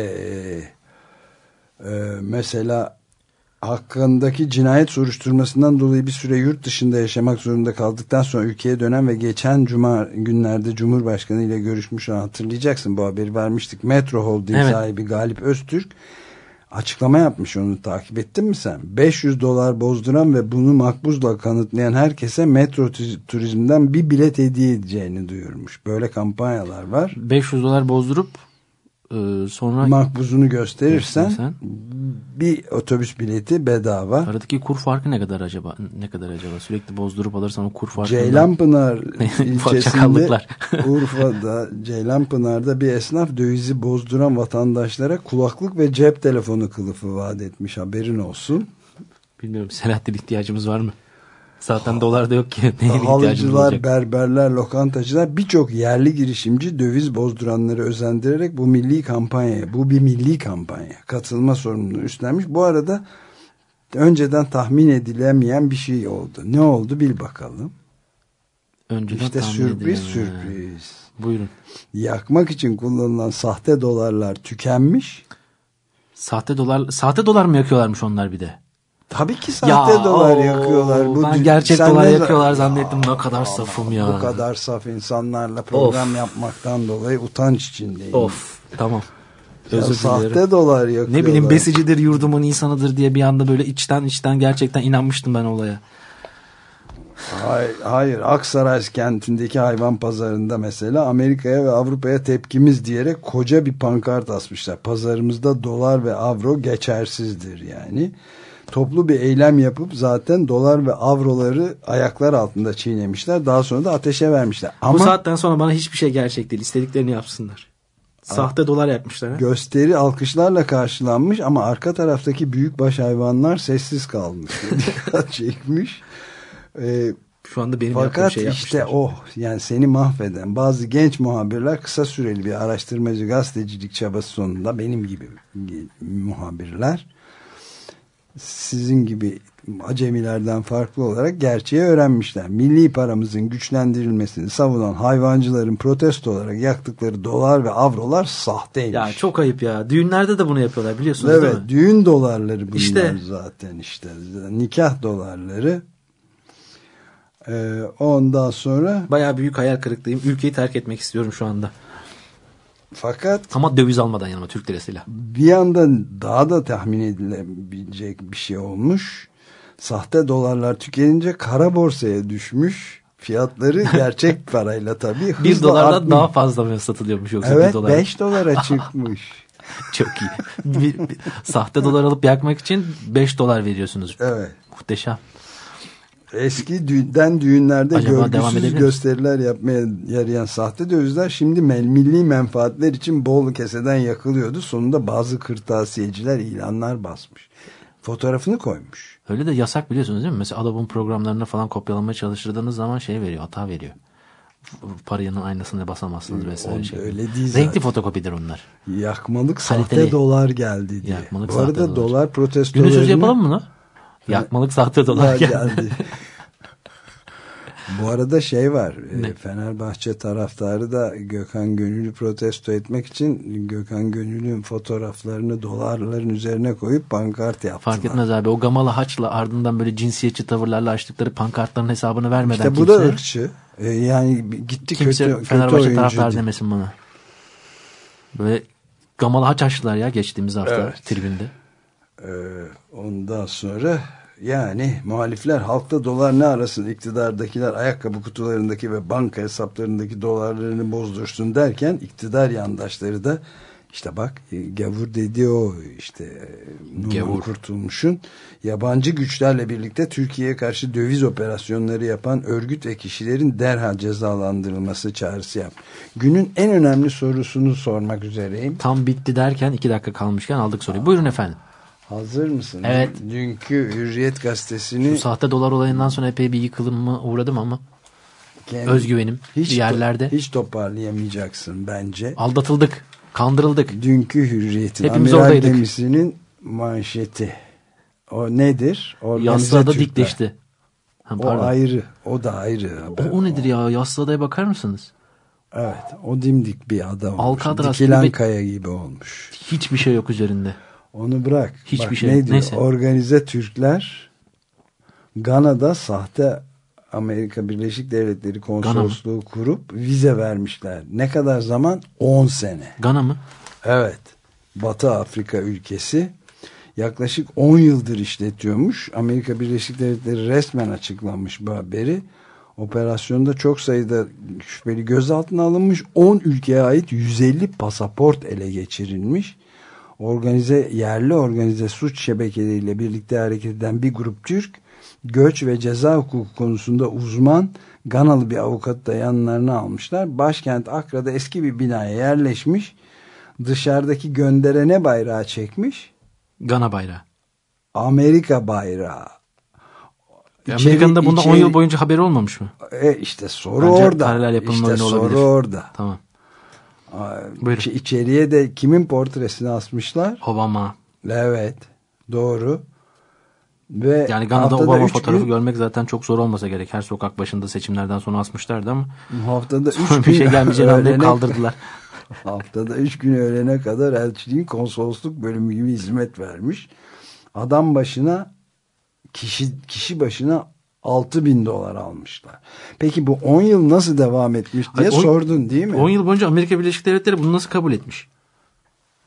e, e, mesela hakkındaki cinayet soruşturmasından dolayı bir süre yurt dışında yaşamak zorunda kaldıktan sonra ülkeye dönen ve geçen cuma günlerde Cumhurbaşkanı ile görüşmüş, hatırlayacaksın, bu haberi vermiştik. Metro Holding evet. sahibi Galip Öztürk açıklama yapmış, onu takip ettin mi sen? beş yüz dolar bozduran ve bunu makbuzla kanıtlayan herkese metro turizmden bir bilet hediye edeceğini duyurmuş. Böyle kampanyalar var. beş yüz dolar bozdurup e, sonra makbuzunu gösterirsen, gösterirsen bir otobüs bileti bedava. Aradaki kur farkı ne kadar acaba? Ne kadar acaba? Sürekli bozdurup alırsan o kur farkı. Ceylanpınar ilçesinde Urfa'da Ceylanpınar'da bir esnaf dövizi bozduran vatandaşlara kulaklık ve cep telefonu kılıfı vaat etmiş. Haberin olsun. Bilmiyorum, Selahattin ihtiyacımız var mı? Zaten dolar da yok ki. Halıcılar, berberler, lokantacılar, birçok yerli girişimci döviz bozduranları özendirerek bu milli kampanyaya, bu bir milli kampanya, katılma sorumluluğunu üstlenmiş. Bu arada önceden tahmin edilemeyen bir şey oldu. Ne oldu bil bakalım. Önceden işte sürpriz sürpriz. Buyurun. Yakmak için kullanılan sahte dolarlar tükenmiş. Sahte dolar, sahte dolar mı yakıyorlarmış onlar bir de? Tabii ki sahte ya, dolar oo, yakıyorlar. Bu ben gerçek dolar yakıyorlar zannettim. Ne kadar safım ya. Bu kadar saf insanlarla program of. yapmaktan dolayı utanç içindeyim. Of, tamam. Özür sahte dilerim. dolar yakıyorlar. Ne bileyim, besicidir yurdumun insanıdır diye bir anda böyle içten içten gerçekten inanmıştım ben olaya. Hayır, hayır. Aksaray kentindeki hayvan pazarında mesela Amerika'ya ve Avrupa'ya tepkimiz diyerek koca bir pankart asmışlar. Pazarımızda dolar ve avro geçersizdir yani. Toplu bir eylem yapıp zaten dolar ve avroları ayaklar altında çiğnemişler. Daha sonra da ateşe vermişler. Ama bu saatten sonra bana hiçbir şey gerçek değil. İstediklerini yapsınlar. Sahte dolar yapmışlar. Ha? Gösteri alkışlarla karşılanmış ama arka taraftaki büyükbaş hayvanlar sessiz kalmış. Dikkat çekmiş. Ee, Şu anda benim fakat yaptığım şey işte yapmışlar. o yani seni mahveden bazı genç muhabirler kısa süreli bir araştırmacı gazetecilik çabası sonunda benim gibi muhabirler sizin gibi acemilerden farklı olarak gerçeği öğrenmişler. Milli paramızın güçlendirilmesini savunan hayvancıların protesto olarak yaktıkları dolar ve avrolar sahteymiş. Ya çok ayıp ya. Düğünlerde de bunu yapıyorlar biliyorsunuz evet, değil mi? Evet, düğün dolarları bunlar işte, zaten işte. Nikah dolarları. Ee, ondan sonra bayağı büyük hayal kırıklığıyım. Ülkeyi terk etmek istiyorum şu anda. Fakat ama döviz almadan yanıma Türk lirasıyla. Bir yandan daha da tahmin edilebilecek bir şey olmuş. Sahte dolarlar tükenince kara borsaya düşmüş. Fiyatları gerçek parayla tabii hızla bir dolardan artmış. daha fazla mı satılıyormuş yoksa evet, bir dolar? beş dolara çıkmış. Çok iyi. Bir, bir, sahte dolar alıp yakmak için beş dolar veriyorsunuz. Evet. Muhteşem. Eski düğünden düğünlerde acaba görgüsüz gösteriler yapmaya yarayan sahte dövizler şimdi milli menfaatler için bol keseden yakılıyordu. Sonunda bazı kırtasiyeciler ilanlar basmış. Fotoğrafını koymuş. Öyle de yasak biliyorsunuz değil mi? Mesela Adobe'un programlarına falan kopyalamaya çalıştırdığınız zaman şey veriyor, hata veriyor. Paranın aynasını basamazsınız vesaire. Şey. Öyle değil renkli zaten. Fotokopidir onlar. Yakmalık kaliteli sahte dolar geldi diye. Yakmalık Bu sahte arada dolar, dolar protestolarını... Gündüz sözü yapalım mı bunu? Yakmalık sahte dolar geldi. geldi. Bu arada şey var. Ne? Fenerbahçe taraftarı da Gökhan Gönül'ü protesto etmek için Gökhan Gönül'ün fotoğraflarını dolarların üzerine koyup pankart yaptılar. Fark etmez abi. O gamalı haçla ardından böyle cinsiyetçi tavırlarla açtıkları pankartların hesabını vermeden işte bu kimse, da ırkçı. Ee, yani gitti kimse kötü, Fenerbahçe kötü taraftarı demesin bana. Böyle gamalı haç açtılar ya geçtiğimiz hafta evet. tribünde. Ee, ondan sonra yani muhalifler halkta dolar ne arasın, iktidardakiler ayakkabı kutularındaki ve banka hesaplarındaki dolarlarını bozdursun derken iktidar yandaşları da işte bak gavur dedi o işte Numan Kurtulmuş'un yabancı güçlerle birlikte Türkiye'ye karşı döviz operasyonları yapan örgüt ve kişilerin derhal cezalandırılması çağrısı yap. Günün en önemli sorusunu sormak üzereyim. Tam bitti derken iki dakika kalmışken aldık soruyu. Buyurun efendim. Hazır mısın? Evet. Dünkü Hürriyet gazetesini... Şu sahte dolar olayından sonra epey bir yıkılıma uğradım ama kendi, özgüvenim hiç yerlerde. To, hiç toparlayamayacaksın bence. Aldatıldık, kandırıldık. Dünkü Hürriyet'in hepimiz Amiral oradaydık. Gemisinin manşeti. O nedir? Yassıada dikleşti. Ha, o ayrı. O da ayrı. O, o nedir ya? Yassıada'ya bakar mısınız? Evet. O dimdik bir adam olmuş. Alcatraz Dikilen gibi kaya gibi olmuş. Hiçbir şey yok üzerinde. Onu bırak. Hiçbir Bak, şey ne yok. diyor? Neyse. Organize Türkler Gana'da sahte Amerika Birleşik Devletleri konsolosluğu kurup vize vermişler. Ne kadar zaman? on sene. Gana mı? Evet. Batı Afrika ülkesi yaklaşık on yıldır işletiyormuş. Amerika Birleşik Devletleri resmen açıklamış bu haberi. Operasyonda çok sayıda şüpheli gözaltına alınmış. on ülkeye ait yüz elli pasaport ele geçirilmiş. Organize yerli organize suç şebekeleriyle birlikte hareket eden bir grup Türk göç ve ceza hukuku konusunda uzman Ganalı bir avukat da yanlarına almışlar. Başkent Akra'da eski bir binaya yerleşmiş. Dışarıdaki gönderene bayrağı çekmiş. Gana bayrağı. Amerika bayrağı. Amerika'nın da bundan on yıl boyunca haberi olmamış mı? E işte soru Bence orada. paralel yapımın işte oyunu soru olabilir. orada. Tamam. Buyurun. İçeriye de kimin portresini asmışlar? Obama. Evet. Doğru. Ve yani Gana'da Obama fotoğrafı gün, görmek zaten çok zor olmasa gerek. Her sokak başında seçimlerden sonra asmışlardı ama haftada üç gün bir şey gelmeyeceğini anlayıp kaldırdılar. Haftada üç gün öğlene kadar elçiliğin konsolosluk bölümü gibi hizmet vermiş. Adam başına kişi kişi başına altı bin dolar almışlar. Peki bu on yıl nasıl devam etmiş diye Hayır, on, sordun değil mi? on yıl boyunca Amerika Birleşik Devletleri bunu nasıl kabul etmiş?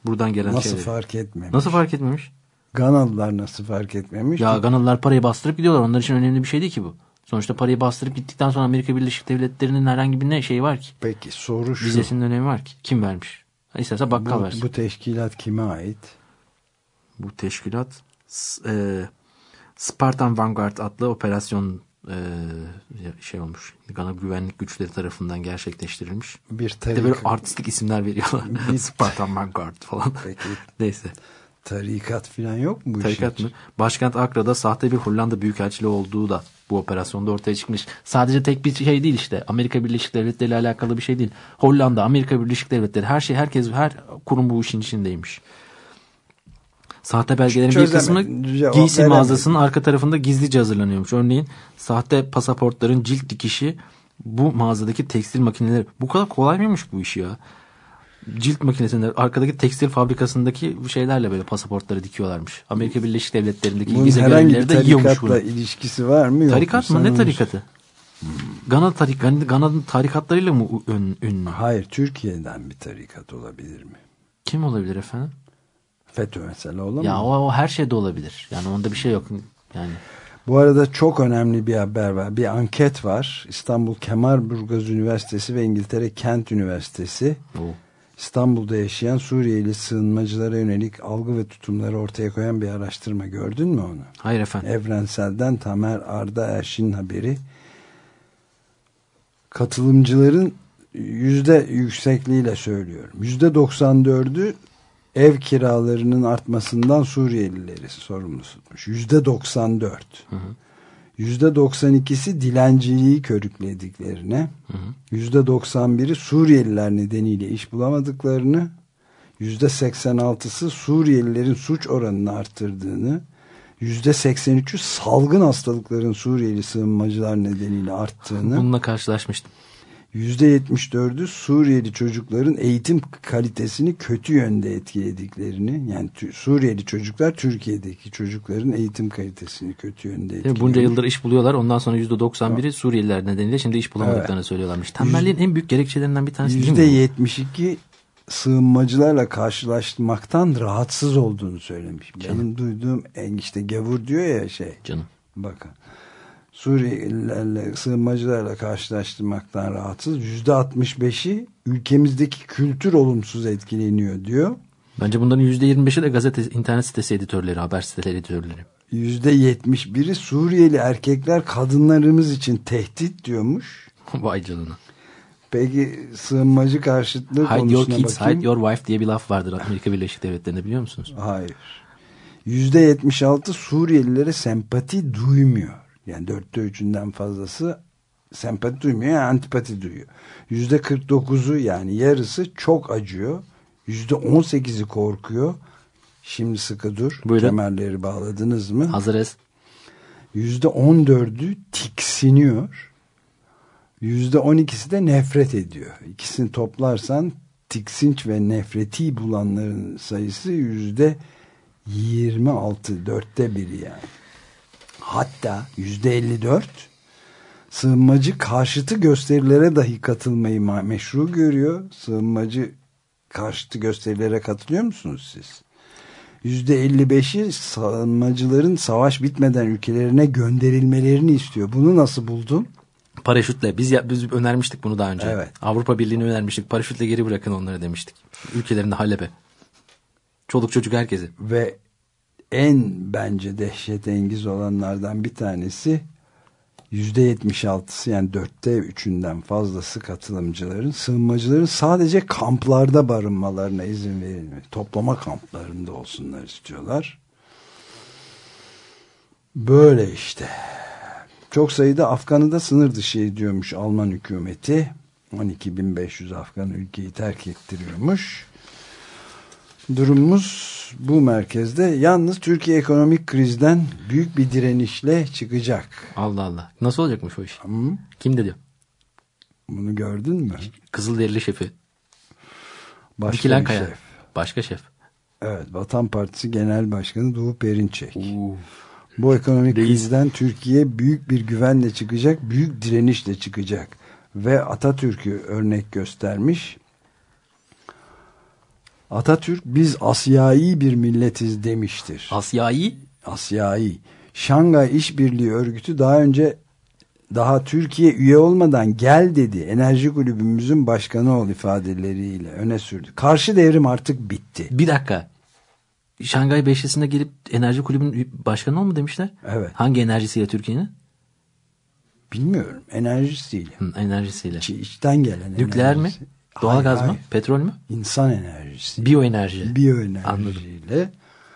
Buradan gelen Nasıl şeyleri. fark etmemiş? Nasıl fark etmemiş? Ganalılar nasıl fark etmemiş? Ya ki? Ganalılar parayı bastırıp gidiyorlar. Onlar için önemli bir şey değil ki bu. Sonuçta parayı bastırıp gittikten sonra Amerika Birleşik Devletleri'nin herhangi bir ne şeyi var ki? Peki soru şu. Vizesinin önemi var ki. Kim vermiş? İsterse bakkal bu, versin. bu teşkilat kime ait? Bu teşkilat e, Spartan Vanguard adlı operasyon e, şey olmuş. Gana güvenlik güçleri tarafından gerçekleştirilmiş. Bir de tarikat. böyle artistik isimler veriyorlar. Bir... Spartan Vanguard falan. Peki. Neyse. Tarikat falan yok mu bu Tarikat işin? mı? Başkent Akra'da sahte bir Hollanda büyükelçiliği olduğu da bu operasyonda ortaya çıkmış. Sadece tek bir şey değil işte. Amerika Birleşik Devletleri ile alakalı bir şey değil. Hollanda, Amerika Birleşik Devletleri, her şey, herkes, her kurum bu işin içindeymiş. Sahte belgelerin Çözemem. bir kısmı Cevap giysi veremedim. mağazasının arka tarafında gizlice hazırlanıyormuş. Örneğin sahte pasaportların cilt dikişi bu mağazadaki tekstil makineleri. Bu kadar kolay mıymış bu iş ya? Cilt makinesinde arkadaki tekstil fabrikasındaki şeylerle böyle pasaportları dikiyorlarmış. Amerika Birleşik Devletleri'ndeki bunun vize herhangi görevlileri bir de yiyormuş bunu. tarikatla ilişkisi var mı? Yok Tarikat mu? mı? Ne Sen tarikatı? Hmm. Gana tarik, Gana'nın tarikatlarıyla mı ün, ünlü? Hayır, Türkiye'den bir tarikat olabilir mi? Kim olabilir efendim? FETÖ mesela olamaz. Ya o, o her şeyde olabilir. Yani onda bir şey yok. Yani Bu arada çok önemli bir haber var. Bir anket var. İstanbul Kemalburgaz Üniversitesi ve İngiltere Kent Üniversitesi. o. İstanbul'da yaşayan Suriyeli sığınmacılara yönelik algı ve tutumları ortaya koyan bir araştırma. Gördün mü onu? Hayır efendim. Evrensel'den Tamer Arda Erşin'in haberi. Katılımcıların yüzde yüksekliğiyle söylüyorum. Yüzde doksan dördü ev kiralarının artmasından Suriyelileri sorumlu tutmuş. Yüzde doksan dört. Yüzde doksan ikisi dilenciliği körüklediklerine, yüzde doksan biri Suriyeliler nedeniyle iş bulamadıklarını, yüzde seksen altısı Suriyelilerin suç oranını arttırdığını, yüzde seksen üçü salgın hastalıkların Suriyeli sığınmacılar nedeniyle arttığını, bununla karşılaşmıştım. yüzde yetmiş dördü Suriyeli çocukların eğitim kalitesini kötü yönde etkilediklerini, yani Suriyeli çocuklar Türkiye'deki çocukların eğitim kalitesini kötü yönde etkiledi. Bunca yıldır iş buluyorlar. Ondan sonra yüzde doksan biri Suriyeliler nedeniyle şimdi iş bulamadıklarını evet. söylüyorlarmış. Tembelliğin en büyük gerekçelerinden bir tanesi değil mi? yüzde yetmiş iki sığınmacılarla karşılaşmaktan rahatsız olduğunu söylemiş. Canım. Benim duyduğum en işte gavur diyor ya şey. Canım. Bakın. Suriyelilerle, sığınmacılarla karşılaştırmaktan rahatsız. yüzde altmış beşi ülkemizdeki kültür olumsuz etkileniyor diyor. Bence bunların yüzde yirmi beşi de gazete, internet sitesi editörleri, haber siteleri editörleri. yüzde yetmiş biri Suriyeli erkekler kadınlarımız için tehdit diyormuş. Vay canına. Peki sığınmacı karşıtlığı hide konusuna your kids, bakayım. hide your wife diye bir laf vardır Amerika Birleşik Devletleri'nde, biliyor musunuz? Hayır. yüzde yetmiş altı Suriyelilere sempati duymuyor. Yani dörtte üçünden fazlası sempati duymuyor, yani antipati duyuyor. Yüzde kırk dokuzu yani yarısı çok acıyor. Yüzde on sekizi korkuyor. Şimdi sıkı dur. Buyurun. Kemerleri bağladınız mı? Hazırız. Yüzde on dördü tiksiniyor. Yüzde on ikisi de nefret ediyor. İkisini toplarsan tiksinç ve nefreti bulanların sayısı yüzde yirmi altı, dörtte biri yani. Hatta yüzde elli dört sığınmacı karşıtı gösterilere dahi katılmayı meşru görüyor. Sığınmacı karşıtı gösterilere katılıyor musunuz siz? yüzde elli beşi sığınmacıların savaş bitmeden ülkelerine gönderilmelerini istiyor. Bunu nasıl buldun? Paraşütle. Biz, ya, biz önermiştik bunu daha önce. Evet. Avrupa Birliği'ni önermiştik. Paraşütle geri bırakın onları demiştik. Ülkelerinde Halep'e. Çoluk çocuk herkesi. Ve en bence dehşetengiz olanlardan bir tanesi yüzde yetmiş altısı yani dörtte üçünden fazlası katılımcıların sığınmacıların sadece kamplarda barınmalarına izin verilmiyor. Toplama kamplarında olsunlar istiyorlar. Böyle işte. Çok sayıda Afgan'ı da sınır dışı ediyormuş Alman hükümeti. on iki bin beş yüz Afgan ülkeyi terk ettiriyormuş. Durumumuz bu merkezde. Yalnız Türkiye ekonomik krizden büyük bir direnişle çıkacak. Allah Allah. Nasıl olacakmış o iş? Hı? Kim dedi? Bunu gördün mü? Kızılderili şefi. Başka Dikilen bir Kaya. şef. Başka şef. Evet, Vatan Partisi Genel Başkanı Doğu Perinçek. Oo. Bu ekonomik Reis. krizden Türkiye büyük bir güvenle çıkacak, büyük direnişle çıkacak. Ve Atatürk'ü örnek göstermiş. Atatürk biz Asyai bir milletiz demiştir. Asyai? Asyai. Şangay İşbirliği Örgütü daha önce daha Türkiye üye olmadan gel dedi. Enerji kulübümüzün başkanı ol ifadeleriyle öne sürdü. Karşı devrim artık bitti. Bir dakika. Şangay Beşlisi'nde gelip enerji kulübünün başkanı ol mu demişler? Evet. Hangi enerjisiyle Türkiye'nin? Bilmiyorum. Enerjisiyle. Hı, enerjisiyle. İç, içten gelen Nükleer enerjisi. mi? Doğalgaz mı? Hayır. Petrol mü? İnsan enerjisi. Biyoenerji. Biyoenerjiyle.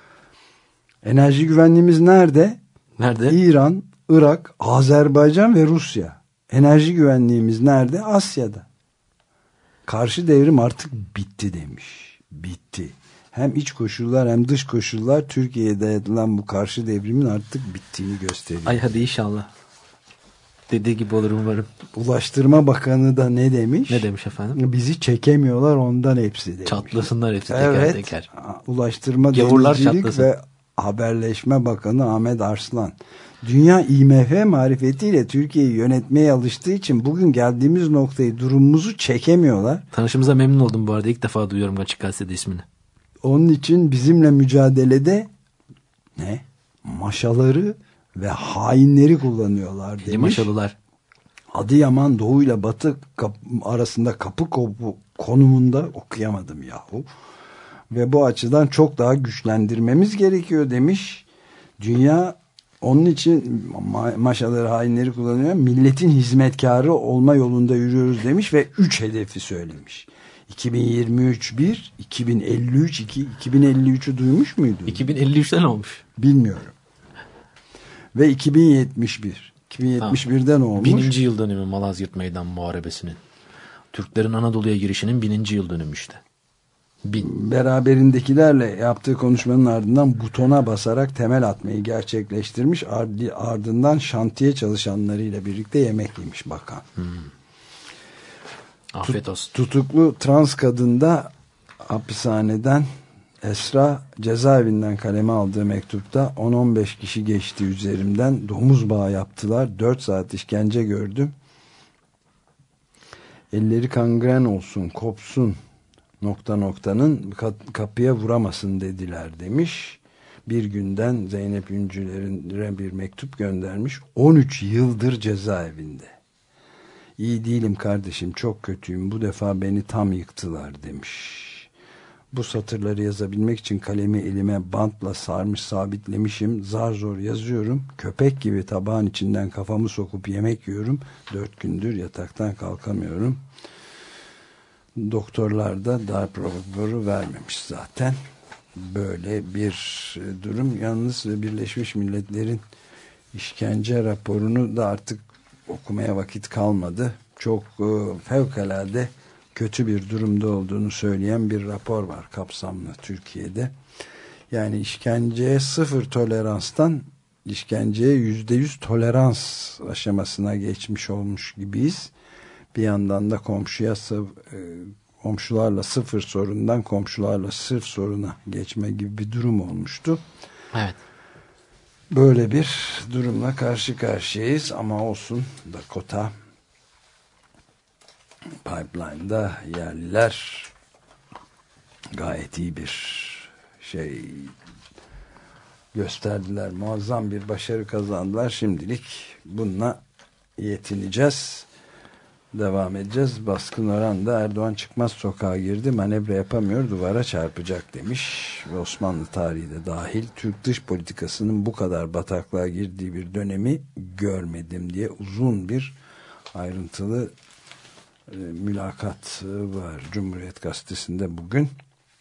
Enerji güvenliğimiz nerede? Nerede? İran, Irak, Azerbaycan ve Rusya. Enerji güvenliğimiz nerede? Asya'da. Karşı devrim artık bitti demiş. Bitti. Hem iç koşullar hem dış koşullar Türkiye'ye dayatılan bu karşı devrimin artık bittiğini gösteriyor. Ay hadi inşallah. Dediği gibi olur umarım. Ulaştırma Bakanı da ne demiş? Ne demiş efendim? Bizi çekemiyorlar ondan hepsi demiş. Çatlasınlar hepsi teker evet, teker. Ulaştırma Gavurlar Denizcilik çatlasın. ve Haberleşme Bakanı Ahmet Arslan. Dünya I M F marifetiyle Türkiye'yi yönetmeye alıştığı için bugün geldiğimiz noktayı, durumumuzu çekemiyorlar. Tanışımıza memnun oldum bu arada. İlk defa duyuyorum Açık Gazete'de ismini. Onun için bizimle mücadelede ne? Maşaları ve hainleri kullanıyorlar demiş. Dili maşalılar. Adıyaman Doğu ile Batı kap arasında kapı kopu konumunda okuyamadım yahu. Ve bu açıdan çok daha güçlendirmemiz gerekiyor demiş. Dünya onun için ma maşaları hainleri kullanıyor. Milletin hizmetkarı olma yolunda yürüyoruz demiş ve üç hedefi söylemiş. iki bin yirmi üç bir, iki bin elli üç iki, iki bin elli üçü duymuş muydun? iki bin elli üçten olmuş. Bilmiyorum. Ve iki bin yetmiş bir. iki bin yetmiş birden olmuş. Bininci yıl dönümü Malazgirt Meydan Muharebesi'nin. Türklerin Anadolu'ya girişinin bininci yıl dönümü işte. Bin. Beraberindekilerle yaptığı konuşmanın ardından butona basarak temel atmayı gerçekleştirmiş. Ardı, ardından şantiye çalışanlarıyla birlikte yemek yemiş bakan. Hmm. Afiyet olsun. Tutuklu trans kadın da hapishaneden Esra cezaevinden kaleme aldığı mektupta on on beş kişi geçti üzerimden, domuz bağı yaptılar, dört saat işkence gördüm, elleri kangren olsun, kopsun nokta noktanın kapıya vuramasın dediler demiş. Bir günden Zeynep Üncüler'e bir mektup göndermiş. on üç yıldır cezaevinde. İyi değilim kardeşim, çok kötüyüm, bu defa beni tam yıktılar demiş. Bu satırları yazabilmek için kalemi elime bantla sarmış sabitlemişim. Zar zor yazıyorum. Köpek gibi tabağın içinden kafamı sokup yemek yiyorum. Dört gündür yataktan kalkamıyorum. Doktorlar da darp raporu vermemiş zaten. Böyle bir durum. Yalnız Birleşmiş Milletler'in işkence raporunu da artık okumaya vakit kalmadı. Çok e, fevkalade kötü bir durumda olduğunu söyleyen bir rapor var kapsamlı Türkiye'de. Yani işkenceye sıfır toleranstan işkenceye yüzde yüz tolerans aşamasına geçmiş olmuş gibiyiz. Bir yandan da komşuya komşularla sıfır sorundan komşularla sırf soruna geçme gibi bir durum olmuştu. Evet. Böyle bir durumla karşı karşıyayız ama olsun, Dakota Pipeline'da yerliler gayet iyi bir şey gösterdiler. Muazzam bir başarı kazandılar. Şimdilik bununla yetineceğiz. Devam edeceğiz. Baskın oranda Erdoğan çıkmaz sokağa girdi. Manevra yapamıyor, duvara çarpacak demiş. Ve Osmanlı tarihi de dahil Türk dış politikasının bu kadar bataklığa girdiği bir dönemi görmedim diye uzun bir ayrıntılı e, mülakat var Cumhuriyet Gazetesi'nde bugün.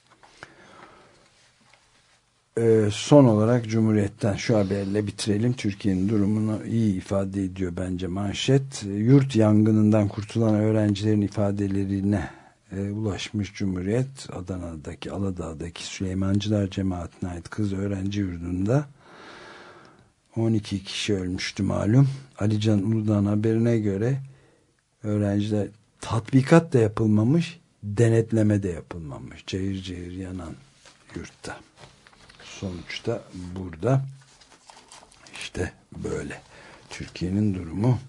E, son olarak Cumhuriyet'ten şu haberle bitirelim. Türkiye'nin durumunu iyi ifade ediyor bence manşet. Yurt yangınından kurtulan öğrencilerin ifadelerine e, ulaşmış Cumhuriyet. Adana'daki, Aladağ'daki Süleymancılar cemaatine ait kız öğrenci yurdunda on iki kişi ölmüştü malum. Ali Can Uludağ'ın haberine göre öğrenciler tatbikat da yapılmamış, denetleme de yapılmamış. Cayır cayır yanan yurtta. Sonuçta burada işte böyle Türkiye'nin durumu,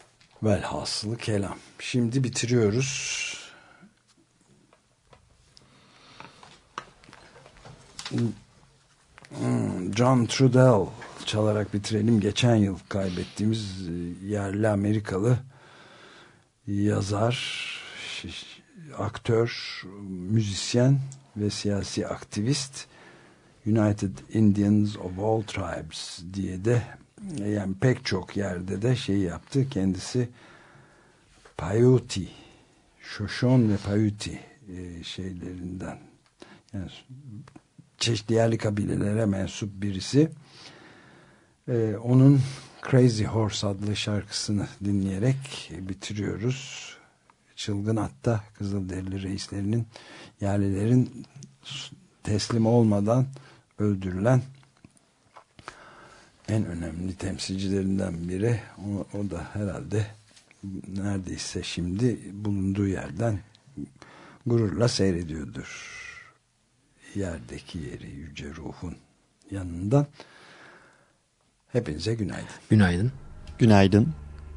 velhasılı kelam. Şimdi bitiriyoruz. John Trudell çalarak bitirelim. Geçen yıl kaybettiğimiz yerli Amerikalı yazar, aktör, müzisyen ve siyasi aktivist, United Indians of All Tribes diye de, yani pek çok yerde de şey yaptı. Kendisi Paiute, Shoshone ve Paiute şeylerinden, yani çeşitli yerli kabilelere mensup birisi. Ee, onun Crazy Horse adlı şarkısını dinleyerek bitiriyoruz. Çılgın At'ta Kızılderili reislerinin, yerlilerin teslim olmadan öldürülen en önemli temsilcilerinden biri. O, o da herhalde neredeyse şimdi bulunduğu yerden gururla seyrediyordur. Yerdeki yeri, yüce ruhun yanından. Hepinize günaydın. Günaydın. Günaydın.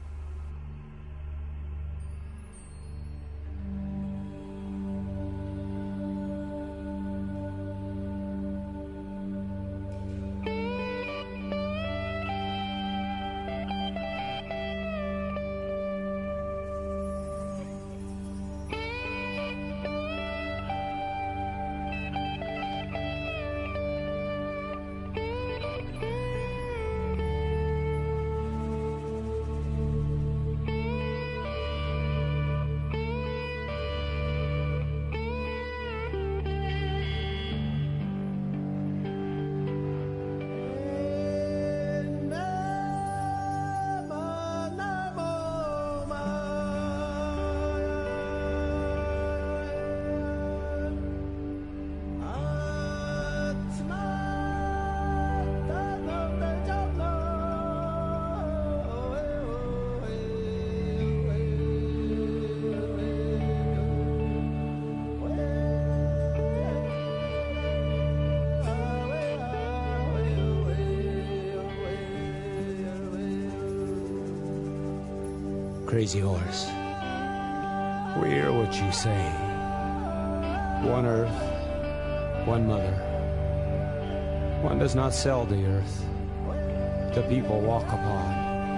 Crazy Horse, we hear what you say. One earth, one mother. One does not sell the earth the people walk upon.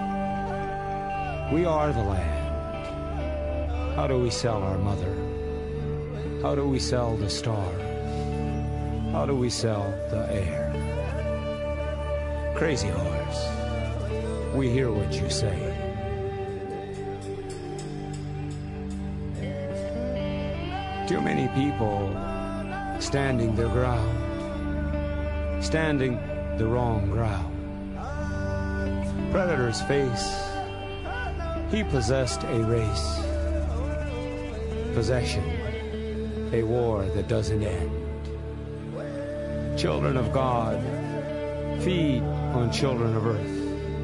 We are the land. How do we sell our mother? How do we sell the stars? How do we sell the air? Crazy Horse, we hear what you say. Too many people standing their ground, standing the wrong ground. Predator's face, he possessed a race. Possession, a war that doesn't end. Children of God, feed on children of earth.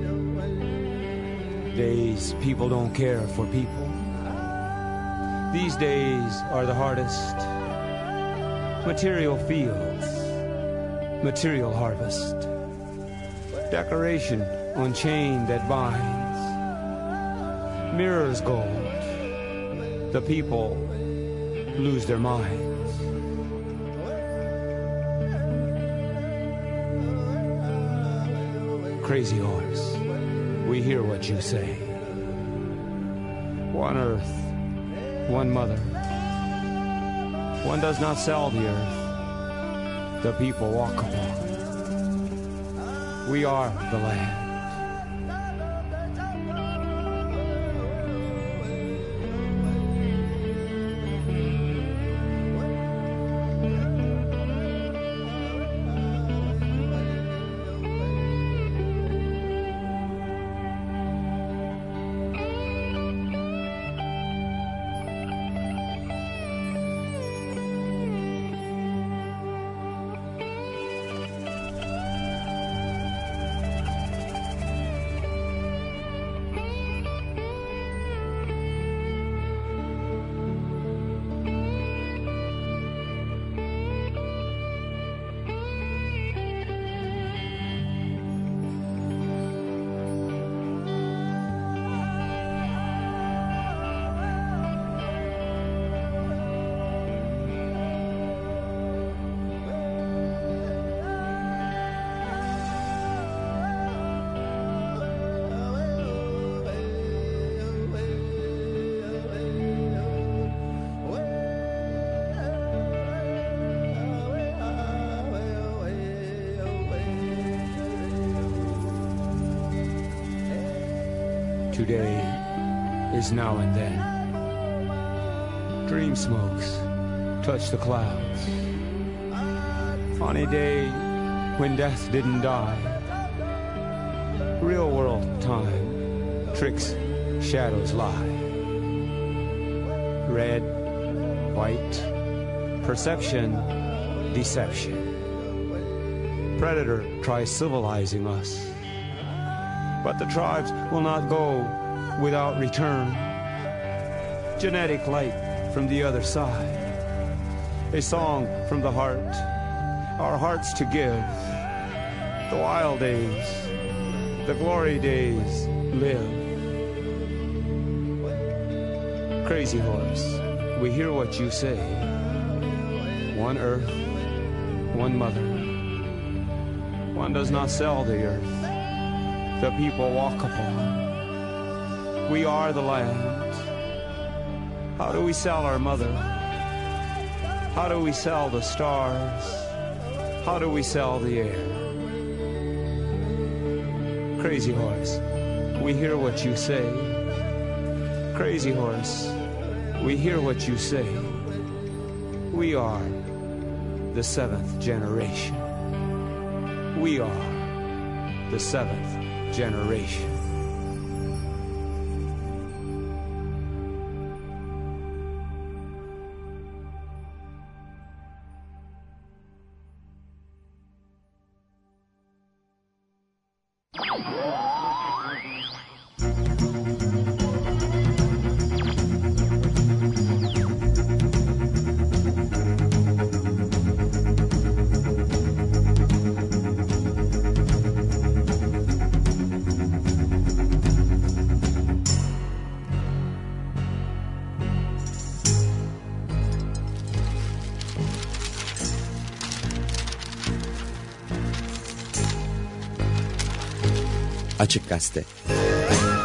Days people don't care for people. These days are the hardest. Material fields, material harvest. Decoration on chain that binds. Mirrors gold. The people lose their minds. Crazy Horse, we hear what you say. One earth, one mother. One does not sell the earth the people walk upon. We are the land. today is now and then. Dream smokes touch the clouds. On a day when death didn't die, real world time tricks, shadows lie. Red, white, perception, deception. Predator tries civilizing us, but the tribes will not go without return. Genetic light from the other side, a song from the heart, our hearts to give. The wild days, the glory days live. Crazy horse, we hear what you say. One earth, one mother. One does not sell the earth, the people walk upon. We are the land. How do we sell our mother? How do we sell the stars? How do we sell the air? Crazy horse, we hear what you say. Crazy horse, we hear what you say. We are the seventh generation. We are the seventh generation. Açık Gazete.